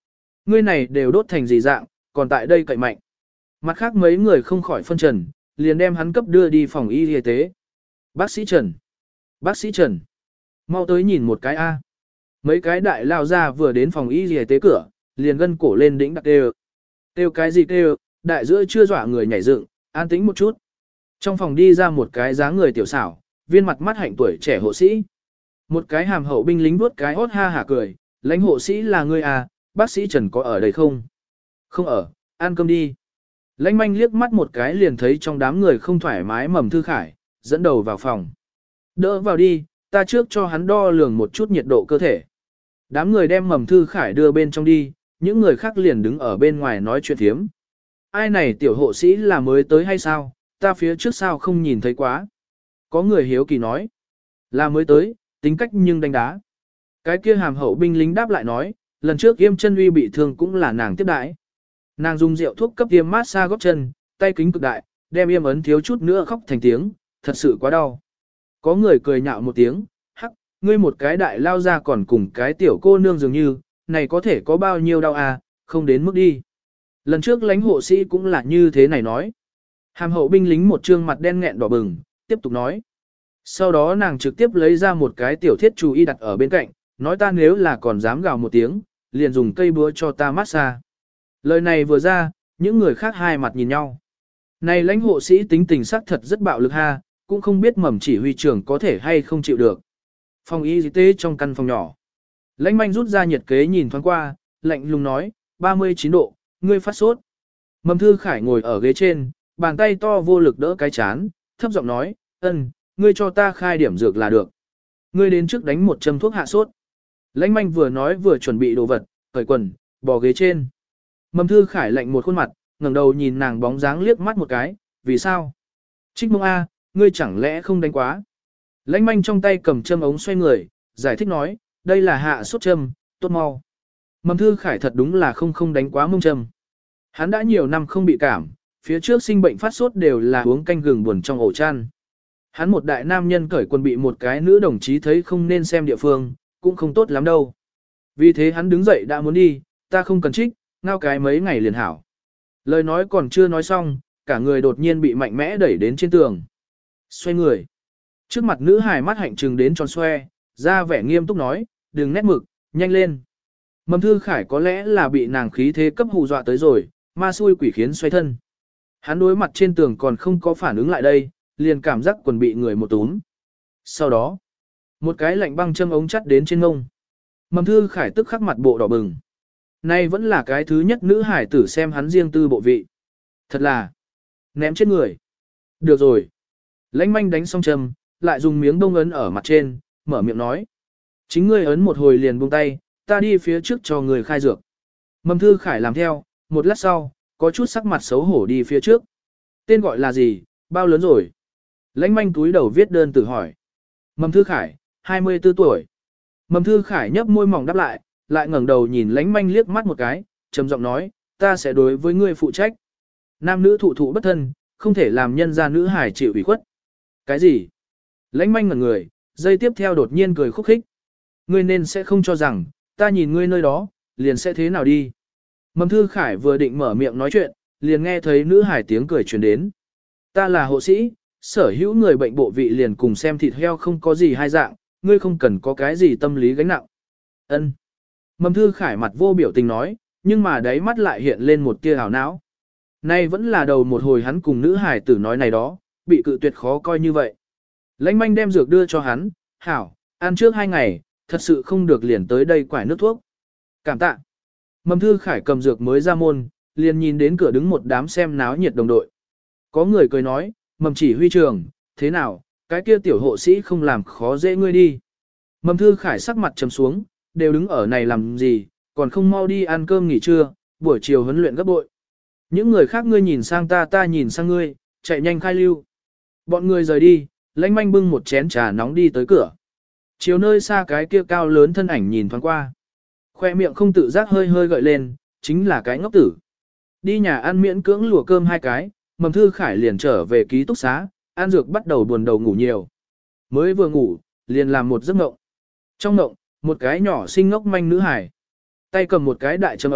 Ngươi này đều đốt thành gì dạng, còn tại đây cậy mạnh. Mặt khác mấy người không khỏi phân trần, liền đem hắn cấp đưa đi phòng y y tế. Bác sĩ Trần. Bác sĩ Trần. Mau tới nhìn một cái A. Mấy cái đại lao ra vừa đến phòng y y tế cửa, liền gân cổ lên đỉnh đặc kêu. Kêu cái gì kêu, đại giữa chưa dọa người nhảy dựng, an tĩnh một chút. Trong phòng đi ra một cái dáng người tiểu xảo, viên mặt mắt hạnh tuổi trẻ hộ sĩ. Một cái hàm hậu binh lính vuốt cái hốt ha hả cười, lãnh hộ sĩ là ngươi à, bác sĩ Trần có ở đây không? Không ở, ăn cơm đi. Lãnh manh liếc mắt một cái liền thấy trong đám người không thoải mái Mầm Thư Khải, dẫn đầu vào phòng. Đỡ vào đi, ta trước cho hắn đo lường một chút nhiệt độ cơ thể. Đám người đem Mầm Thư Khải đưa bên trong đi, những người khác liền đứng ở bên ngoài nói chuyện thiếm. Ai này tiểu hộ sĩ là mới tới hay sao, ta phía trước sao không nhìn thấy quá. Có người hiếu kỳ nói, là mới tới, tính cách nhưng đánh đá. Cái kia hàm hậu binh lính đáp lại nói, lần trước Yêm Chân Uy bị thương cũng là nàng tiếp đãi. Nàng dùng rượu thuốc cấp Yêm mát xa gót chân, tay kính cực đại, đem Yêm ấn thiếu chút nữa khóc thành tiếng, thật sự quá đau. Có người cười nhạo một tiếng, hắc, ngươi một cái đại lao ra còn cùng cái tiểu cô nương dường như, này có thể có bao nhiêu đau à, không đến mức đi. Lần trước lãnh hộ sĩ cũng là như thế này nói. Hàm hậu binh lính một trương mặt đen nghẹn đỏ bừng, tiếp tục nói. Sau đó nàng trực tiếp lấy ra một cái tiểu thiết chú y đặt ở bên cạnh, nói ta nếu là còn dám gào một tiếng, liền dùng cây búa cho ta massage. Lời này vừa ra, những người khác hai mặt nhìn nhau. Này lãnh hộ sĩ tính tình sắc thật rất bạo lực ha, cũng không biết Mầm chỉ huy trưởng có thể hay không chịu được. Phòng y tế trong căn phòng nhỏ. Lãnh manh rút ra nhiệt kế nhìn thoáng qua, lạnh lùng nói, ba mươi chín độ, ngươi phát sốt. Mầm Thư Khải ngồi ở ghế trên, bàn tay to vô lực đỡ cái chán, thấp giọng nói, ân, ngươi cho ta khai điểm dược là được. Ngươi đến trước đánh một châm thuốc hạ sốt. Lãnh manh vừa nói vừa chuẩn bị đồ vật, cởi quần, bò ghế trên. Mầm Thư Khải lạnh một khuôn mặt, ngẩng đầu nhìn nàng bóng dáng liếc mắt một cái, vì sao? Trích mông A, ngươi chẳng lẽ không đánh quá? Lãnh manh trong tay cầm châm ống xoay người, giải thích nói, đây là hạ sốt châm, tốt mau. Mầm Thư Khải thật đúng là không không đánh quá mông châm. Hắn đã nhiều năm không bị cảm, phía trước sinh bệnh phát sốt đều là uống canh gừng buồn trong ổ chăn. Hắn một đại nam nhân cởi quần bị một cái nữ đồng chí thấy không nên xem địa phương, cũng không tốt lắm đâu. Vì thế hắn đứng dậy đã muốn đi, ta không cần trích, ngao cái mấy ngày liền hảo. Lời nói còn chưa nói xong, cả người đột nhiên bị mạnh mẽ đẩy đến trên tường. Xoay người. Trước mặt nữ hài mắt hạnh trừng đến tròn xoe, ra vẻ nghiêm túc nói, đừng nét mực, nhanh lên. Mầm Thư Khải có lẽ là bị nàng khí thế cấp hù dọa tới rồi, ma xui quỷ khiến xoay thân. Hắn đối mặt trên tường còn không có phản ứng lại đây, liền cảm giác quần bị người một túm. Sau đó, một cái lạnh băng châm ống chắt đến trên ngông. Mầm Thư Khải tức khắc mặt bộ đỏ bừng. Nay vẫn là cái thứ nhất nữ hải tử xem hắn riêng tư bộ vị. Thật là, ném chết người. Được rồi. Lãnh manh đánh xong châm, lại dùng miếng đông ấn ở mặt trên, mở miệng nói. Chính ngươi ấn một hồi liền buông tay, ta đi phía trước cho người khai dược. Mầm Thư Khải làm theo, một lát sau, có chút sắc mặt xấu hổ đi phía trước. Tên gọi là gì, bao lớn rồi? Lãnh manh túi đầu viết đơn tự hỏi. Mầm Thư Khải, hai mươi tư tuổi. Mầm Thư Khải nhấp môi mỏng đáp lại, lại ngẩng đầu nhìn lãnh manh liếc mắt một cái, trầm giọng nói, ta sẽ đối với ngươi phụ trách. Nam nữ thụ thụ bất thân, không thể làm nhân gia nữ hải chịu ủy khuất. Cái gì? Lãnh manh ngẩn người, giây tiếp theo đột nhiên cười khúc khích. Ngươi nên sẽ không cho rằng, ta nhìn ngươi nơi đó, liền sẽ thế nào đi. Mầm Thư Khải vừa định mở miệng nói chuyện, liền nghe thấy nữ hải tiếng cười truyền đến. Ta là hộ sĩ, sở hữu người bệnh bộ vị liền cùng xem thịt heo không có gì hai dạng, ngươi không cần có cái gì tâm lý gánh nặng. Ân. Mầm Thư Khải mặt vô biểu tình nói, nhưng mà đáy mắt lại hiện lên một tia hào não. Nay vẫn là đầu một hồi hắn cùng nữ hải tử nói này đó, bị cự tuyệt khó coi như vậy. Lãnh manh đem dược đưa cho hắn, hảo, ăn trước hai ngày, thật sự không được liền tới đây quải nước thuốc. Cảm tạ. Mầm Thư Khải cầm dược mới ra môn, liền nhìn đến cửa đứng một đám xem náo nhiệt đồng đội. Có người cười nói, Mầm chỉ huy trường, thế nào, cái kia tiểu hộ sĩ không làm khó dễ ngươi đi. Mầm Thư Khải sắc mặt trầm xuống, đều đứng ở này làm gì, còn không mau đi ăn cơm nghỉ trưa, buổi chiều huấn luyện gấp bội. Những người khác ngươi nhìn sang ta ta nhìn sang ngươi, chạy nhanh khai lưu. Bọn người rời đi, lãnh manh bưng một chén trà nóng đi tới cửa. Chiều nơi xa cái kia cao lớn thân ảnh nhìn thoáng qua. Khoe miệng không tự giác hơi hơi gợi lên, chính là cái ngốc tử. Đi nhà ăn miễn cưỡng lùa cơm hai cái, Mầm Thư Khải liền trở về ký túc xá, ăn dược bắt đầu buồn đầu ngủ nhiều. Mới vừa ngủ, liền làm một giấc mộng. Trong mộng, một cái nhỏ xinh ngốc manh nữ hải. Tay cầm một cái đại châm ống,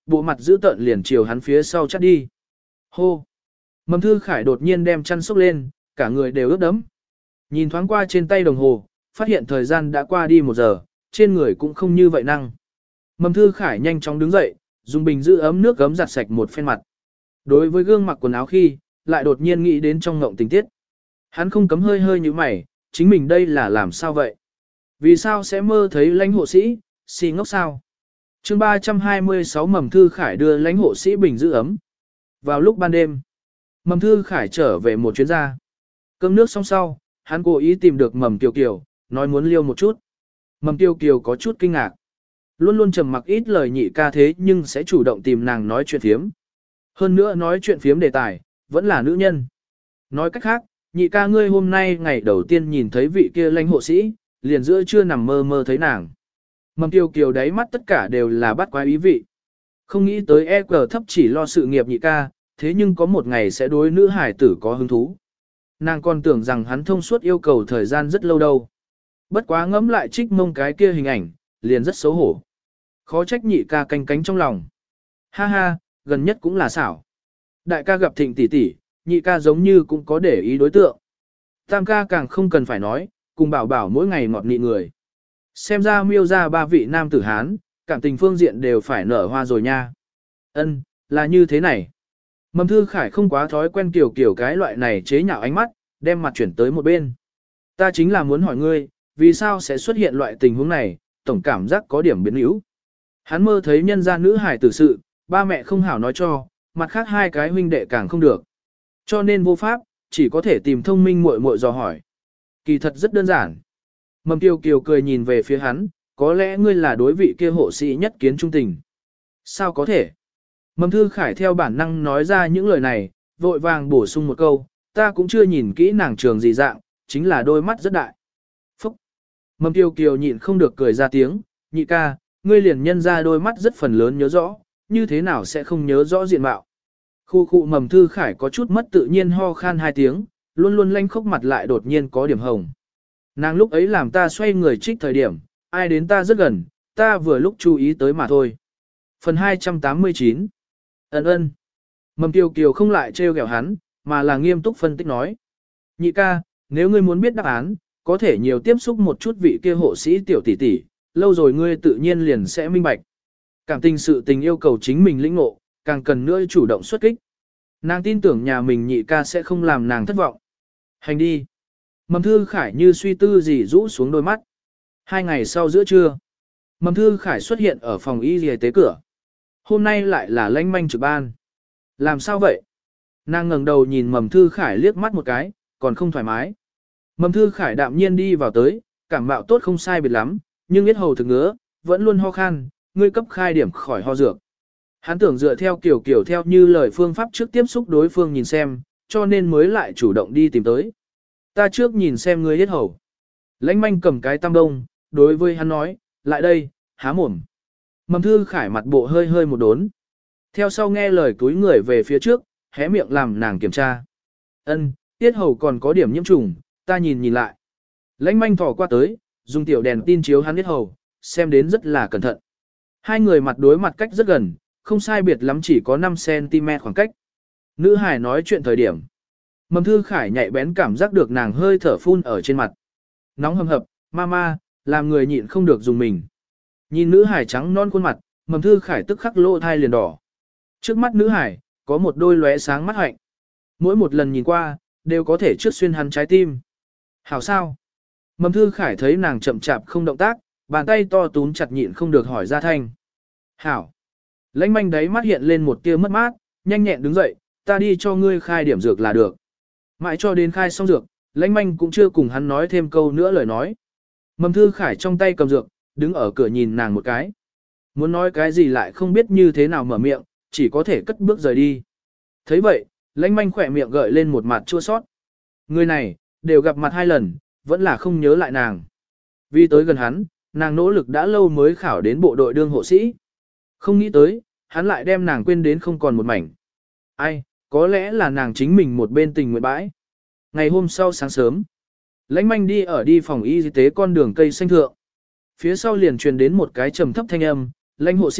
bộ mặt giữ tợn liền chiều hắn phía sau chắt đi. Hô! Mầm Thư Khải đột nhiên đem chăn xốc lên, cả người đều ướt đẫm. Nhìn thoáng qua trên tay đồng hồ, phát hiện thời gian đã qua đi một giờ, trên người cũng không như vậy năng. Mầm Thư Khải nhanh chóng đứng dậy, dùng bình giữ ấm nước gấm giặt sạch một phen mặt. Đối với gương mặc quần áo khi, lại đột nhiên nghĩ đến trong ngộng tình tiết. Hắn không cấm hơi hơi như mày, chính mình đây là làm sao vậy? Vì sao sẽ mơ thấy lãnh hộ sĩ, si ngốc sao? chương ba trăm hai mươi sáu Mầm Thư Khải đưa lãnh hộ sĩ bình giữ ấm. Vào lúc ban đêm, Mầm Thư Khải trở về một chuyến ra. Cơm nước xong sau, hắn cố ý tìm được Mầm Kiều Kiều, nói muốn liêu một chút. Mầm Kiều Kiều có chút kinh ngạc. Luôn luôn trầm mặc ít lời nhị ca thế nhưng sẽ chủ động tìm nàng nói chuyện phiếm. Hơn nữa nói chuyện phiếm đề tài, vẫn là nữ nhân. Nói cách khác, nhị ca ngươi hôm nay ngày đầu tiên nhìn thấy vị kia lãnh hộ sĩ, liền giữa trưa nằm mơ mơ thấy nàng. Mầm Kiều Kiều đáy mắt tất cả đều là bắt quái ý vị. Không nghĩ tới e quy thấp chỉ lo sự nghiệp nhị ca, thế nhưng có một ngày sẽ đối nữ hải tử có hứng thú. Nàng còn tưởng rằng hắn thông suốt yêu cầu thời gian rất lâu đâu. Bất quá ngẫm lại trích mông cái kia hình ảnh, liền rất xấu hổ. Khó trách nhị ca canh cánh trong lòng. Ha ha, gần nhất cũng là xảo. Đại ca gặp thịnh tỷ tỷ, nhị ca giống như cũng có để ý đối tượng. Tam ca càng không cần phải nói, cùng bảo bảo mỗi ngày ngọt nị người. Xem ra miêu ra ba vị nam tử Hán, cảm tình phương diện đều phải nở hoa rồi nha. Ân, là như thế này. Mầm Thư Khải không quá thói quen kiểu kiểu cái loại này chế nhạo ánh mắt, đem mặt chuyển tới một bên. Ta chính là muốn hỏi ngươi, vì sao sẽ xuất hiện loại tình huống này, tổng cảm giác có điểm biến yếu. Hắn mơ thấy nhân gia nữ hải tử sự, ba mẹ không hảo nói cho, mặt khác hai cái huynh đệ càng không được. Cho nên vô pháp, chỉ có thể tìm thông minh muội muội dò hỏi. Kỳ thật rất đơn giản. Mầm Kiều Kiều cười nhìn về phía hắn, có lẽ ngươi là đối vị kia hộ sĩ nhất kiến trung tình. Sao có thể? Mầm Thư Khải theo bản năng nói ra những lời này, vội vàng bổ sung một câu, ta cũng chưa nhìn kỹ nàng trường gì dạng, chính là đôi mắt rất đại. Phúc! Mầm Kiều Kiều nhịn không được cười ra tiếng, nhị ca, ngươi liền nhân ra đôi mắt rất phần lớn nhớ rõ, như thế nào sẽ không nhớ rõ diện mạo. Khu khu Mầm Thư Khải có chút mất tự nhiên ho khan hai tiếng, luôn luôn lanh khốc mặt lại đột nhiên có điểm hồng. Nàng lúc ấy làm ta xoay người trích thời điểm, ai đến ta rất gần, ta vừa lúc chú ý tới mà thôi. Phần hai trăm tám mươi chín Ấn ơn. Mầm Kiều Kiều không lại trêu ghẹo hắn, mà là nghiêm túc phân tích nói. Nhị ca, nếu ngươi muốn biết đáp án, có thể nhiều tiếp xúc một chút vị kia hộ sĩ tiểu tỷ tỷ, lâu rồi ngươi tự nhiên liền sẽ minh bạch. Cảm tình sự tình yêu cầu chính mình lĩnh ngộ, càng cần nữa chủ động xuất kích. Nàng tin tưởng nhà mình nhị ca sẽ không làm nàng thất vọng. Hành đi. Mầm Thư Khải như suy tư gì rũ xuống đôi mắt. Hai ngày sau giữa trưa, Mầm Thư Khải xuất hiện ở phòng y y tế cửa. Hôm nay lại là lãnh manh trực ban. Làm sao vậy? Nàng ngẩng đầu nhìn Mầm Thư Khải liếc mắt một cái, còn không thoải mái. Mầm Thư Khải đạm nhiên đi vào tới, cảm mạo tốt không sai biệt lắm, nhưng biết hầu thực ngứa, vẫn luôn ho khan, ngươi cấp khai điểm khỏi ho dược. Hắn tưởng dựa theo kiểu kiểu theo như lời phương pháp trước tiếp xúc đối phương nhìn xem, cho nên mới lại chủ động đi tìm tới. Ta trước nhìn xem ngươi hết hầu. Lãnh manh cầm cái tam đông, đối với hắn nói, lại đây, há mồm. Mầm Thư Khải mặt bộ hơi hơi một đốn. Theo sau nghe lời túi người về phía trước, hé miệng làm nàng kiểm tra. Ân, tiết hầu còn có điểm nhiễm trùng, ta nhìn nhìn lại. Lãnh manh thỏ qua tới, dùng tiểu đèn tin chiếu hắn tiết hầu, xem đến rất là cẩn thận. Hai người mặt đối mặt cách rất gần, không sai biệt lắm chỉ có năm xăng ti mét khoảng cách. Nữ hải nói chuyện thời điểm. Mầm Thư Khải nhạy bén cảm giác được nàng hơi thở phun ở trên mặt. Nóng hầm hập, mama, làm người nhịn không được dùng mình. Nhìn nữ hải trắng non khuôn mặt, Mầm Thư Khải tức khắc lỗ thai liền đỏ. Trước mắt nữ hải, có một đôi lóe sáng mắt hạnh. Mỗi một lần nhìn qua, đều có thể trước xuyên hắn trái tim. Hảo sao? Mầm Thư Khải thấy nàng chậm chạp không động tác, bàn tay to túm chặt nhịn không được hỏi ra thanh. Hảo. Lãnh manh đáy mắt hiện lên một tia mất mát, nhanh nhẹn đứng dậy, ta đi cho ngươi khai điểm dược là được. Mãi cho đến khai xong dược, lãnh manh cũng chưa cùng hắn nói thêm câu nữa lời nói. Mầm Thư Khải trong tay cầm dược, đứng ở cửa nhìn nàng một cái. Muốn nói cái gì lại không biết như thế nào mở miệng, chỉ có thể cất bước rời đi. Thấy vậy, lãnh manh khỏe miệng gợi lên một mặt chua sót. Người này, đều gặp mặt hai lần, vẫn là không nhớ lại nàng. Vì tới gần hắn, nàng nỗ lực đã lâu mới khảo đến bộ đội đương hộ sĩ. Không nghĩ tới, hắn lại đem nàng quên đến không còn một mảnh. Ai, có lẽ là nàng chính mình một bên tình nguyện bãi. Ngày hôm sau sáng sớm, lãnh manh đi ở đi phòng y tế con đường cây xanh thượng. Phía sau liền truyền đến một cái trầm thấp thanh âm, lãnh hộ sĩ,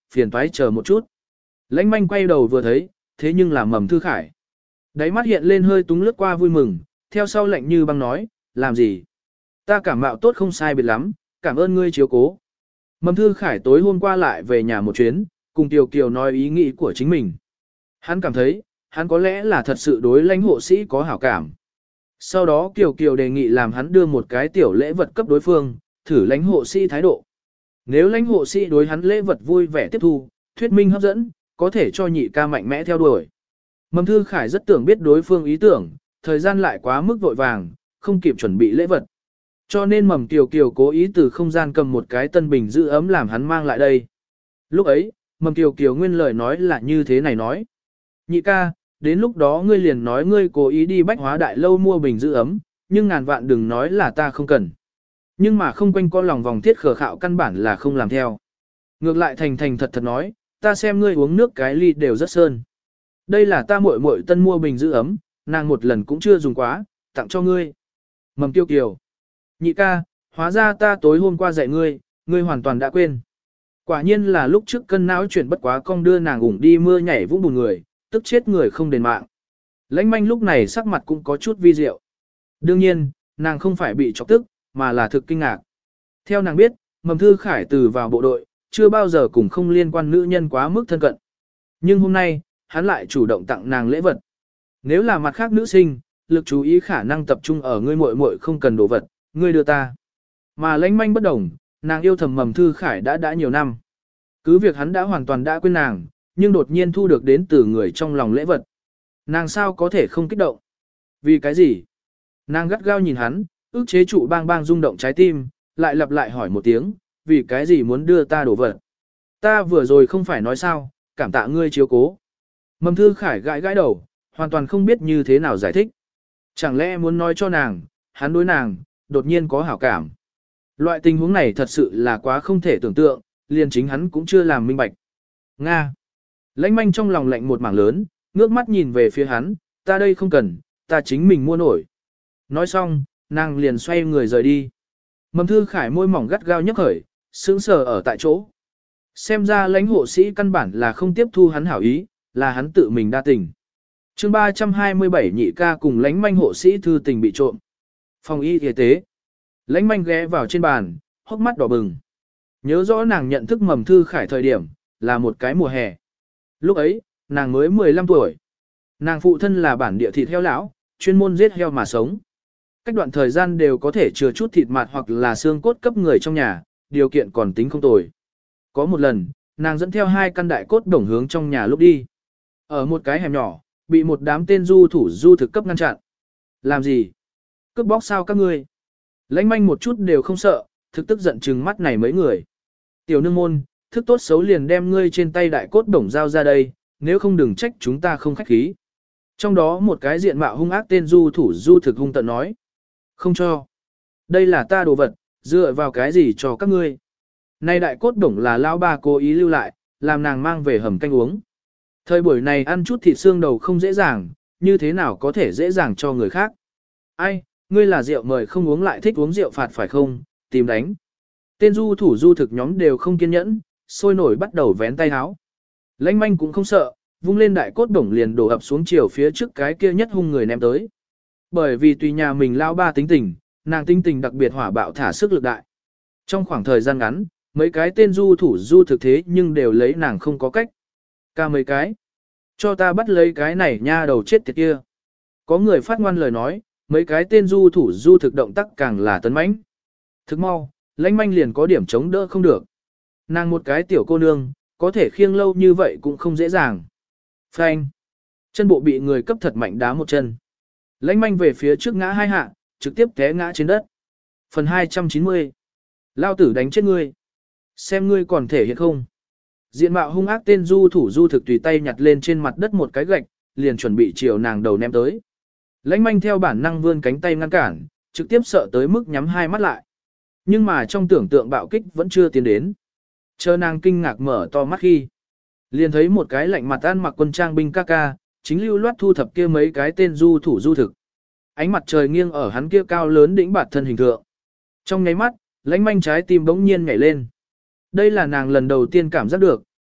phiền toái chờ một chút. Lãnh manh quay đầu vừa thấy, thế nhưng là Mầm Thư Khải. Đáy mắt hiện lên hơi túng lướt qua vui mừng, theo sau lạnh như băng nói, làm gì? Ta cảm mạo tốt không sai biệt lắm, cảm ơn ngươi chiếu cố. Mầm Thư Khải tối hôm qua lại về nhà một chuyến, cùng Tiểu Kiều nói ý nghĩ của chính mình. Hắn cảm thấy, hắn có lẽ là thật sự đối lãnh hộ sĩ có hảo cảm. Sau đó Kiều Kiều đề nghị làm hắn đưa một cái tiểu lễ vật cấp đối phương, thử lãnh hộ sĩ thái độ. Nếu lãnh hộ sĩ đối hắn lễ vật vui vẻ tiếp thu, thuyết minh hấp dẫn, có thể cho nhị ca mạnh mẽ theo đuổi. Mầm Thư Khải rất tưởng biết đối phương ý tưởng, thời gian lại quá mức vội vàng, không kịp chuẩn bị lễ vật. Cho nên Mầm Kiều Kiều cố ý từ không gian cầm một cái tân bình giữ ấm làm hắn mang lại đây. Lúc ấy, Mầm Kiều Kiều nguyên lời nói là như thế này nói. Nhị ca, đến lúc đó ngươi liền nói ngươi cố ý đi bách hóa đại lâu mua bình giữ ấm, nhưng ngàn vạn đừng nói là ta không cần. Nhưng mà không quanh co lòng vòng thiết khờ khạo căn bản là không làm theo. Ngược lại thành thành thật thật nói, ta xem ngươi uống nước cái ly đều rất sơn. Đây là ta muội muội tân mua bình giữ ấm, nàng một lần cũng chưa dùng quá, tặng cho ngươi. Mầm Kiều Kiều. Nhị ca, hóa ra ta tối hôm qua dạy ngươi, ngươi hoàn toàn đã quên. Quả nhiên là lúc trước cân não chuyển bất quá con đưa nàng ủng đi mưa nhảy vũng bùn người, tức chết người không đền mạng. Lãnh manh lúc này sắc mặt cũng có chút vi diệu. Đương nhiên, nàng không phải bị chọc tức, mà là thực kinh ngạc. Theo nàng biết, Mầm Thư Khải từ vào bộ đội, chưa bao giờ cùng không liên quan nữ nhân quá mức thân cận. Nhưng hôm nay, hắn lại chủ động tặng nàng lễ vật. Nếu là mặt khác nữ sinh, lực chú ý khả năng tập trung ở ngươi muội muội không cần đồ vật, ngươi đưa ta. Mà lãnh manh bất đồng, nàng yêu thầm Mầm Thư Khải đã đã nhiều năm. Cứ việc hắn đã hoàn toàn đã quên nàng, nhưng đột nhiên thu được đến từ người trong lòng lễ vật. Nàng sao có thể không kích động? Vì cái gì? Nàng gắt gao nhìn hắn, ức chế trụ bang bang rung động trái tim, lại lặp lại hỏi một tiếng, vì cái gì muốn đưa ta đồ vật? Ta vừa rồi không phải nói sao, cảm tạ ngươi chiếu cố. Mầm Thư Khải gãi gãi đầu, hoàn toàn không biết như thế nào giải thích. Chẳng lẽ muốn nói cho nàng, hắn đối nàng, đột nhiên có hảo cảm. Loại tình huống này thật sự là quá không thể tưởng tượng, liền chính hắn cũng chưa làm minh bạch. Nga. Lãnh manh trong lòng lạnh một mảng lớn, ngước mắt nhìn về phía hắn, ta đây không cần, ta chính mình mua nổi. Nói xong, nàng liền xoay người rời đi. Mầm Thư Khải môi mỏng gắt gao nhấc khởi, sững sờ ở tại chỗ. Xem ra lãnh hộ sĩ căn bản là không tiếp thu hắn hảo ý, là hắn tự mình đa tình. chương ba trăm hai mươi bảy nhị ca cùng lãnh manh hộ sĩ thư tình bị trộm. Phòng y y tế. Lãnh manh ghé vào trên bàn, hốc mắt đỏ bừng. Nhớ rõ nàng nhận thức Mầm Thư Khải thời điểm, là một cái mùa hè. Lúc ấy, nàng mới mười lăm tuổi. Nàng phụ thân là bản địa thịt heo lão, chuyên môn giết heo mà sống. Cách đoạn thời gian đều có thể chừa chút thịt mạt hoặc là xương cốt cấp người trong nhà, điều kiện còn tính không tồi. Có một lần, nàng dẫn theo hai căn đại cốt đồng hướng trong nhà lúc đi. Ở một cái hẻm nhỏ, bị một đám tên du thủ du thực cấp ngăn chặn. Làm gì? Cướp bóc sao các ngươi? Lãnh manh một chút đều không sợ, thực tức giận trừng mắt này mấy người. Tiểu nương môn, thức tốt xấu liền đem ngươi trên tay đại cốt đồng giao ra đây, nếu không đừng trách chúng ta không khách khí. Trong đó một cái diện mạo hung ác tên du thủ du thực hung tận nói. Không cho. Đây là ta đồ vật, dựa vào cái gì cho các ngươi. Nay đại cốt đồng là lão ba cố ý lưu lại, làm nàng mang về hầm canh uống. Thời buổi này ăn chút thịt xương đầu không dễ dàng, như thế nào có thể dễ dàng cho người khác. Ai, ngươi là rượu mời không uống lại thích uống rượu phạt phải không, tìm đánh. Tên du thủ du thực nhóm đều không kiên nhẫn, sôi nổi bắt đầu vén tay háo. Lãnh manh cũng không sợ, vung lên đại cốt đồng liền đổ ập xuống chiều phía trước cái kia nhất hung người ném tới. Bởi vì tùy nhà mình lao ba tính tình, nàng tính tình đặc biệt hỏa bạo thả sức lực đại. Trong khoảng thời gian ngắn, mấy cái tên du thủ du thực thế nhưng đều lấy nàng không có cách. Ca mấy cái. Cho ta bắt lấy cái này nha đầu chết tiệt kia. Có người phát ngoan lời nói, mấy cái tên du thủ du thực động tác càng là tấn mãnh. Thức mau, lãnh manh liền có điểm chống đỡ không được. Nàng một cái tiểu cô nương, có thể khiêng lâu như vậy cũng không dễ dàng. Phanh. Chân bộ bị người cấp thật mạnh đá một chân. Lãnh manh về phía trước ngã hai hạ, trực tiếp té ngã trên đất. Phần hai trăm chín mươi. Lao tử đánh chết ngươi. Xem ngươi còn thể hiện không. Diện mạo hung ác tên du thủ du thực tùy tay nhặt lên trên mặt đất một cái gạch, liền chuẩn bị chiều nàng đầu ném tới. Lãnh manh theo bản năng vươn cánh tay ngăn cản, trực tiếp sợ tới mức nhắm hai mắt lại. Nhưng mà trong tưởng tượng bạo kích vẫn chưa tiến đến. Chờ nàng kinh ngạc mở to mắt khi. Liền thấy một cái lạnh mặt ăn mặc quân trang binh ca ca, chính lưu loát thu thập kia mấy cái tên du thủ du thực. Ánh mặt trời nghiêng ở hắn kia cao lớn đỉnh bạt thân hình thượng. Trong nháy mắt, lãnh manh trái tim bỗng nhiên nhảy lên. Đây là nàng lần đầu tiên cảm giác được,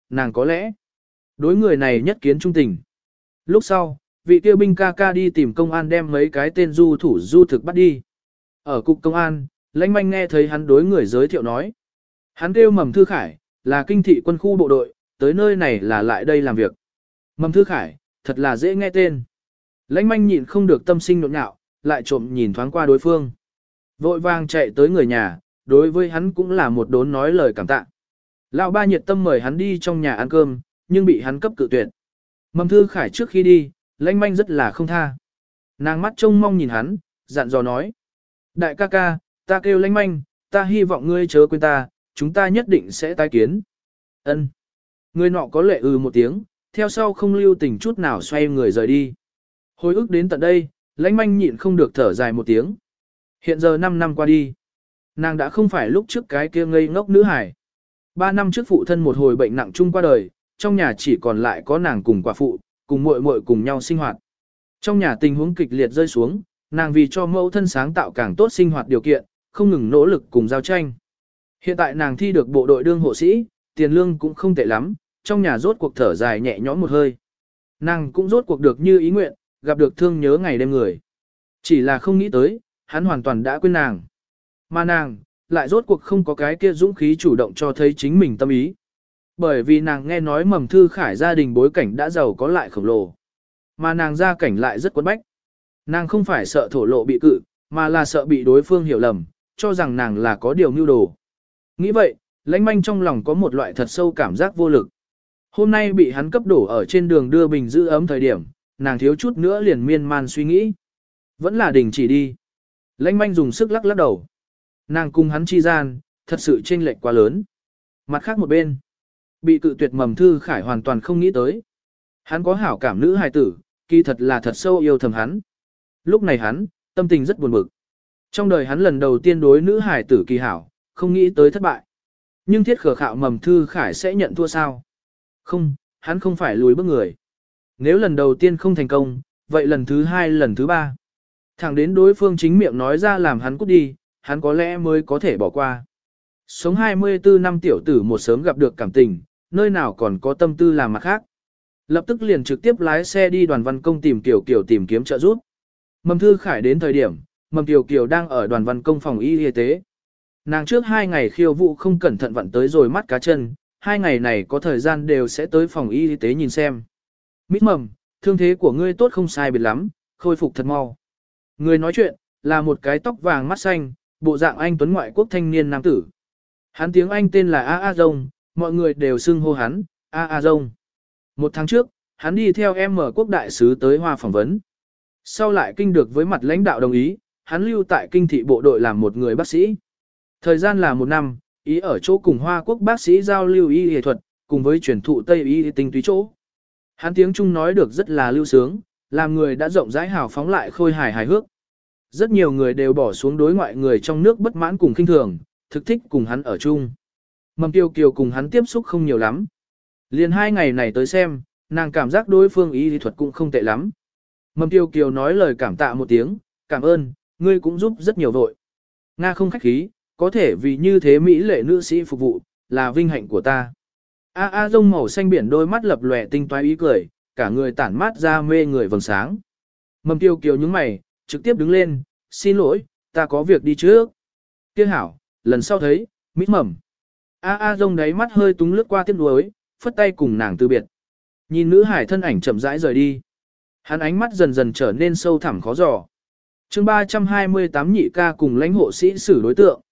nàng có lẽ đối người này nhất kiến trung tình. Lúc sau, vị kia binh ca ca đi tìm công an đem mấy cái tên du thủ du thực bắt đi. Ở cục công an, Lãnh Manh nghe thấy hắn đối người giới thiệu nói. Hắn kêu Mầm Thư Khải, là kinh thị quân khu bộ đội, tới nơi này là lại đây làm việc. Mầm Thư Khải, thật là dễ nghe tên. Lãnh Manh nhịn không được tâm sinh nhộn nhạo, lại trộm nhìn thoáng qua đối phương. Vội vàng chạy tới người nhà, đối với hắn cũng là một đốn nói lời cảm tạ. Lão ba nhiệt tâm mời hắn đi trong nhà ăn cơm, nhưng bị hắn cấp cự tuyệt. Mầm Thư Khải trước khi đi, Lãnh Manh rất là không tha. Nàng mắt trông mong nhìn hắn, dặn dò nói. Đại ca ca, ta kêu Lãnh Manh, ta hy vọng ngươi chớ quên ta, chúng ta nhất định sẽ tái kiến. Ân. Người nọ có lệ ừ một tiếng, theo sau không lưu tình chút nào xoay người rời đi. Hồi ức đến tận đây, Lãnh Manh nhịn không được thở dài một tiếng. Hiện giờ năm năm qua đi, nàng đã không phải lúc trước cái kia ngây ngốc nữ hải. Ba năm trước phụ thân một hồi bệnh nặng chung qua đời, trong nhà chỉ còn lại có nàng cùng quả phụ, cùng muội muội cùng nhau sinh hoạt. Trong nhà tình huống kịch liệt rơi xuống, nàng vì cho mẫu thân sáng tạo càng tốt sinh hoạt điều kiện, không ngừng nỗ lực cùng giao tranh. Hiện tại nàng thi được bộ đội đương hộ sĩ, tiền lương cũng không tệ lắm, trong nhà rốt cuộc thở dài nhẹ nhõm một hơi. Nàng cũng rốt cuộc được như ý nguyện, gặp được thương nhớ ngày đêm người. Chỉ là không nghĩ tới, hắn hoàn toàn đã quên nàng. Mà nàng, lại rốt cuộc không có cái kia dũng khí chủ động cho thấy chính mình tâm ý. Bởi vì nàng nghe nói Mầm Thư Khải gia đình bối cảnh đã giàu có lại khổng lồ. Mà nàng gia cảnh lại rất quấn bách. Nàng không phải sợ thổ lộ bị cự, mà là sợ bị đối phương hiểu lầm, cho rằng nàng là có điều mưu đồ. Nghĩ vậy, Lãnh Manh trong lòng có một loại thật sâu cảm giác vô lực. Hôm nay bị hắn cấp đổ ở trên đường đưa bình giữ ấm thời điểm, nàng thiếu chút nữa liền miên man suy nghĩ. Vẫn là đình chỉ đi. Lãnh Manh dùng sức lắc lắc đầu. Nàng cùng hắn chi gian, thật sự chênh lệch quá lớn. Mặt khác một bên, bị cự tuyệt Mầm Thư Khải hoàn toàn không nghĩ tới. Hắn có hảo cảm nữ hài tử, kỳ thật là thật sâu yêu thầm hắn. Lúc này hắn, tâm tình rất buồn bực. Trong đời hắn lần đầu tiên đối nữ hài tử kỳ hảo, không nghĩ tới thất bại. Nhưng thiết khờ khạo Mầm Thư Khải sẽ nhận thua sao? Không, hắn không phải lùi bước người. Nếu lần đầu tiên không thành công, vậy lần thứ hai lần thứ ba. Thẳng đến đối phương chính miệng nói ra làm hắn cút đi, hắn có lẽ mới có thể bỏ qua. Sống hai mươi tư năm tiểu tử một sớm gặp được cảm tình, nơi nào còn có tâm tư làm mặt khác. Lập tức liền trực tiếp lái xe đi Đoàn Văn Công tìm Kiều Kiều tìm kiếm trợ giúp. Mầm Thư Khải đến thời điểm, Mầm Kiều Kiều đang ở Đoàn Văn Công phòng y y tế. Nàng trước hai ngày khiêu vụ không cẩn thận vặn tới rồi mắt cá chân, hai ngày này có thời gian đều sẽ tới phòng y y tế nhìn xem. Mít Mầm, thương thế của ngươi tốt không sai biệt lắm, khôi phục thật mau. Người nói chuyện, là một cái tóc vàng mắt xanh, bộ dạng anh tuấn ngoại quốc thanh niên nam tử. Hắn tiếng Anh tên là A A Dông, mọi người đều xưng hô hắn, A A Dông. Một tháng trước, hắn đi theo em mở quốc đại sứ tới Hoa phỏng vấn. Sau lại kinh được với mặt lãnh đạo đồng ý, hắn lưu tại kinh thị bộ đội làm một người bác sĩ. Thời gian là một năm, ý ở chỗ cùng Hoa quốc bác sĩ giao lưu y y thuật, cùng với truyền thụ Tây y tinh túy chỗ. Hắn tiếng Trung nói được rất là lưu sướng, làm người đã rộng rãi hào phóng lại khôi hài hài hước. Rất nhiều người đều bỏ xuống đối ngoại người trong nước bất mãn cùng khinh thường, thực thích cùng hắn ở chung. Mầm Kiều Kiều cùng hắn tiếp xúc không nhiều lắm. Liền hai ngày này tới xem, nàng cảm giác đối phương y lý thuật cũng không tệ lắm. Mầm Kiều Kiều nói lời cảm tạ một tiếng, cảm ơn, ngươi cũng giúp rất nhiều vội. Nga không khách khí, có thể vì như thế mỹ lệ nữ sĩ phục vụ, là vinh hạnh của ta. A A Dông màu xanh biển đôi mắt lập lòe tinh toái ý cười, cả người tản mát ra mê người vầng sáng. Mầm Kiều Kiều nhướng mày, trực tiếp đứng lên, xin lỗi, ta có việc đi trước. Kia hảo, lần sau thấy, Mít Mầm. A A Dông đáy mắt hơi túng lướt qua tiếc nuối, phất tay cùng nàng từ biệt. Nhìn nữ hải thân ảnh chậm rãi rời đi. Hắn ánh mắt dần dần trở nên sâu thẳm khó dò. Chương ba trăm hai mươi tám nhị ca cùng lãnh hộ sĩ xử đối tượng.